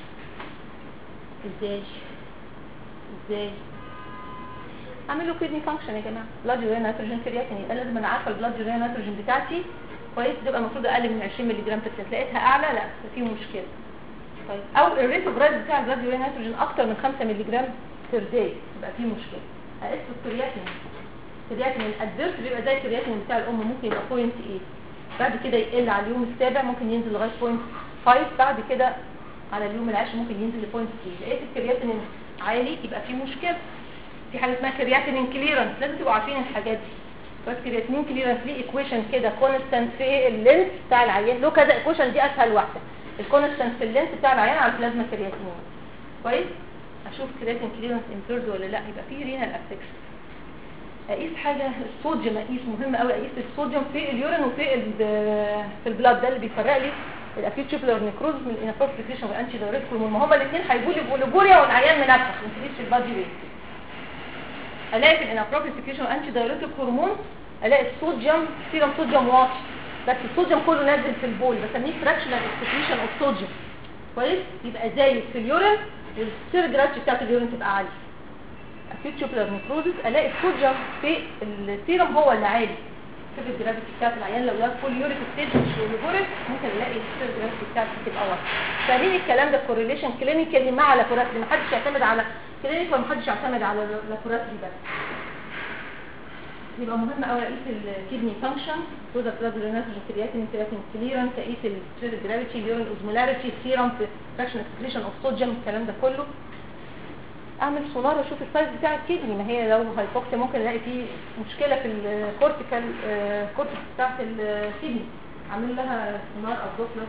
ازاي اعمل له كيدني فانكشن يا جماعه، بلاد يورين نيتروجين كرياتين، يبقى لازم انا عارفه البلاد يورين نيتروجين بتاعتي كويس، تبقى المفروض اقل من 20 مللي جرام بس لقيتها اعلى لا في مشكله. طيب او الريت اوف رايز بتاع البلاد يورين نيتروجين اكتر من 5 مللي جرام بير داي يبقى في مشكله. هقيس الكرياتين، الكرياتين الادفيرس بيبقى زي الكرياتين بتاع الام، ممكن يبقى 0.8، بعد كده يقل على اليوم السابع ممكن ينزل لغايه 0.5، بعد كده على اليوم العاشر ممكن ينزل ل 0.3. لقيت الكرياتين عالي يبقى في مشكله، في حاجه اسمها كرياتين كليرنس، لازم تبقوا عارفين الحاجات دي. بس كرياتين كليرنس ليه ايكويشن كده كونستانت في اللينس بتاع العيان، له كذا ايكويشن، دي اسهل واحده. الكونستانت في اللينس بتاع العيان على البلازما كرياتين. كويس. اشوف كرياتين كليرنس امبيرد ولا لا، يبقى في رينال افكشن. اقيس حاجه الصوديوم، اقيس مهم قوي، اقيس الصوديوم في اليورين وفي في البلاد، ده اللي بيفرق لي الاكيوت تيوبولار نيكروز من الانابروبريكيشن والانتي دايوريتيك هرمون. ما هما الاثنين هيجوا لي بوليجوريا والعيان منفخ انكريس في البادي ويت. الاقي في الانابروبريكيشن والانتي دايوريتيك هرمون الاقي الصوديوم سيرم صوديوم واطي، بس الصوديوم كله نازل في البول، بسميه فراكشنال اكسكريشن اوف صوديوم. كويس. يبقى زايد في اليورين والسير جراتش بتاعت اليورين تبقى عاليه. اكيوت تيوبولار نيكروزس الاقي الصوديوم في السيرم هو اللي عالي، شوف الجرافيتي بتاعت العيان لو ده فول يوريك ستيج مش يوريك ممكن الاقي السير جرافيتي بتاعته تبقى واطيه. فليه الكلام ده كورليشن كلينيكالي مع لابوراتوري، ما حدش يعتمد على كلينيك وما حدش يعتمد على لابوراتوري بس. يبقى مهم قوي اقيس الكدني فانكشن، توزا بلازما كرياتين كليرنس، اقيس السير جرافيتي، اليورين اوزمولاريتي، السيرم في فراكشن اكسكريشن اوف صوديوم، الكلام ده كله. اعمل سونار واشوف السايز بتاع الكدني، ما هي لو هايبوكسيا ممكن الاقي فيه مشكله في الكورتيكال كورتكس بتاعت الكدني، اعمل لها سونار او دوبلر.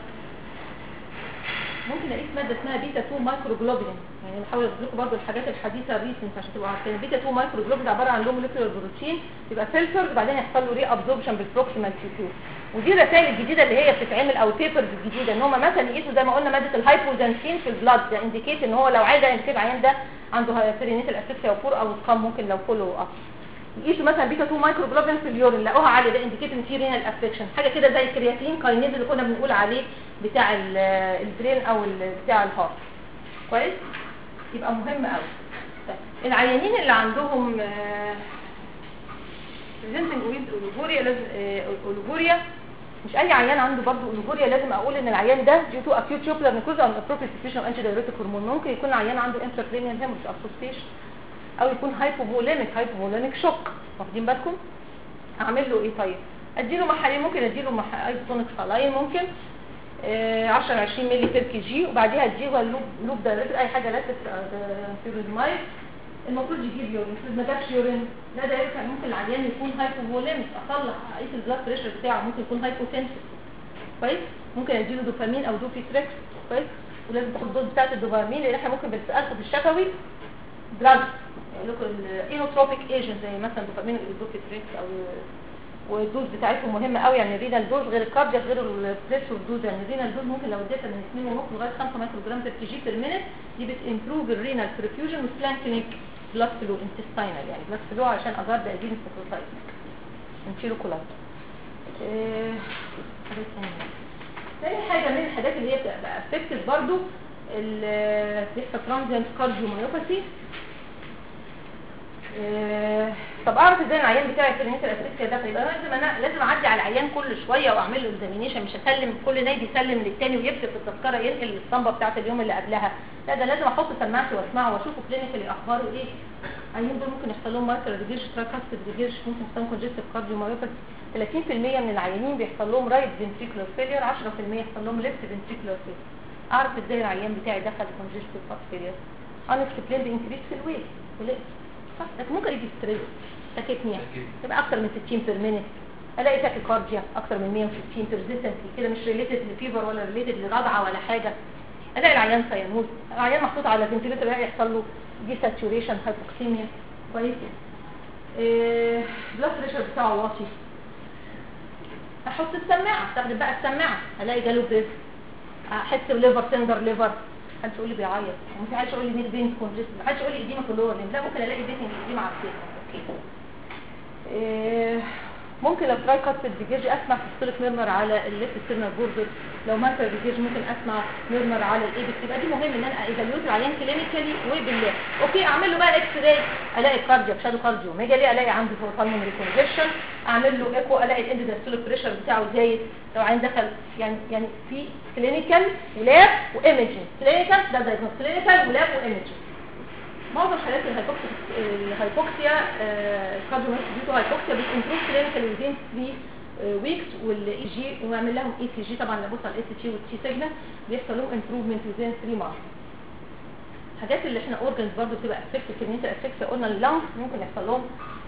ممكن اقيس ماده اسمها بيتا 2 مايكروجلوبولين، يعني بحاول اجيب لكم برضه الحاجات الحديثه الريسنت عشان تبقوا عارفين. بيتا 2 مايكروجلوبولين عباره عن لو موليكيولر بروتين يبقى فلتر وبعدين يحصل له ري ابزوربشن بالبروكسيمال تيوب. ودي الرسائل الجديده اللي هي بتتعمل او بيبرز الجديده ان هم مثلا يقيسوا زي ما قلنا ماده الهايبوزانسين في البلاد، ده انديكيت ان هو لو عايز ينتج عيان ده عنده بيرينيتال اسيكسيا وبور او سكام، ممكن لو فولو اب يقيسوا مثلا بيتا 2 مايكروجلوبولين في اليورين لقوها عاليه، ده انديكيت ان في رينال افكشن، حاجه كده زي الكرياتين كاينيز اللي كنا بنقول عليه بتاع البرين او بتاع الهارت. كويس. يبقى مهم قوي. العيانين اللي عندهم بريزنتنج ويز اوليجوريا لازم اوليجوريا، مش اي عيان عنده برضه اوليجوريا لازم اقول ان العيان ده ديو تو اكيوت تيوبولار نيكروز او ابروبريت سكريشن اوف انتي دايوريتيك هرمون. ممكن يكون عيان عنده انتركرينيال هيموريج اسوسيشن او يكون هايبوفوليميك شوك، واخدين بالكم؟ اعمل له ايه طيب؟ اديله محاليل، ممكن اديله ايزوتونيك سالاين، ممكن 10 20 مللي بير كي جي، وبعديها اديله لوب دايركت اي حاجه لاتس فيروزمايد. المفروض يجيب يورين، ما جابش يورين لا ده يمكن ممكن العيان يكون هايبوفوليميك، اصلح اقيس البلاد بريشر بتاعه، ممكن يكون هايبوتنسيف. كويس. ممكن اديله دوبامين او دوبيتريكس. كويس. ولازم تاخد الدوز بتاعه الدوبامين لان احنا ممكن بنسالكم في الشفوي دراج لكم الانوتروبيك ايجنت زي مثلا دوبامين والدوبيتريكس او والدوز بتاعتهم مهمه قوي، يعني الرينال دوز غير الكاردياك غير البريشر دوز، يعني الرينال دوز ممكن لو اديتها من 2.5 لغايه 5 مايكرو جرام بير كي جي بير مينيت دي بتمبروف الرينال برفيوجن وسلانكينج بلاد فلو انتستينال، يعني بلاد فلو عشان اجارد ادين السيتوسايت نشيله كلها. حاجه ثانيه، تاني حاجه من الحاجات اللي هي بتبقى افكتد برضو بيحصل ترانزيانت كارديوميوباثي. طب اعرف ازاي العيان بتاعي بيرينيتال اسيكسيا ده؟ يبقى لازم اعدي على العيان كل شويه واعمل له اكزامينيشن، مش هسلم كل نادي يسلم للتاني ويكتب في التذكره ينقل الاسطمبه بتاعه اليوم اللي قبلها، لا ده لازم احط سماعتي واسمعه واشوفه كلينيكالي اخباره ايه. العيان دول ممكن يحصل لهم ماركر ريجيرش تراكاستيك ريجيرش، ممكن يحصل لهم كونجستيف كارديوميوباثي. 30% من العيانين بيحصل لهم رايت فنتريكولار فيلير، 10% يحصل لهم ليفت فنتريكولار فيلير. اعرف ازاي العيان بتاعي دخل كونجستيف هارت فيلير؟ انكسبليند انكريس في الويت صح، لكن ممكن يجي ستريس تاكيبنيا تبقى اكتر من 60 بير مينيت، الاقي تاكيكارديا اكتر من 160 بيرزيستنتلي كده، مش ريليتد لفيفر ولا ريليتد لرضعه ولا حاجه. الاقي العيان سيانوز، العيان محطوط على فنتيليتر يحصل له دي ساتوريشن هايبوكسيميا. كويس. بلاد بريشر بتاعه واطي، احط السماعه، استخدم بقى السماعه، الاقي جاله بريز، احس بليفر تندر ليفر، محدش يقول لي بيعيط، محدش يقول لي نيك بين كونجست، محدش يقول لي ايديما كلور، لا ممكن الاقي بيتنج ايديما على السيف. اوكي. ممكن لو تراي كات الديجيج اسمع سيستوليك ميرمر على الليفت ستيرنال بوردر، لو ماركر ديجيج ممكن اسمع ميرمر على الايبكس. يبقى دي مهم ان انا ايفاليوت العيان كلينيكالي وبالله. اوكي. اعمل له بقى اكس راي، الاقي كاردياك شادو كارديو ميجالي، الاقي عنده بالمونري كونجكشن، اعمل له ايكو الاقي الاندوستوليك بريشر بتاعه زايد، لو عين دخل يعني في كلينيكال ولاب وايميجنج، كلينيكال ده دايجنوز، كلينيكال ولاب وايميجنج. معظم حالات الهايبوكسيا الكارديوميوباثي دي هايبوكسيا بتمبروف كلينيكال ويزين 3 ويكس، والاي جي ونعمل لهم اي سي جي طبعا نبص على الاي سي جي والتي سيجنال بيحصل لهم امبروفمنت ويزين 3 مانث. الحاجات اللي احنا اورجنز برضو بتبقى افكت كلينيكال افكت، قلنا اللنج ممكن يحصل لهم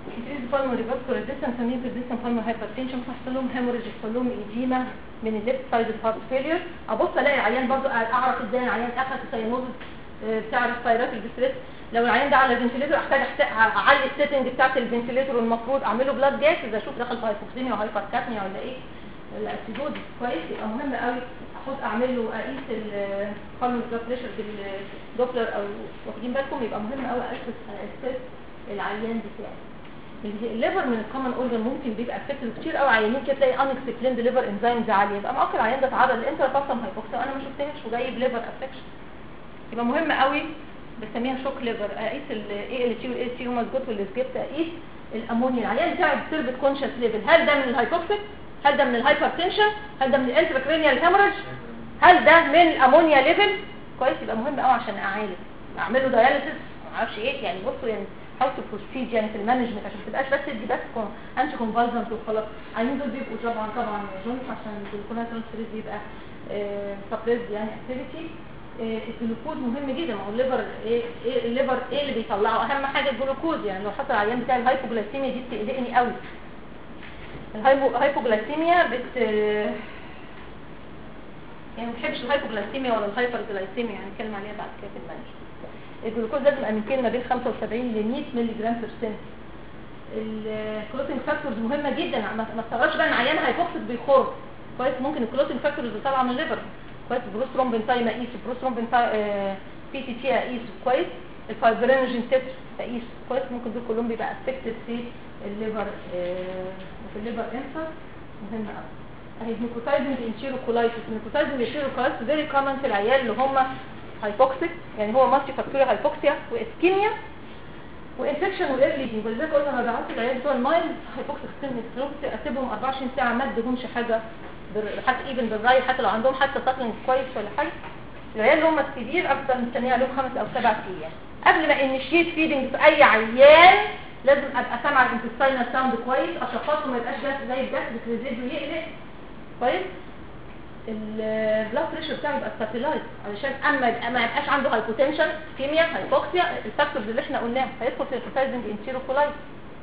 increase pulmonary vascular resistance and persistent pulmonary hypertension يحصل لهم hemorrhage يحصل لهم edema من الليفت سايد هارت فيلير. ابص الاقي العيان برضو اعرف ازاي العيان اخذ ساينوزس بتاع الريسبيراتوري ديستريس. لو العيان ده على الفنتليتور احتاج اعلي السيتنج بتاعت الفنتليتور والمفروض اعمل له بلاد جاس اذا اشوف دخل في هايبوكسيميا وهايبركابنيا ولا ايه الاسيدوز كويس. يبقى مهم قوي اعمل له اقيس البلمونري بلاد بريشر بالدوبلر او واخدين بالكم. يبقى مهم قوي اسس العيان بتاعي. الليفر من الكومن اورجن ممكن بيبقى افكتد كتير قوي عيانين كده تلاقي انكسبليند ليفر انزيمز عاليه يبقى ممكن العيان ده اتعرض للانتراباسم هايبوكسيا وانا ما شفتهاش وجايب ليفر افكشن. يبقى مهم قوي بسميها شوك ليفر اقيس الاي ال تي والاي تي هما الجوت والسكيبت اقيس الامونيا العيان بتاعي بتربط كونشس ليفل. هل ده من الهايبوكسيك؟ هل ده من الهايبرتنشن؟ هل ده من الانتراكرينيال هيموريج؟ هل ده من الامونيا ليفل؟ كويس. يبقى مهم قوي عشان اعالج اعمل له داياليسيس ما اعرفش ايه يعني. بصوا يعني هاو تو بروسيد يعني في المانجمنت عشان ما تبقاش بس تدي بس انتي كونفالسنت وخلاص. العيانين دول بيبقوا طبعا جونز عشان الجلوكوز ترانسفيريز بيبقى سبريس يعني اكتيفيتي. الجلوكوز مهم جدا. ما هو الليفر ايه الليفر ايه اللي بيطلعه؟ اهم حاجه الجلوكوز. يعني لو حصل عيان بتاع الهايبوغلايسيميا دي بتقلقني قوي. الهايبوغلايسيميا يعني ما بتحبش الهايبوغلايسيميا ولا الهايبرجلايسيميا يعني نتكلم عليها بعد كده في المانجمنت. الجلوكوز لازم يبقى من ما بين 75 ل 100 مللي جرام بير سنت. الكلوتينج فاكتورز مهمه جدا. ما تستغربش بقى ان عيان هايبوكسيك بيخر كويس. ممكن الكلوتينج فاكتورز اللي طالعه من الليفر كويس. بروسترومبين تايم اقيسه، بروسترومبين بي تي تي اقيسه كويس. الفايبرينوجين تتر اقيسه كويس. ممكن دول كلهم بيبقى افكتد في الليفر وفي الليفر انسر مهم قوي. اهي ميكوتايزنج انتيروكولايتس. ميكوتايزنج انتيروكولايتس فيري كومن في العيال اللي هم هايبوكسيك يعني هو مالتي فاكتوريال هايبوكسيا واسكيميا وانفكشن وايرليدنج. ولذلك قلنا لما بعت العيال بتوع المايلد هايبوكسيك اسيبهم 24 ساعه ما ادهمش حاجه حتى ايفن بالراي حتى لو عندهم حتى سبلمنت كويس ولا حاجه. العيال اللي هم الكبير افضل مستنيه عليهم 5 أو 7 ايام قبل ما انيشيت فيدنج في اي عيان. لازم ابقى سامعه الانتستينال ساوند كويس اشخصه ما يبقاش جاس زي الجاس بتريزيد ويقلق كويس. البلاد بريشر بتاعه يبقى ستابيلايز علشان اما ما يبقاش عنده هايبوتنشن كيميا هايبوكسيا الفاكتورز اللي احنا قلناها هيدخل في الكوتايزنج انتيروكولايتس.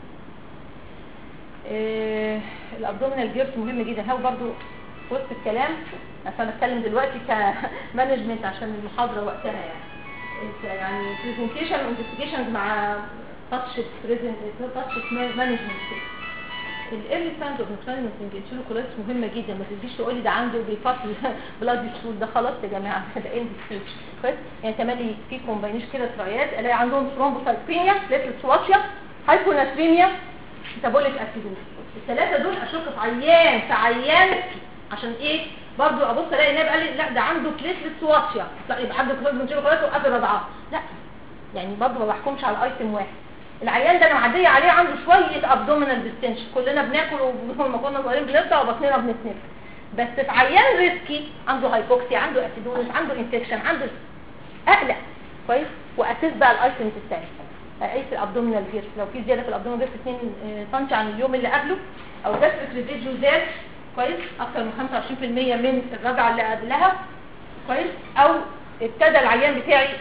الابدومينال جيرس مهم جدا. هو برضو وسط الكلام عشان اتكلم دلوقتي كمانجمنت عشان المحاضره وقتها يعني بريزنتيشن انفستيجيشنز مع تاتش مانجمنت. الايرلي ساينز اوف نكتورنال انتيروكولايتس مهمه جدا. ما تجيش تقولي ده عنده بيفصل بلاد ستول ده خلاص يا جماعه ده اند ستيج كويس. يعني تملي في كومباينيشن كده ترايات الاقي عندهم ثرومبوسايتوبينيا بليتلت واتشيا هايبوناتريميا ميتابوليك اسيدوز. الثلاثه دول اشك في عيان عشان ايه برضو ابص الاقي النبي قال لي لا ده عنده بليتلت واتشيا لا يبقى عنده كلوز انتيروكولايتس وقبل رضعات. لا يعني برضو ما بحكمش على ايتم واحد. العيان ده انا معديه عليه عنده شويه ابدومينال ديستنشن كلنا بناكل ولما كنا صغيرين بنرضع وبطننا بنسند. بس في عيان ريسكي عنده هايبوكسيا عنده اسيدوز عنده انفكشن عنده اقلق كويس. واساس بقى الايتمز الثانيه اقيس الابدومينال جيرس. لو في زياده في الابدومينال جيرس 2 سم عن اليوم اللي قبله او جاستريك ريفيديو زاد كويس اكثر من 25% من الرضعه اللي قبلها كويس. او ابتدى العيان بتاعي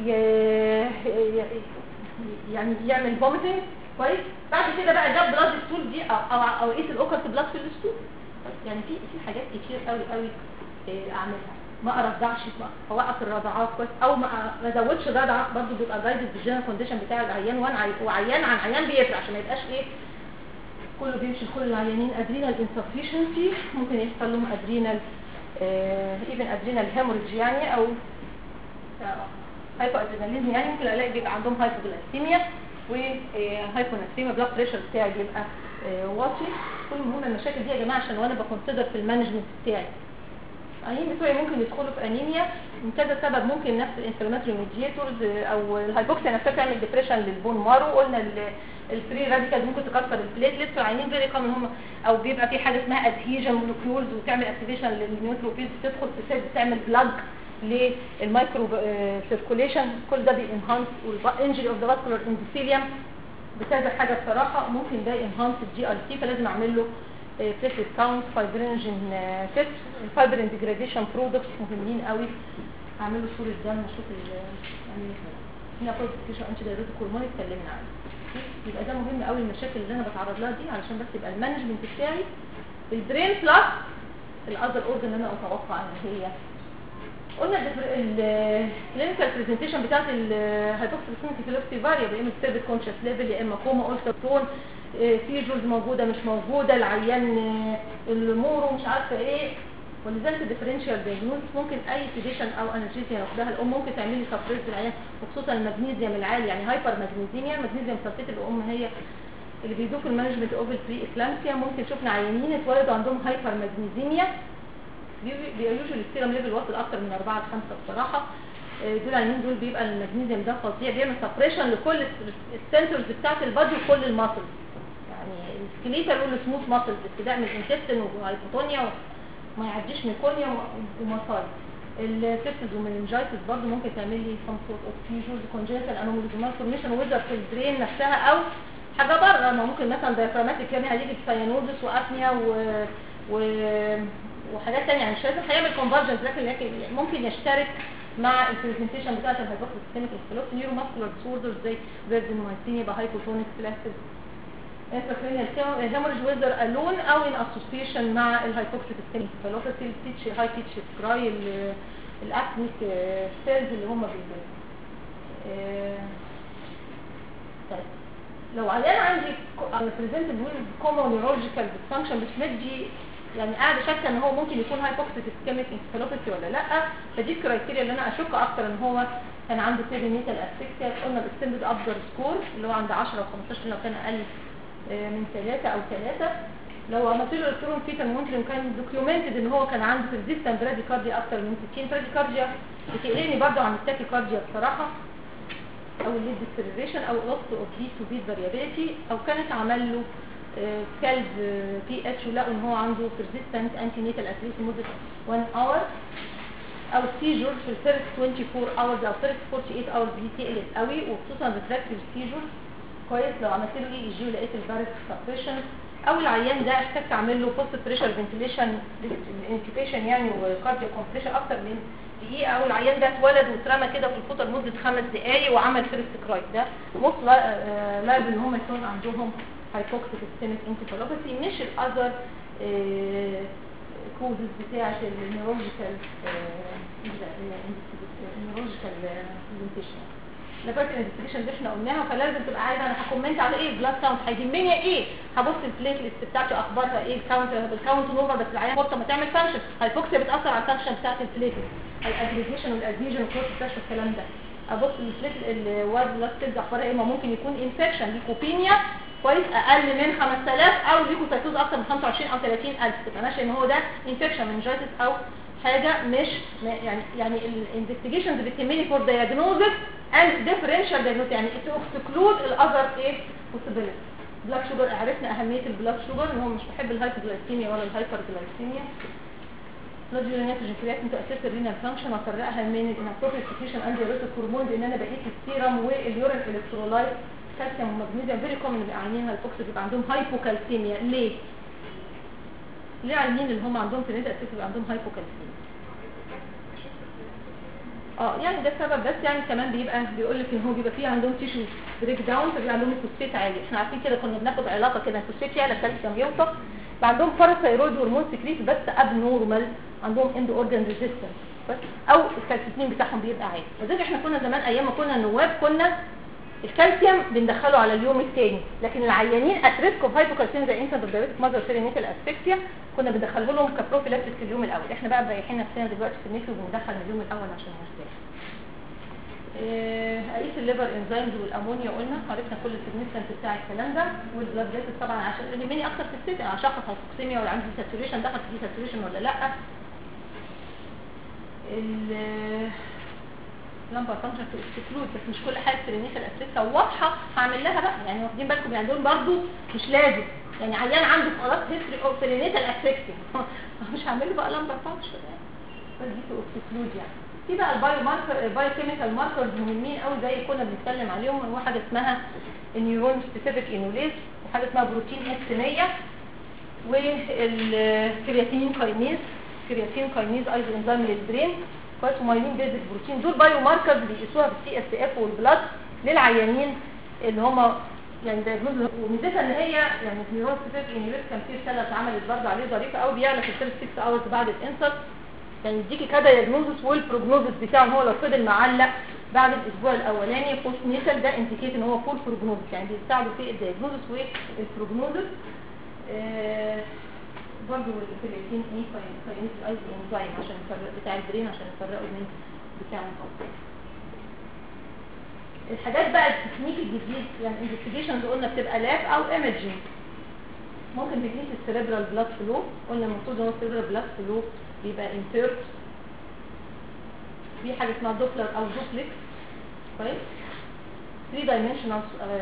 يعني يعمل فوميتنج كويس. بعد كده بقى جاب بلاد ستول دي او قيس الاوكرت بلاد في الستول. يعني في حاجات كتير قوي اعملها. ما ارضعش اوقف الرضعات كويس او ما ازودش الرضعه برضه بيبقى جايد الجينيرال كونديشن بتاع العيان وعيان عن عيان بيفرق عشان ما يبقاش ايه كله بيمشي كل العيانين. ادرينال انسفيشنسي ممكن يحصل لهم ادرينال ايفن ادرينال هيموريدج يعني او هايبو ادريناليزم يعني ممكن الاقي بيبقى عندهم هايبوغلايسيميا وهايبوناتريميا بلاد بريشر بتاعي بيبقى واطي. كل مهم المشاكل دي يا جماعه عشان وانا بكونسيدر في المانجمنت بتاعي. العيانين بتوعي ممكن يدخلوا في انيميا من كذا سبب. ممكن نفس الانفلاماتوري ميدياتورز او الهايبوكسيا نفسها تعمل ديبريشن للبون مارو. قلنا الفري راديكال ممكن تكسر البليتلتس. العيانين فيري كومن هم او بيبقى في حاجه اسمها ادهيجن مولكيولز وتعمل اكتيفيشن للنيوتروفيلز تدخل في سيل تعمل بلاج للمايكرو سيركوليشن. كل ده بينهانس والانجري اوف ذا فاسكولار اندوثيليوم بكذا حاجه بصراحه ممكن ده انهانس الجي ار سي. فلازم اعمل له بليتلت كاونت فايبرينوجين تيست الفايبرين ديجراديشن برودكتس مهمين قوي. اعمل له صوره دم اشوف يعني هنا برودكتيشن انتي دايريتيك هرمون اتكلمنا عنه. يبقى ده مهم قوي المشاكل اللي انا بتعرض لها دي، علشان بس يبقى المانجمنت بتاعي البرين بلس الاذر اورجن اللي انا اتوقع ان هي. قلنا الكلينيكال برزنتيشن بتاعت الهايبوكسيك انكفالوباثي فاريبل، يا اما ستيبل كونشس ليفل، يا اما كوما اولتر تون، سيجرز موجوده مش موجوده، العيان المورو مش عارفه ايه. ولذلك الديفرنشال دايجنوز ممكن اي سيديشن او انرجيزيا ياخدها الام ممكن تعمل لي سبريس للعيان، وخصوصا المغنيسيوم العالي، يعني هايبر مغنيسيميا. المغنيسيوم سلفيت الام هي اللي بيدوك المانجمنت اوف البري اكلامسيا. ممكن شفنا عيانين اتولدوا عندهم هايبر مغنيسيميا، بيوجوا السيرم ليفل واصل اكتر من 4 ل 5 بصراحه. دول عيانين دول بيبقى المغنيسيوم ده فظيع، بيعمل سبريشن لكل السنترز بتاعت البادي وكل الماسلز، يعني السكليتال والسموث ماسلز، ابتداء من الانتستين وهايبوتونيا وما يعديش ميكونيا ومصايد. السيبسز والمننجايتس برضه ممكن تعمل لي سم سورت اوف فيجرز كونجنتال انوماليز مالفورميشن ويذر في البرين نفسها او حاجه بره. ما ممكن مثلا دايفراماتيك يعني هيجي ساينوزس وابنيا وحاجات ثانيه، يعني مش لازم هيعمل كونفرجنس، لكن ممكن يشترك مع البرزنتيشن بتاعت الهايبوكسيك سيستميك انكفالوباثي. نيورو ماسكولار ديسوردرز زي فيرجن يبقى هايبوتونيك فلاكسيد انتركرينيال هيموريج ويذر الون او ان اسوسيشن مع الهايبوكسيك سيستميك انكفالوباثي. التيتش هاي تيتش سكراي الاكنيك سيلز اللي هم بيبقوا. طيب لو عيان عندي بريزنتد ويز كومون نيورولوجيكال ديسفانكشن مش مدي، يعني قاعده شاكه ان هو ممكن يكون هايبوكسيك سيستميك انكفالوباثي ولا لا، فدي الكرايتيريا اللي انا اشك اكتر ان هو كان عنده بيرينيتال اسفكسيا. قلنا باكستندد ابدر سكور اللي هو عند 10 و 15 لو كان اقل من 3 او 3. لو عملت له الكترون فيتال مونترنج كان دوكيومنتد ان هو كان عنده ريزيستنت براديكارديا اكتر من 60. براديكارديا بتقلقني برضه عن التاكيكارديا بصراحه، او الليد ديسبريشن او لوس اوف بيت تو بيت فاريابيلتي، او كانت عمل له كالب بي اتش ولقوا ان هو عنده persistent antenatal atresia لمده 1 اور، او سيجور في الفيرست 24 hours او فيرست 48 hours دي تقلق قوي، وخصوصا ريفراكتيف سيجور. كويس لو عملت له اي جي ولقيت الفيروس سبريشن، او العيان ده احتجت اعمل له بوست بريشر فنتيليشن انكيوبيشن يعني وكارديو كومبريشن اكتر من دقيقه، او العيان ده اتولد واترمى كده في الفوطه لمده 5 دقائق وعمل فيرست كراي، ده موست لايف ان هم يكون عندهم هايبوكسيك سيستميك انكفالوباثي، مش الاذر كوزز بتاعه النيورولوجيكال برزنتيشن. لفات الانفستيجيشن اللي احنا قلناها، فلازم تبقى عايزه انا هكومنت على ايه البلاد كاونت، هيهمني ايه، هبص البليتلست بتاعته اخبارها ايه، الكاونت نورمال بس العيان فرصه ما تعمل فانكشن، هايبوكسيا بتاثر على الفانكشن بتاعت البليتلست، الاجريجيشن والادهيجن والكروس الكلام ده. ابص الوايت بلاد سيلز اخبارها ايه، ما ممكن يكون انفكشن ليكوبينيا كويس اقل من 5000 او ليكوسايتوز اكتر من 25 او 30000، تبقى ماشي ان هو ده انفكشن منجايتس او حاجه مش يعني الانفستيجيشنز بتهمني فور دايجنوزس اند ديفرنشال دايجنوز، يعني تكلود الاذر ايه بوسيبيليتي. بلاد شوجر، عرفنا اهميه البلاد شوجر ان هو مش بحب الهايبوغلايسيميا ولا الهايبرجلايسيميا. بلاد يورينيتريجين كرياتين تاسس الرينال فانكشن، وافرقها من الانابروبريت سكريشن اند دايوريتيك هرمون، لان انا بقيت السيرم واليورين الكترولايت كالسيوم ومغنيسيوم فيري كومن اللي عيانين الهايبوكسيا بيبقى عندهم هايبوكالسيميا. ليه عيانين اللي هم عندهم فرينيت اسيس بيبقى عندهم هايبوكالسيميا؟ يعني ده السبب، بس يعني كمان بيقول لك ان هو بيبقى فيه عندهم تيشو بريك داون، فبيبقى عندهم الفوسفات عالي. احنا عارفين كده، كنا بناخد علاقه كده الفوسفات يعلى الكالسيوم يوطى، بقى عندهم باراثايرويد هرمون سكريت بس اب نورمال، عندهم اندو اورجان ريزيستنس او الكالسيتين بتاعهم بيبقى عالي. وذلك احنا كنا زمان ايام ما كنا نواب كنا الكالسيوم بندخله على اليوم الثاني، لكن العيانين اتريسك اوف هايبوكالسيميا زي انسنت دايابيتيك ماذر سيرينيتال اسفكسيا كنا بندخله لهم كبروفيلاكسيس في اليوم الاول. احنا بقى مريحين نفسنا دلوقتي في النيفي وبندخل اليوم الاول عشان نرتاح. قيس الليفر انزيمز والامونيا، قلنا عرفنا كل السيجنيفيكانس بتاع الكلام ده، والبلاد فيسل طبعا عشان اللي يهمني اكتر في الست عشان اشخص هايبوكسيميا ولا عندي ساتوريشن، دخل في ساتوريشن ولا لا. لمبر فانكشن تو اكسكلود، بس مش كل حاجه سيرينيتال اسفكسيا واضحه هعمل لها بقى، يعني واخدين بالكم يعني دول برضو مش لازم، يعني عيان عنده خلاص هيستوري اوف سيرينيتال اسفكسيا مش هعمل له بقى لمبر فانكشن يعني، بس دي تو اكسكلود. يعني في بقى البايو ماركر، البايو كيميكال ماركرز مهمين قوي زي اللي كنا بنتكلم عليهم، واحده اسمها النيورون سبيسيفيك انوليز، وحاجه اسمها بروتين اس 100، والكرياتين كاينيز، كرياتين كاينيز ايضا انزيم للبرين كويس، ومايلين بيزك بروتين. دول بايو ماركرز بيقيسوها بالسي اس اف والبلاد للعيانين اللي هم يعني دايجنوز، وميزتها ان هي يعني نيورون سبيسيفيك انهبيتور كان في رساله اتعملت برضه عليه ظريفه قوي، بيعلى في الفيرست 6 اورز بعد الانسلت، يعني يديكي كده دايجنوزس والبروجنوزس بتاعه هو لو فضل معلق بعد الاسبوع الاولاني بوست نيتال ده انديكيت ان هو فول بروجنوزس، يعني بيساعدوا في الدايجنوزس والبروجنوزس. برضه الكرياتين ايه كاينيز ايز انزيم عشان نفرق بتاع البرين عشان نفرقه من بتاع المخدرات. الحاجات بقى التكنيك الجديد يعني انفستيجيشنز قلنا بتبقى لاب او ايمجينج. ممكن نقيس السيريبرال بلاد فلو، قلنا المفروض ان هو السيريبرال بلاد فلو بيبقى انترت، في حاجه اسمها دوبلر او دوبلكس كويس، 3 دايمنشنال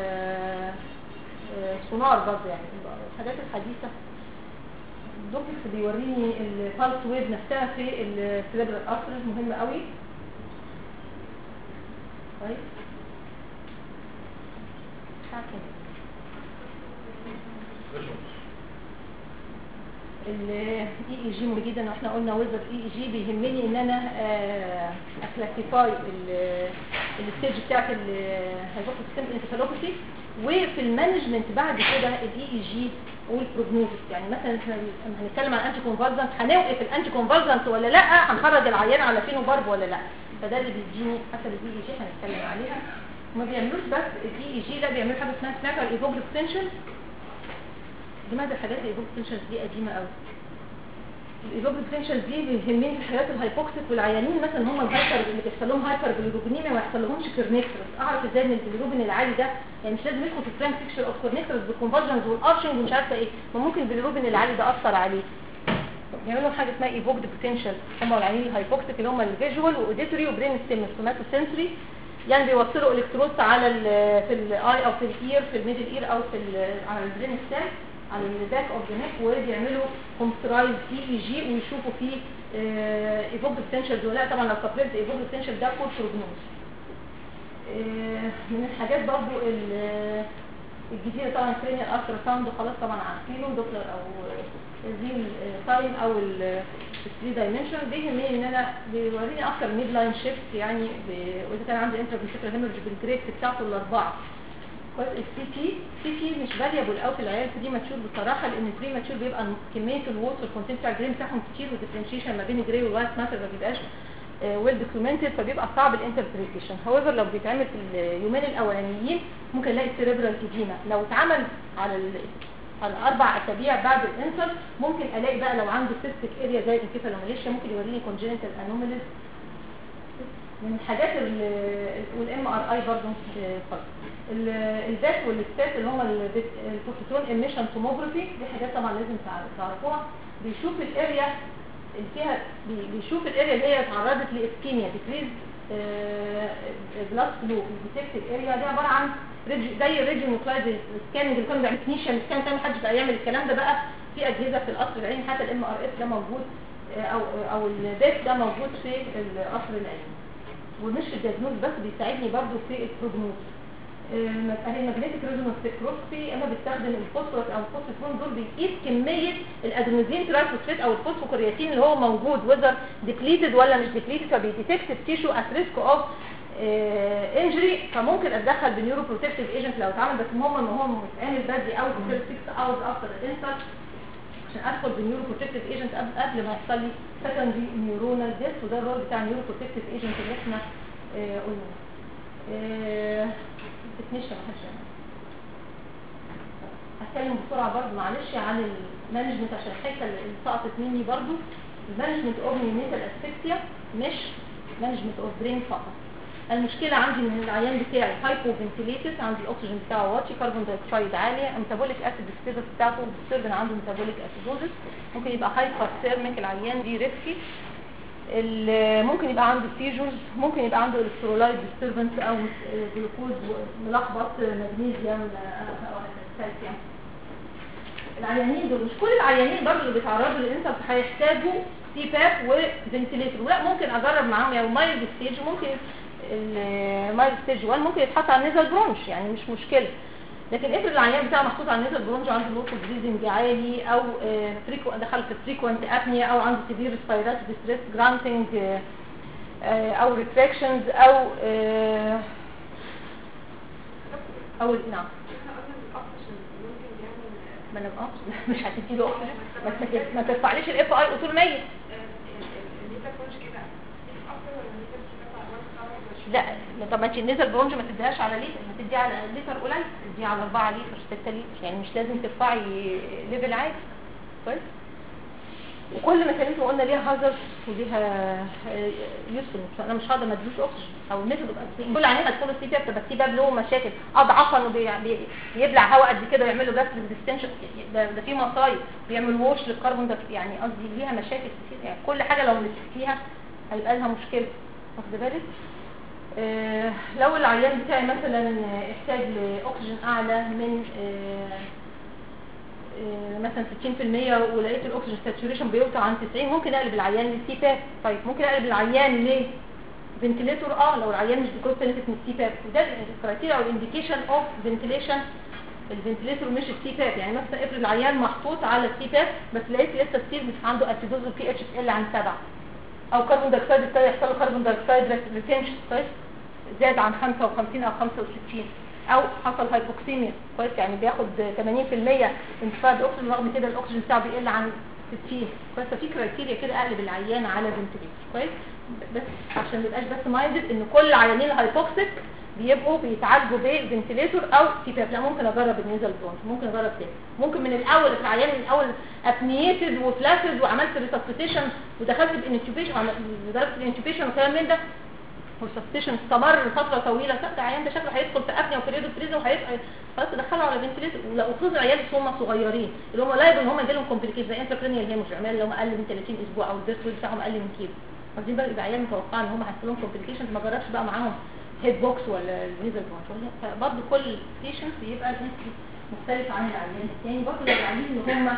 سونار برضه، يعني الحاجات الحديثه. الدوبلكس بيوريني البالس ويف نفسها في السيريبرال ارتريز، مهمه قوي كويس. الاي اي جي مهم جدا، واحنا قلنا ويزر اي اي جي بيهمني ان انا اكلاسيفاي الستيج بتاعت الهايبوكسيك انسفالوباثي، وفي المانجمنت بعد كده الاي اي جي والبروجنوزس. يعني مثلا احنا هنتكلم عن انتي كونفالسنت، هنوقف الانتي كونفالسنت ولا لا، هنخرج العيان على فينوبارب ولا لا، فده اللي بيديني حسب الاي اي جي هنتكلم عليها. ما بيعملوش بس الاي اي جي، لا بيعملوا حاجه اسمها سناكر ايفوجريك بوتنشال. جماعه الحاجات الايفوجريك بوتنشال دي قديمه قوي. الايفوجريك بوتنشال دي بيهمني في الحالات الهايبوكسيك والعيانين مثلا هم الهايبر اللي بيحصل لهم هايبر بيليروبينيميا وما يحصلهمش كورنيكترس. اعرف ازاي ان البيليروبين العالي ده يعني مش لازم يدخل في فرانك فيكشر اوف كورنيكترس بالكونفرجنز والارشنج ومش عارفه ايه، ما ممكن البيليروبين العالي ده اثر عليه. يعملوا حاجه اسمها ايفوجد بوتنشال، هم العيانين الهايبوكسيك اللي هم الفيجوال واوديتوري وبرين ستيم سوماتوسنسوري، يعني بيوصلوا الكترودز على في الاي او في الاير، في الميدل اير او في على البرين ستيم على الباك اوف ذا نيك، وبيعملوا كومبيوترايز اي اي جي ويشوفوا فيه ايفوجد بوتنشال ولا لا. طبعا لو سبريت ايفوجد بوتنشال ده فول بروجنوز. من الحاجات برضو الجديده طبعا كرينيال الترا ساوند، خلاص طبعا عارفينه، دوبلر او الزيل تايم او ال 3 دايمنشن. بيهمني ان انا بيوريني اكتر ميد لاين شيفت، يعني واذا كان عندي انترفيسيكال هيموريدج بالجريدز بتاعته الاربعه. السي بي مش فاليبل قوي في العيال دي ماتشور بصراحه، لان البري ماتشور بيبقى كميه الووتر كونتنت بتاع الجرين بتاعهم كتير، والديفرنشيشن ما بين الجري والوايت ماتر ما بيبقاش ويل دوكيومنتد، فبيبقى صعب الانتربريتيشن. هاويفر لو بيتعمل في اليومين الاولانيين ممكن نلاقي السيريبرال ايديما. لو اتعمل على 4 اسابيع بعد الانسل ممكن الاقي بقى لو عنده سيستيك اريا زي الانكيفالوماليشيا، ممكن يوريني كونجنتال انوماليز. من الحاجات والام ار اي برضه البات والستات اللي هم البوسترون ايميشن توموجرافي، دي حاجات طبعا لازم تعرفوها. بيشوف الاريا اللي فيها، بيشوف الاريا اللي هي اتعرضت لاسكيميا ديكريز بلاد فلو. الديتكت الاريا دي عباره عن زي الريجن نيوكلايد سكاننج اللي كانوا بيعملوا تكنيشن سكان، كان محدش بقى يعمل الكلام ده بقى في اجهزه في القصر العيني، حتى الام ار اس ده موجود او البات ده موجود في القصر العيني. ومش في الدياجنوز بس، بيساعدني برضو في البروجنوز. الماجنتيك ريزونانس سبكتروسكوبي انا بستخدم الفوسفورس او الفوسفورون، دول بيقيس كميه الادينوزين ترايفوسفيت او الفوسفوكرياتين اللي هو موجود وذر ديبليتد ولا مش ديبليتد، فبيديتكت التيشو ات ريسك اوف انجري. فممكن اتدخل بنيورو بروتكتيف ايجنت لو اتعمل، بس المهم ان هو يتعمل بدري او في 6 اورز افتر الانسلت عشان ادخل بالنيورو بروتكتيف ايجنت قبل ما يحصل لي سكندري نيورونال ديث. وده الرول بتاع النيورو بروتكتيف ايجنت اللي احنا قلنا. تكنيشن هتكلم بسرعه برضه معلش عن المانجمنت عشان الحته اللي سقطت مني برضه. المانجمنت اوف نيونيتال اسفكسيا مش مانجمنت اوف برين فقط. المشكله عندي ان العيان بتاعي هايبو فنتيليتد، عندي الاكسجين بتاعه واطي، كربون دايوكسيد عاليه، ميتابوليك اسيد ستيتس بتاعته ديستربن، عنده ميتابوليك اسيدوزس، ممكن يبقى هايبر ثيرميك العيان دي ريسكي. ممكن يبقى عنده سيجرز، ممكن يبقى عنده الكترولايت ديستربنس او جلوكوز ملخبط مغنيسيوم او كالسيوم. العيانين دول مش كل العيانين برضه اللي بيتعرضوا للانسلت هيحتاجوا سي باب وفنتيليتر، ولا ممكن اجرب معاهم يعني مايلد ستيج. ممكن المايلد ستيج 1 ممكن يتحط على النيزل برونش، يعني مش مشكله. لكن افرض العيان بتاعه محطوط على النيزل برونج عنده لوكو بريزنج عالي، او دخل في فريكوينت ابنيا، او عنده سيفير ريسبيراتوري ديستريس جرانتنج، او ريتراكشنز، او نعم ما انا مش هتدي له اكسجين، ما ترفعليش الاف اي طول 100. لا طب ما انت النزل برونج ما تديهاش على لتر، ما تديها على لتر قليل، تديها على 4 لتر 6 لتر، يعني مش لازم ترفعي ليفل عادي. كويس. وكل ميكانيزم قلنا ليها هازارد وليها يوسفول، انا مش هقدر ما اديلوش اكسجين او النزل يبقى كل عينين هتكون السي بي اف، بس السي بي اف له مشاكل اضعف انه بيبلع هواء قد كده ويعمل له جاس ديستنشن، ده في مصايب، بيعمل ووش للكربون ده، يعني قصدي ليها مشاكل كتير، يعني كل حاجه لو مسكتيها هيبقى لها مشكله. واخد بالك؟ لو العيان بتاعي مثلا احتاج لاكسجين اعلى من مثلا 60% ولقيت الاكسجين ساتوريشن بيوطى عن 90، ممكن اقلب العيان للسي باب. طيب ممكن اقلب العيان لفنتليتور لو العيان مش بيكون بنفيت من السي باب، وده الكرايتيريا او الانديكيشن اوف فنتيليشن الفنتليتور مش السي باب. يعني مثلا افرض العيان محطوط على السي باب بس لقيت لسه ستيل عنده اسيدوز والبي اتش بتقل عن 7، او كربون دايوكسيد ابتدى يحصل له كربون دايوكسيد ريتنشن كويس زاد عن 55 او 65، او حصل هايبوكسيميا كويس، يعني بياخد 80% انتفاض الاكسجين رغم كده الاكسجين بتاعه بيقل عن 60 كويس. ففي كرايتيريا كده اقلب العيان على فنتليتور كويس، بس عشان ما يبقاش بس مايندد ان كل عيانين الهايبوكسيك بيبقوا بيتعالجوا بفنتليتور او سي باب. لا ممكن اجرب النيزل برونش، ممكن اجرب تاني، ممكن من الاول العيان من الاول ابنيتد وفلاسد وعملت ريسبستيشن ودخلت بالانتوبيشن ودرجه الانتوبيشن وكلام من ده والسبستيشن استمر فتره طويله، لا العيان ده شكله هيدخل في ابنيا وبريدو فريزو وهيبقى خلاص دخلوا على فنتليتور. وخصوصا العيال اللي هم صغيرين اللي هم لايبل ان هم يجي لهم كومبليكيشن زي انتراكرينيال هيموج اللي هم اقل من 30 اسبوع او البيرث ويت بتاعهم اقل من كيلو، قصدي بقى يبقى عيال متوقع ان هم هيحصل لهم كومبليكيشنز، ما جربش بقى معاهم هيد بوكس ولا النيزل برونش، فبرضه كل بيشنت بيبقى الهيستوري مختلف عن العيان الثاني. برضه العيانين اللي هم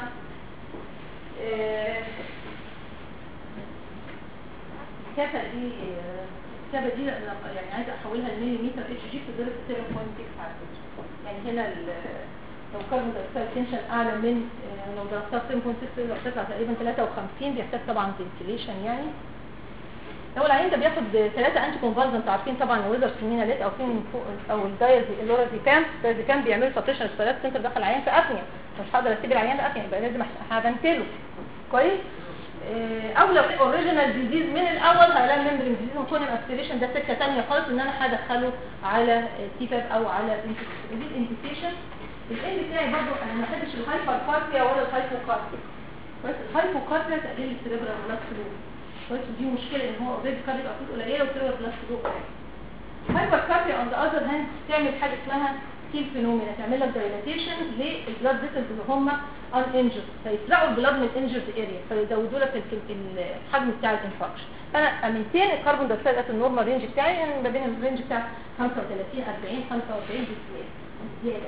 الكفه دي الكفه دي يعني عايزه احولها لمليمتر اتش جي في درجه 7.6 على فكره، يعني هنا لو كربون دايوكسيد تنشن اعلى من لو ضربتها 7.6 بتطلع تقريبا 53، بيحتاج طبعا فنتيليشن. يعني لو العيان ده بياخد 3 انتي كونفالسنت، عارفين طبعا الويزر سيميناليت او فين او الدايازيبام بيعملوا سبريشن للثلاث سنتر دخل العيان في ابنيا، مش هقدر اسيب العيان ده ابنيا، يبقى لازم هفنتله كويس. او لو اوريجينال ديزيز من الاول هيلاقي ممبرين ديزيز وكون الاسبيريشن ده سكه ثانيه خالص ان انا هدخله على سي باب او على دي الانديكيشن. الان بتاعي برضه انا ما بحبش الهايبركاربيا ولا الهايبوكاربيا، بس الهايبوكاربيا تقليل السيريبرال بلاد فلو كويس، ودي مشكله ان هو اوريدي كاربيك اكيد قليله والسيريبرال بلاد فلو قليل. الهايبركاربيا اون ذا اذر هاند تعمل حاجه اسمها سيل فينومينا، تعمل لك دايلاتيشن للبلاد فيسلز اللي هم ان انجرد، فيسرقوا البلاد من الانجرد اريا فيزودوا لك الحجم بتاع الانفكشن. فانا امنتين الكربون دايوكسيد ات النورمال رينج بتاعي، يعني ما بين الرينج بتاع 35 40 45 زياده.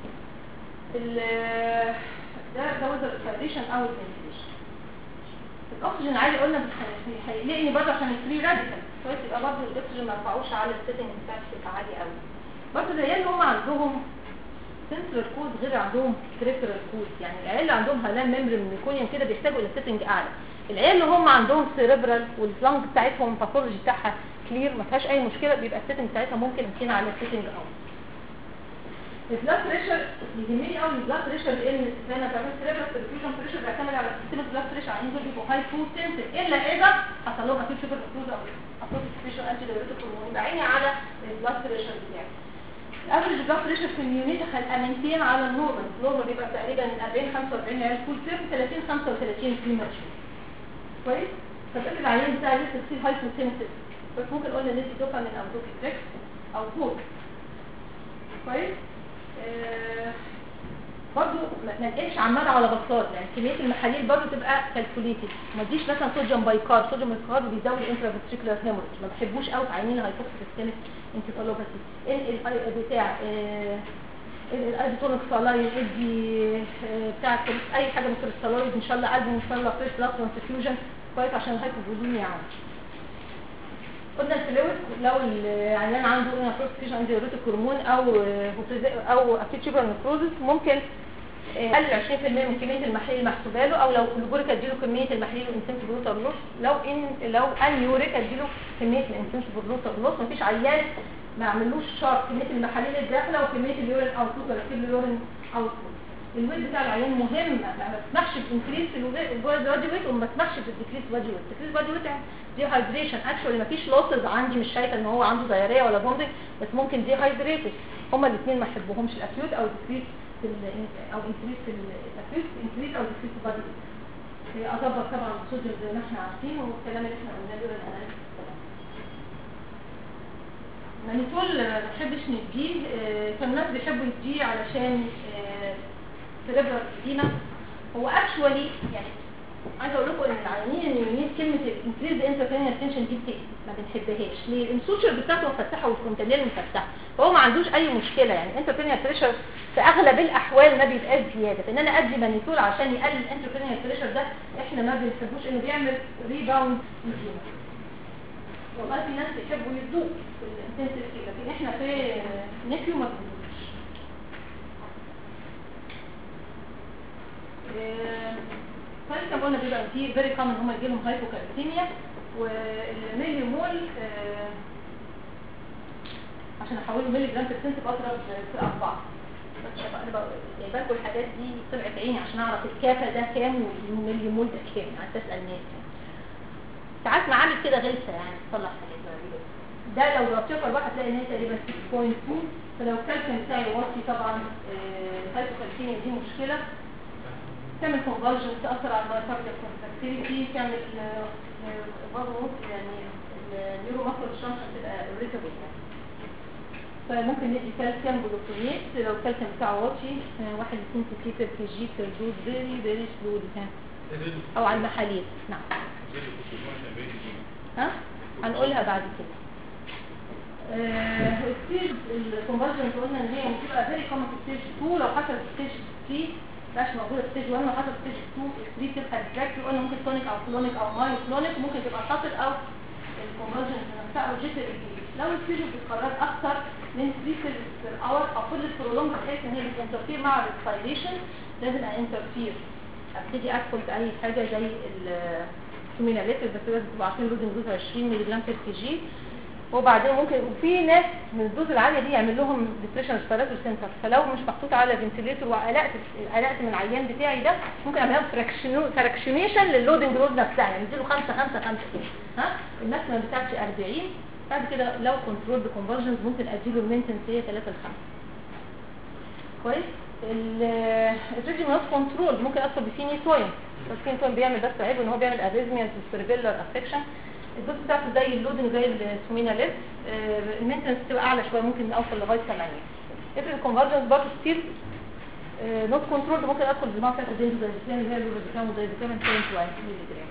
ده وزر الفايبريشن او الفنتيليشن. الاكسجين عالي قلنا هيقلقني برضه عشان الفري راديكال كويس، يبقى برضه الاكسجين ما يرفعوش على السيتنج بتاعتي تبقى عالي قوي. برضه العيال اللي هم عندهم سنترال كود غير عندهم بريفرال كود، يعني العيال اللي عندهم هلان ميمبرين ميكونيوم كده بيحتاجوا الى سيتنج اعلى. العيال اللي هم عندهم سيريبرال والفلانج بتاعتهم الباثولوجي بتاعها كلير ما فيهاش اي مشكله، بيبقى السيتنج بتاعتها ممكن يمكن على السيتنج اول. البلاد بريشر يهمني قوي البلاد بريشر، لان انا بعمل سيريبرال بريفيوجن بريشر بيعتمد على سيستم البلاد بريشر، يعني دول بيبقوا هاي فود سنسيتيف الا اذا حصل لهم اكيد شوجر اوكلوز او ابروتيك بريشر انتي دايوريتيك هرمون، بعيني على البلاد بريشر بتاعي. الافريج بلاد بريشر في اليونيت امنتين على النورمال بيبقى تقريبا 40 45 عيال فول تيرم 30 35 في ماتشور كويس. فبقى العيان بتاعي لسه كتير هاي فود سنسيتيف، بس ممكن قلنا ندي دوبامين او دوكيتريكس او فوق كويس. برضو ما نقلش عمال على بطال، يعني كميه المحاليل برضو تبقى كالكوليتد، ما تديش مثلا صوديوم بايكارب، صوديوم بايكارب بيزود انترافنتريكولار هيموريج، ما بحبوش قوي في عينين هايبوكسيك انكفالوباثي. بتاع الاديتونيك سالاين ادي بتاع اي حاجه من الكريستالويد ان شاء الله قلب ان شاء الله فريش بلاد ترانسفيوجن كويس عشان الهايبوفوليميا يعني. قلنا الفلويد لو العيان عنده انفروسكيشن عند دايوريتيك هرمون او اكيد شوجر نكروزس ممكن قلل 20% من كميه المحاليل المحسوبه له، او لو الجلوكوريك اديله كميه المحاليل الانسنس بروتر لوس، لو انيوريك اديله كميه الانسنس بروتر لوس. مفيش عيان ما عملوش شارت كميه المحاليل الداخله وكميه اليورين اوتبوت ولا اليورين اوتبوت. الويت بتاع العيان مهم، ما تسمحش بانكريس في البودي ويت وما تسمحش بالديكريس بودي ويت. الديكريس بودي ويت دي هايدريشن اكشولي، ما فيش لوسز عندي، مش شايفه ان هو عنده دايريه ولا فوميتنج، بس ممكن دي هايدريتد. هما الاثنين ما احبهمش، الاكيوت او ديكريس في او انكريس في الاكيوت، انكريس او ديكريس في البودي ويت. اظبط طبعا الصوديوم زي ما احنا عارفين، والكلام اللي احنا قلناه دول الاناليسيس. مانيتول ما بنحبش نديه، كان الناس بيحبوا يديه علشان سيريبرال ادينا. هو اكشوالي يعني عايزه اقول لكم ان العيانين النيونيت كلمه الانكريز انتركرينيال تنشن دي ما بنحبهاش. ليه؟ السوتشر بتاعته مفتحه والكونتينر مفتحه، فهو ما عندوش اي مشكله. يعني انتركرينيال بريشر في اغلب الاحوال ما بيبقاش زياده، فان انا ادي مانيتول عشان يقلل الانتركرينيال بريشر ده احنا ما بنحبوش، انه بيعمل ريباوند ايديما. والله في ناس بيحبوا يدوق في الانتنسيتي، لكن احنا في نيكيو ما بندوقش. فالكم قلنا بيبقى فيه فيري كومن هم يجيلهم هايبوكالسيميا، والميلي مول عشان احوله ميلي جرام برسنت بضرب في 4. بس انا جايبه لكم الحاجات دي طلعت عيني عشان اعرف الكافه ده كام والميلي مول ده كام، قعدت اسال ناس. ساعات معامل كده غلسه يعني تصلح حاجات ده. لو ضربتيه في 4 هتلاقي ان هي تقريبا 6.2. فلو الكالسيوم بتاعي واطي طبعا الهايبوكالسيميا دي مشكله، تعمل كونفرجن، تاثر على الكاردياك كونتراكتيليتي، تعمل برضه يعني النيورو ماسل جانكشن تبقى irritable يعني. فممكن ندي كالسيوم جلوكونيت لو الكالسيوم بتاعه واطي 1.2 cc per kg per dose very slowly او على المحاليل. نعم ها هنقولها بعد كده. الستيج الكونفرجن قلنا ان هي بتبقى فيري كومن في ستيج 2. لو حصل في ستيج 3 مش موجوده في ستيج 1، لو حصل في ستيج 2 3 تبقى ريفراكتوري. قلنا ممكن كلونيك او كلونيك او مايو كلونيك، ممكن تبقى شاطر او الكونفرجن نفسها او جيتر. لو الستيج بتتكرر اكثر من 3 سيلز بير اور او كل برولونج بحيث ان هي بتنترفير مع الريسبيريشن، لازم انترفير ابتدي ادخل باي حاجه زي السوميناليتس، بس لازم تبقوا عارفين لودنج دوز 20 ملي جرام بير كي جي. وبعدين ممكن وفي ناس من الدوز العاليه دي يعمل لهم ديبريشن ريسبيراتوري سنتر، فلو مش محطوط على فنتيليتور وقلقت من العيان بتاعي ده ممكن اعمل لهم فراكشنيشن لللودنج دوز نفسها، يعني اديله 5 5 5 ها الماكسيمم بتاعتي 40. بعد كده لو كنترول بكونفرجنز ممكن اديله المينتنس هي 3 ل 5. كويس. الريجيم نوت كنترول ممكن ادخل بفينيتوين، بس فينيتوين بيعمل بس عيب ان هو بيعمل اريزميا سيرفيلر افكشن. الدوز بتاعته زي اللودنج زي السوميناليت، المينتنس تبقى اعلى شويه، ممكن اوصل لغايه 8. افرض الكونفرجنس برضه ستيل نوت كنترول ممكن ادخل بالنوع بتاعت الدينزوزايزيبام اللي هي اللوفازيبام وزايزيبام 0.1 مللي جرام.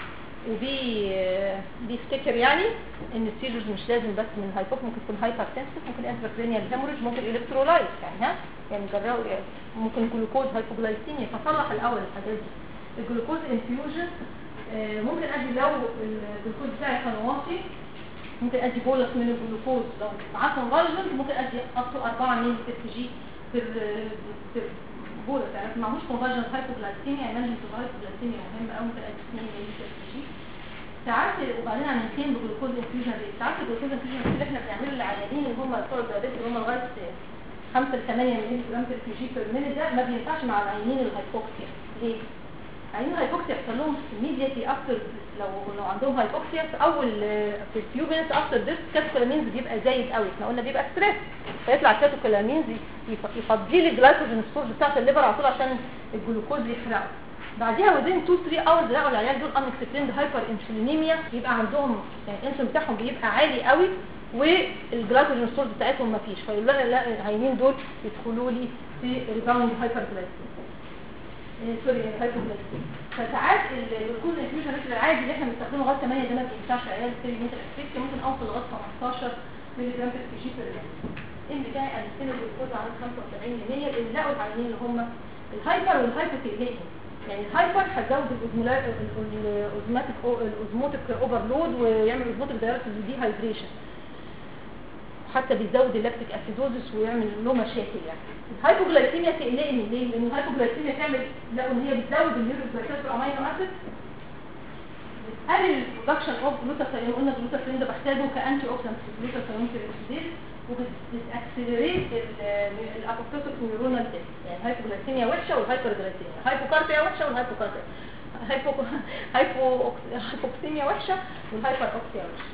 بيفتكر يعني ان السيلوز مش لازم بس من الهايبوك، ممكن تكون هايبر سنسيتيف، ممكن انتراكرينيال هيموريج، ممكن الكترولايت يعني يعني جربوا ممكن جلوكوز هايبوغلايسيميا. فصلح الاول الحاجات دي. الجلوكوز انفيوجن ممكن ادي لو الجلوكوز بتاعي كان واطي ممكن ادي بولس من الجلوكوز. لو معاه كونفرجن ممكن ادي اصله 4 مللي بير جي في بولس، يعني ما معهوش كونفرجن هايبوغلايسيميا، يعني مانجمنت الهايبوغلايسيميا مهم قوي، ممكن ادي 2 مللي بير جي ساعات. وبعدين هننتين بجلوكوز انفيوجن ريت. ساعات الجلوكوز انفيوجن اللي احنا بنعمله للعيانين اللي هم بتوع الدايابيتس اللي هم لغايه 5 ل 8 مللي جرام بير جي بير مينيت، ده ما بينفعش مع العيانين الهايبوكسيا. ليه؟ عيانين الهايبوكسيا يحصل لهم immediately افتر، لو عندهم هايبوكسيا في اول في فيو مينتس افتر ديس كاتوكولامينز بيبقى زايد قوي. احنا قلنا بيبقى ستريس، فيطلع الكاتوكولامينز يفضي لي الجلايكوجين ستورز بتاعت الليفر على طول عشان الجلوكوز يحرقه. بعديها within 2-3 hours لقوا العيال دول unexplained هايبر انسولينيميا، يبقى عندهم يعني الانسولين بتاعهم بيبقى عالي قوي والجلايكوجين ستورز بتاعتهم ما فيش، فيقول لنا لا العيانين دول يدخلوا لي في ريباوند هايبر جلايسيميا سوري هايبوغلايسيميا. فساعات الجلوكوز انفيوجن ريت العادي اللي احنا بنستخدمه لغايه 8 ده ما بينفعش عيال اكسبيرمنتال اسبيكت، ممكن اوصل لغايه 15 مللي جرام بير جي بير اللي بتاعي الانسولين الجلوكوز عند 75 100 اللي لقوا العيانين اللي هم الهايبر والهايبوكاليميا. يعني الهايبر هتزود الاوزموتيك اوفرلود ويعمل اوزموتيك دايركتيز ودي هايدريشن، حتى بيزود اللاكتيك اسيدوزس ويعمل له مشاكل. يعني الهايبوغلايسيميا تقلقني ليه؟ لان الهايبوغلايسيميا تعمل لقوا ان هي بتزود اليوريك جلايكوز امينو اسيد بتقلل البرودكشن اوف جلوتاثيون. قلنا الجلوتاثيون ده بحتاجه كانتي اوكسيدنت في الجلوتاثيون في الاكسديز، وبتاكسلريت الابوبتوتيك نيورونال ديث. يعني الهايبوغلايسيميا وحشه والهايبرجلايسيميا، الهايبوكاربيا وحشه والهايبوكاربيا، هايبوكسيميا وحشه والهايبر اوكسيا وحشه.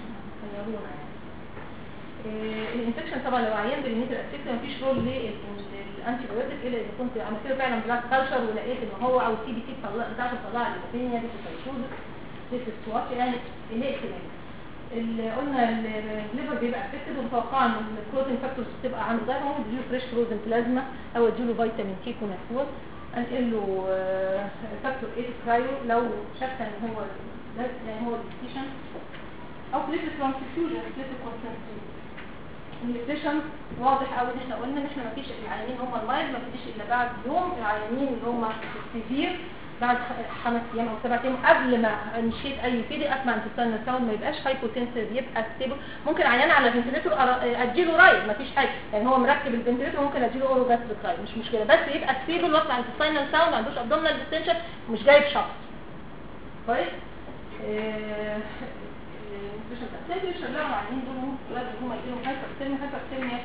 الانفكشن طبعا لو عيان بالنيتر اسيد مفيش رول للانتي بايوتيك الا اذا كنت عملت له فعلا بلاك كالشر ولقيت ان هو او سي بي تي بتاعته طلع الليوكيميا دي سايتوزس دي سوات، يعني ليه اللي قلنا الليفر بيبقى افكتد، ومتوقع ان الكلوتين فاكتورز بتبقى عنده ده، هو بيديله فريش فروزن بلازما او اديله فيتامين كي كوناتور، انقل له فاكتور 8 كرايو لو شك ان هو يعني هو ديفيشن، او بليتلت ترانسفيوجن بليتلت كونسنتريشن. النيوتريشن واضح قوي ان احنا قلنا ان احنا مفيش العيانين هم المايل ما بيجيش الا بعد يوم، العيانين اللي هم السيفير بعد 5 ايام او 7 ايام قبل ما نشيت اي فيدي اسمع انتستينال ساوند، ما يبقاش هايبوتنسيف، يبقى ستيبل. ممكن عيان على الفنتليتور اديله رايد مفيش حاجه، يعني هو مركب الفنتليتور ممكن اديله اورو جاستريك رايد مش مشكله، بس يبقى ستيبل واطلع انتستينال ساوند، ما عندوش ابدومينال ديستنشن، مش جايب شخص كويس. مش هتحتاج يشربوا العيانين دول ممكن هم يجيلهم هايبرثيرميا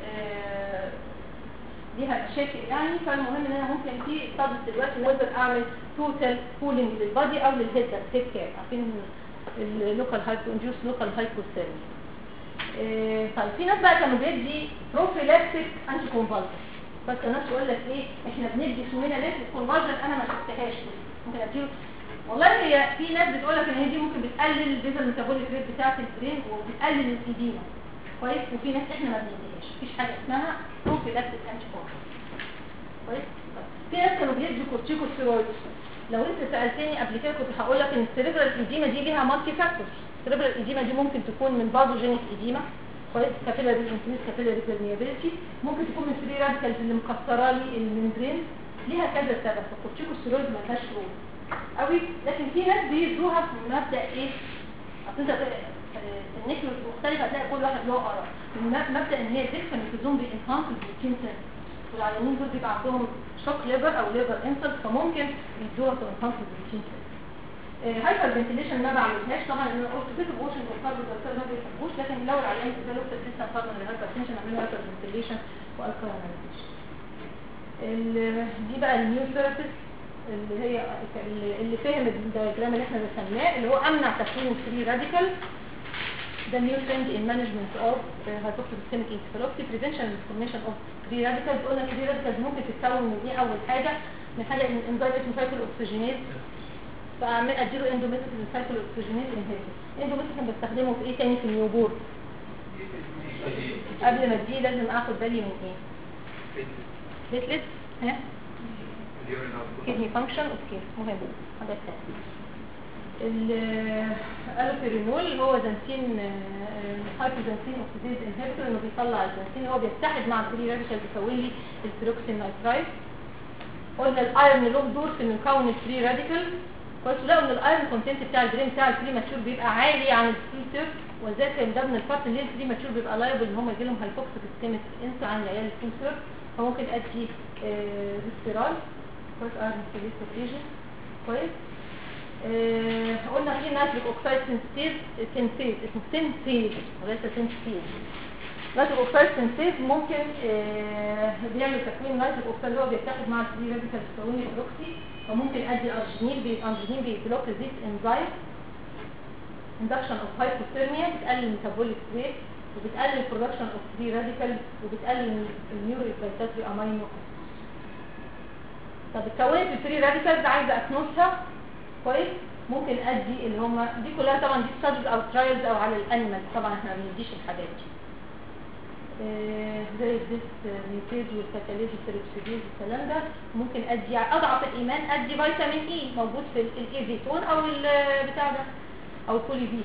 ليها مشاكل يعني. فالمهم ان انا ممكن في طب دلوقتي نقدر اعمل توتال كولينج للبادي او للهيد كير، عارفين اللوكال هايبو انديوس لوكال هايبوثيرميا. طيب في ناس بقى كانوا بيدي بروفيلاكتيك انتي كونفالسنت، بس الناس تقول لك ايه احنا بندي سمينا ليه الكونفالسنت، انا ما شفتهاش ممكن اديله. والله هي في ناس بتقول لك ان هي دي ممكن بتقلل البيزل ميتابوليك ريت بتاعه البرين وبتقلل الإديمة كويس، وفي ناس احنا ما بنديهاش، مفيش حاجه اسمها بروفيلاكتيك انتي كونفالسنت كويس. في ناس كانوا بيدوا كورتيكوستيرويد، لو انت سالتني قبل كده كنت هقول لك ان السيريبرال إديمة دي ليها مالتي فاكتورز. السيريبرال إديمة دي ممكن تكون من باثوجينيك إديمة كويس، كابيلاري انكريز كابيلاري بيرميابيليتي، ممكن تكون من فري راديكالز اللي مكسره لي الممبرين، ليها كذا سبب. فالكورتيكوستيرويد ما لهاش رول قوي، لكن في ناس بيدوها في مبدا ايه، اصل انت النيكلوس مختلفه هتلاقي كل واحد له اراء، مبدا ان هي ديكساميثازون بينهانس البروتين سنس، والعيانين دول بيبقى عندهم شوك ليفر او ليفر انسلت، فممكن يدوها في انهانس البروتين سنس. هايبر فنتيليشن ما بعملهاش طبعا، ان انا قلت كده اوشن والكاربو دكتور ما بيحبوش، لكن لو العيان ديفلوب ريزيستنس طبعا للهايبر تنشن اعملوا هايبر فنتيليشن والكالينايزيشن. دي بقى النيو ثيرابيست اللي هي اللي فهم الدياجرام اللي احنا رسمناه، اللي هو امنع تكوين الفري راديكال. ده نيو ترند ان مانجمنت اوف هايبوكسيميك انكفالوباثي، بريفنشن اند فورميشن اوف فري راديكالز. قلنا الفري راديكالز ممكن تتكون من ايه؟ اول حاجه من حاجه انزيم اسمه سايكل اوكسجينيز، فاعمل اديله اندوميتريك سايكل اوكسجينيز انهبيتور. اندوميتريك بستخدمه في ايه تاني في النيوبور؟ قبل ما اديه لازم اخد بالي من ايه؟ بليتلت ها كيدني فانكشن اوكي مهم. حاجه ثانيه الالوبيرينول هو زنسين هايبوزنسين اوكسيديز انهبيتور، انه بيطلع الزنسين، هو بيتحد مع الفري راديكال بيكون لي البيروكسين نايترايت. قلنا الايرون له دور في انه يكون الفري راديكال كويس، ولقوا ان الايرون كونتنت بتاع البرين بتاع الفري ماتشور بيبقى عالي عن الفلتر، وذلك من ضمن الفرق اللي الفري ماتشور بيبقى لايبل ان هم يجي لهم هايبوكسيك اسكيميك انت عن العيال الفلتر، فممكن ادي ريسبيرال كويس ايرون سيليستيجن كويس. قلنا في نيتريك اوكسيد سينثيز اسمه سينثيز وليس سينثيز. نيتريك اوكسيد سينثيز ممكن بيعمل تكوين نيتريك اوكسيد اللي هو بيتحد مع الفري راديكال تكون البروكسي، فممكن ادي ارجينين بيبلوك ذيس انزايم اندكشن اوف هايبوثيرميا، بتقلل الميتابوليك ريت وبتقلل البرودكشن اوف فري راديكال وبتقلل النيورو اكسايتاتوري امينو. طب اتكونت الفري راديكالز عايزه اكنسها كويس، ممكن ادي اللي هم دي كلها طبعا دي ستاديز او ترايلز او على الانيمال، طبعا احنا ما بنديش الحاجات دي زي الديس ميتيز والكاتاليز والسيروكسيديز والكلام ده. ممكن ادي اضعف الايمان ادي فيتامين اي موجود في الايزيتون او بتاع ده او البوليفيت.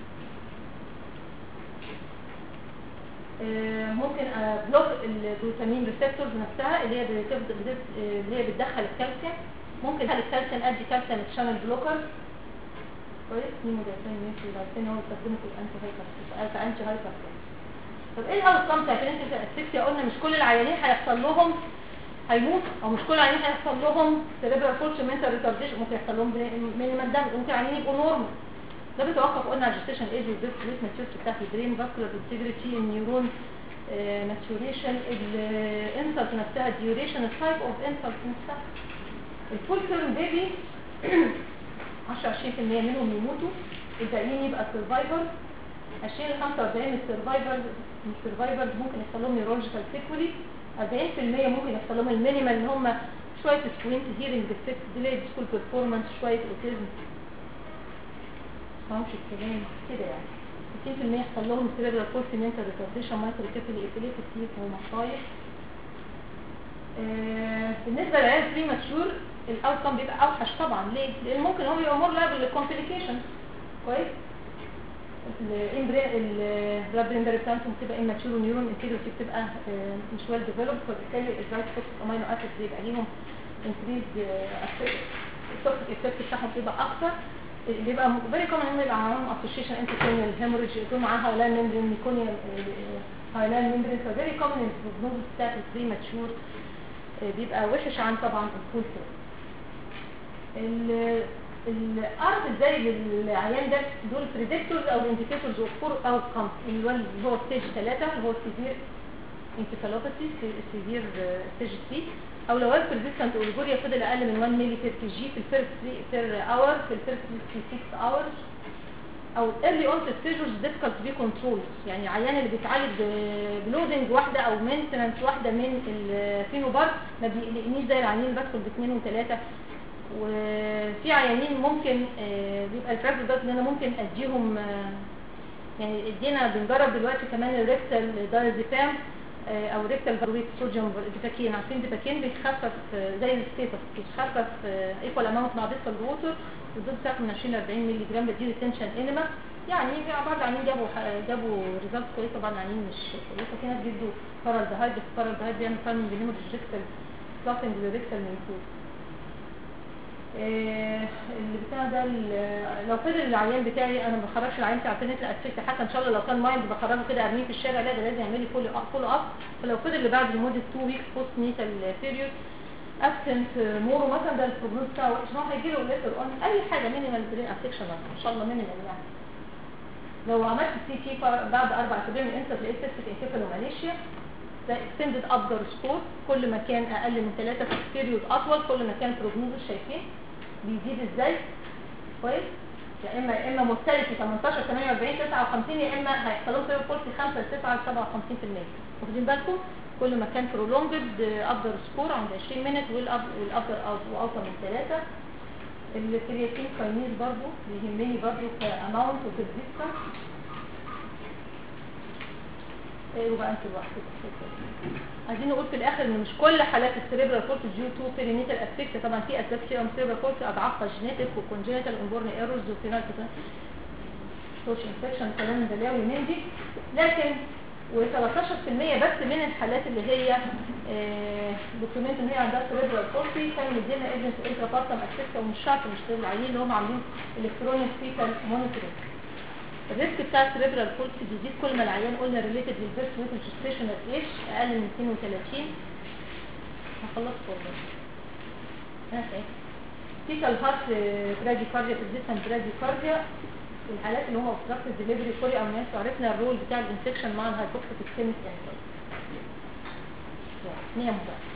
ممكن بلوك الجلوتامين ريسبتورز نفسها اللي هي بتدخل الكالسيوم، ممكن هل الكالسيوم ادي كالسيوم شانل بلوكر كويس، نيمودايتين نيوتريدايتين هو بيستخدمه في الانتي هايبر. طب ايه الاوتكم بتاع البرينتال اسفكسيا؟ قلنا مش كل العيانين هيحصل لهم هيموتوا، او مش كل العيانين هيحصل لهم سيريبرال فولش منتال ريتارديشن، ممكن يحصل لهم مينيمال دامج، ممكن العيانين يبقوا نورمال ده بيتوقف قلنا على الجستيشن ايج والبيرث ريت ماتيوريتي بتاعت البرين فاسكولار انتجريتي النيورون ماتيوريشن الانسلت نفسها الديوريشن التايب اوف انسلت نفسها. الفول تيرم بيبي 10-20% منهم يموتوا، الباقيين يبقى سرفايفر. 20 ل 45 السرفايفرز ممكن يحصل لهم نيورولوجيكال سيكولي. 40% ممكن يحصل لهم المينيمال اللي هم شويه سكوينت هيرنج ديفكت ديليد سكول بيرفورمانس شويه اوتيزم فهمش الكلام كده يعني. 60% يحصل لهم سيريبرال بولسي مينتال ريتارديشن مايكرو كيفالي ابيليبسي ومصايب. بالنسبه للعيال بري ماتشور الاوتكم بيبقى اوحش طبعا. ليه؟ لان ممكن هو يبقى مور لايبل للكومبليكيشن. كويس. البلاد برين بارير بتاعتهم بتبقى اماتشور ونيورون انتجريتي بتبقى مش ويل ديفلوبد، فبالتالي الرايت توكسيك امينو اسيد بيبقى ليهم انكريز التوكسيك افكت بتاعهم بيبقى اكتر. بيبقى فيري كومن ان يبقى معاهم اسوشيشن انتركرينيال هيموريدج يكون معاها هايلان ميمبرين ميكونيال هايلان ميمبرين. ففيري كومن ان البروجنوز بتاعت البري ماتشور بيبقى وحش عن طبعا الفول تيرم. الارض ازاي للعيان ده دول بريدكتورز او انديكيتورز اوف بور اوتكم اللي هو ستيج 3 اللي هو سيفير انكفالوباثي سيفير ستيج 3 او لو البريزيستنت اوليجوريا فضل اقل من 1 ملي بير كي جي في الفيرست اور في الفيرست 6 اورز او early onset seizures difficult to be controlled. يعني العيان اللي بيتعالج بلودنج واحده او مينتنانس واحده من الفينوبار ما بيقلقنيش زي العيانين اللي بدخل باثنين وثلاثه. وفي عيانين ممكن بيبقى البراكتس ده ان انا ممكن اديهم يعني ادينا بنجرب دلوقتي كمان الريكتال دايزيبام او ريكتال فالويت صوديوم ديباكين. عارفين ديباكين بيتخفف زي الستيتس بيتخفف ايكوال اماونت مع ديسكال ووتر والدوز بتاعته من 20 ل 40 مللي جرام بديله تنشن انما يعني بعض العيانين جابوا ريزلتس كويسه بعض العيانين مش كويسه. في ناس بيدوا بارالدهايد بس البارالدهايد بيعمل فالمنج هيموريدج ريكتال سلافنج للريكتال ميوكوز. اللي بتاع ده لو فضل العيان بتاعي انا ما بخرجش العيان بتاع الفينيتال اسفكت حتى ان شاء الله لو كان مايند بخرجه كده ارميه في الشارع لا ده لازم يعمل لي فول اب. فلو فضل اللي بعد لمده 2 ويكس بوست نيتال بيريود ابسنت مورو مثلا ده البروجنوز بتاعه وحش ان هو هيجي له ليتر اون اي حاجه مينيمال برين افكشن ان شاء الله مينيمال يعني. لو عملت سي تي بعد 4 اسابيع من انت لقيت سيستيك انكفالوماليشيا ده اكستندد ابجر سكور كل ما كان اقل من 3 في بيريود اطول كل ما كان بروجنوز شايفين بيزيد ازاي. كويس. يا اما مختلف 18 48 59 يا اما هيحصل له سيرو بولسي 5 ل 9 ل 57%. واخدين بالكم كل ما كان برولونجد ابجر سكور عند 20 مينت والابجر اوطى من 3. الكرياتين كاينيز برضو بيهمني برضو كاماونت وبالريسكا وبقى انت لوحدك. عايزين نقول في الاخر ان مش كل حالات السيريبرال كورتي ديو تو بيرينيتال افكت. طبعا في اسباب كتير من السيريبرال كورتي اضعافها جينيتك وكونجينيتال انبورن ايرورز وفينال سوش انفكشن كلام بلاوي من دي. لكن و13% بس من الحالات اللي هي دوكيومنت ان هي عندها سيريبرال كورتي كان مدينا ايجنت انترابارتم افكت ومش شرط مش كل العيانين اللي هم عاملين الكترونيك فيتال مونيتورنج. الريسك بتاع السيريبرال كورتي بيزيد كل ما العيان قلنا ريليتد للبيرث ويت والجستيشنال ايج اقل من 32. هخلص والله انا سعيد. فيتال هارت براديكارديا ريزيستنت براديكارديا الحالات اللي هم اوبستراكتيف ديليفري كوري او ناس عرفنا الرول بتاع الانفكشن مع الهايبوكسيك سيستميك انفكشن. نعم.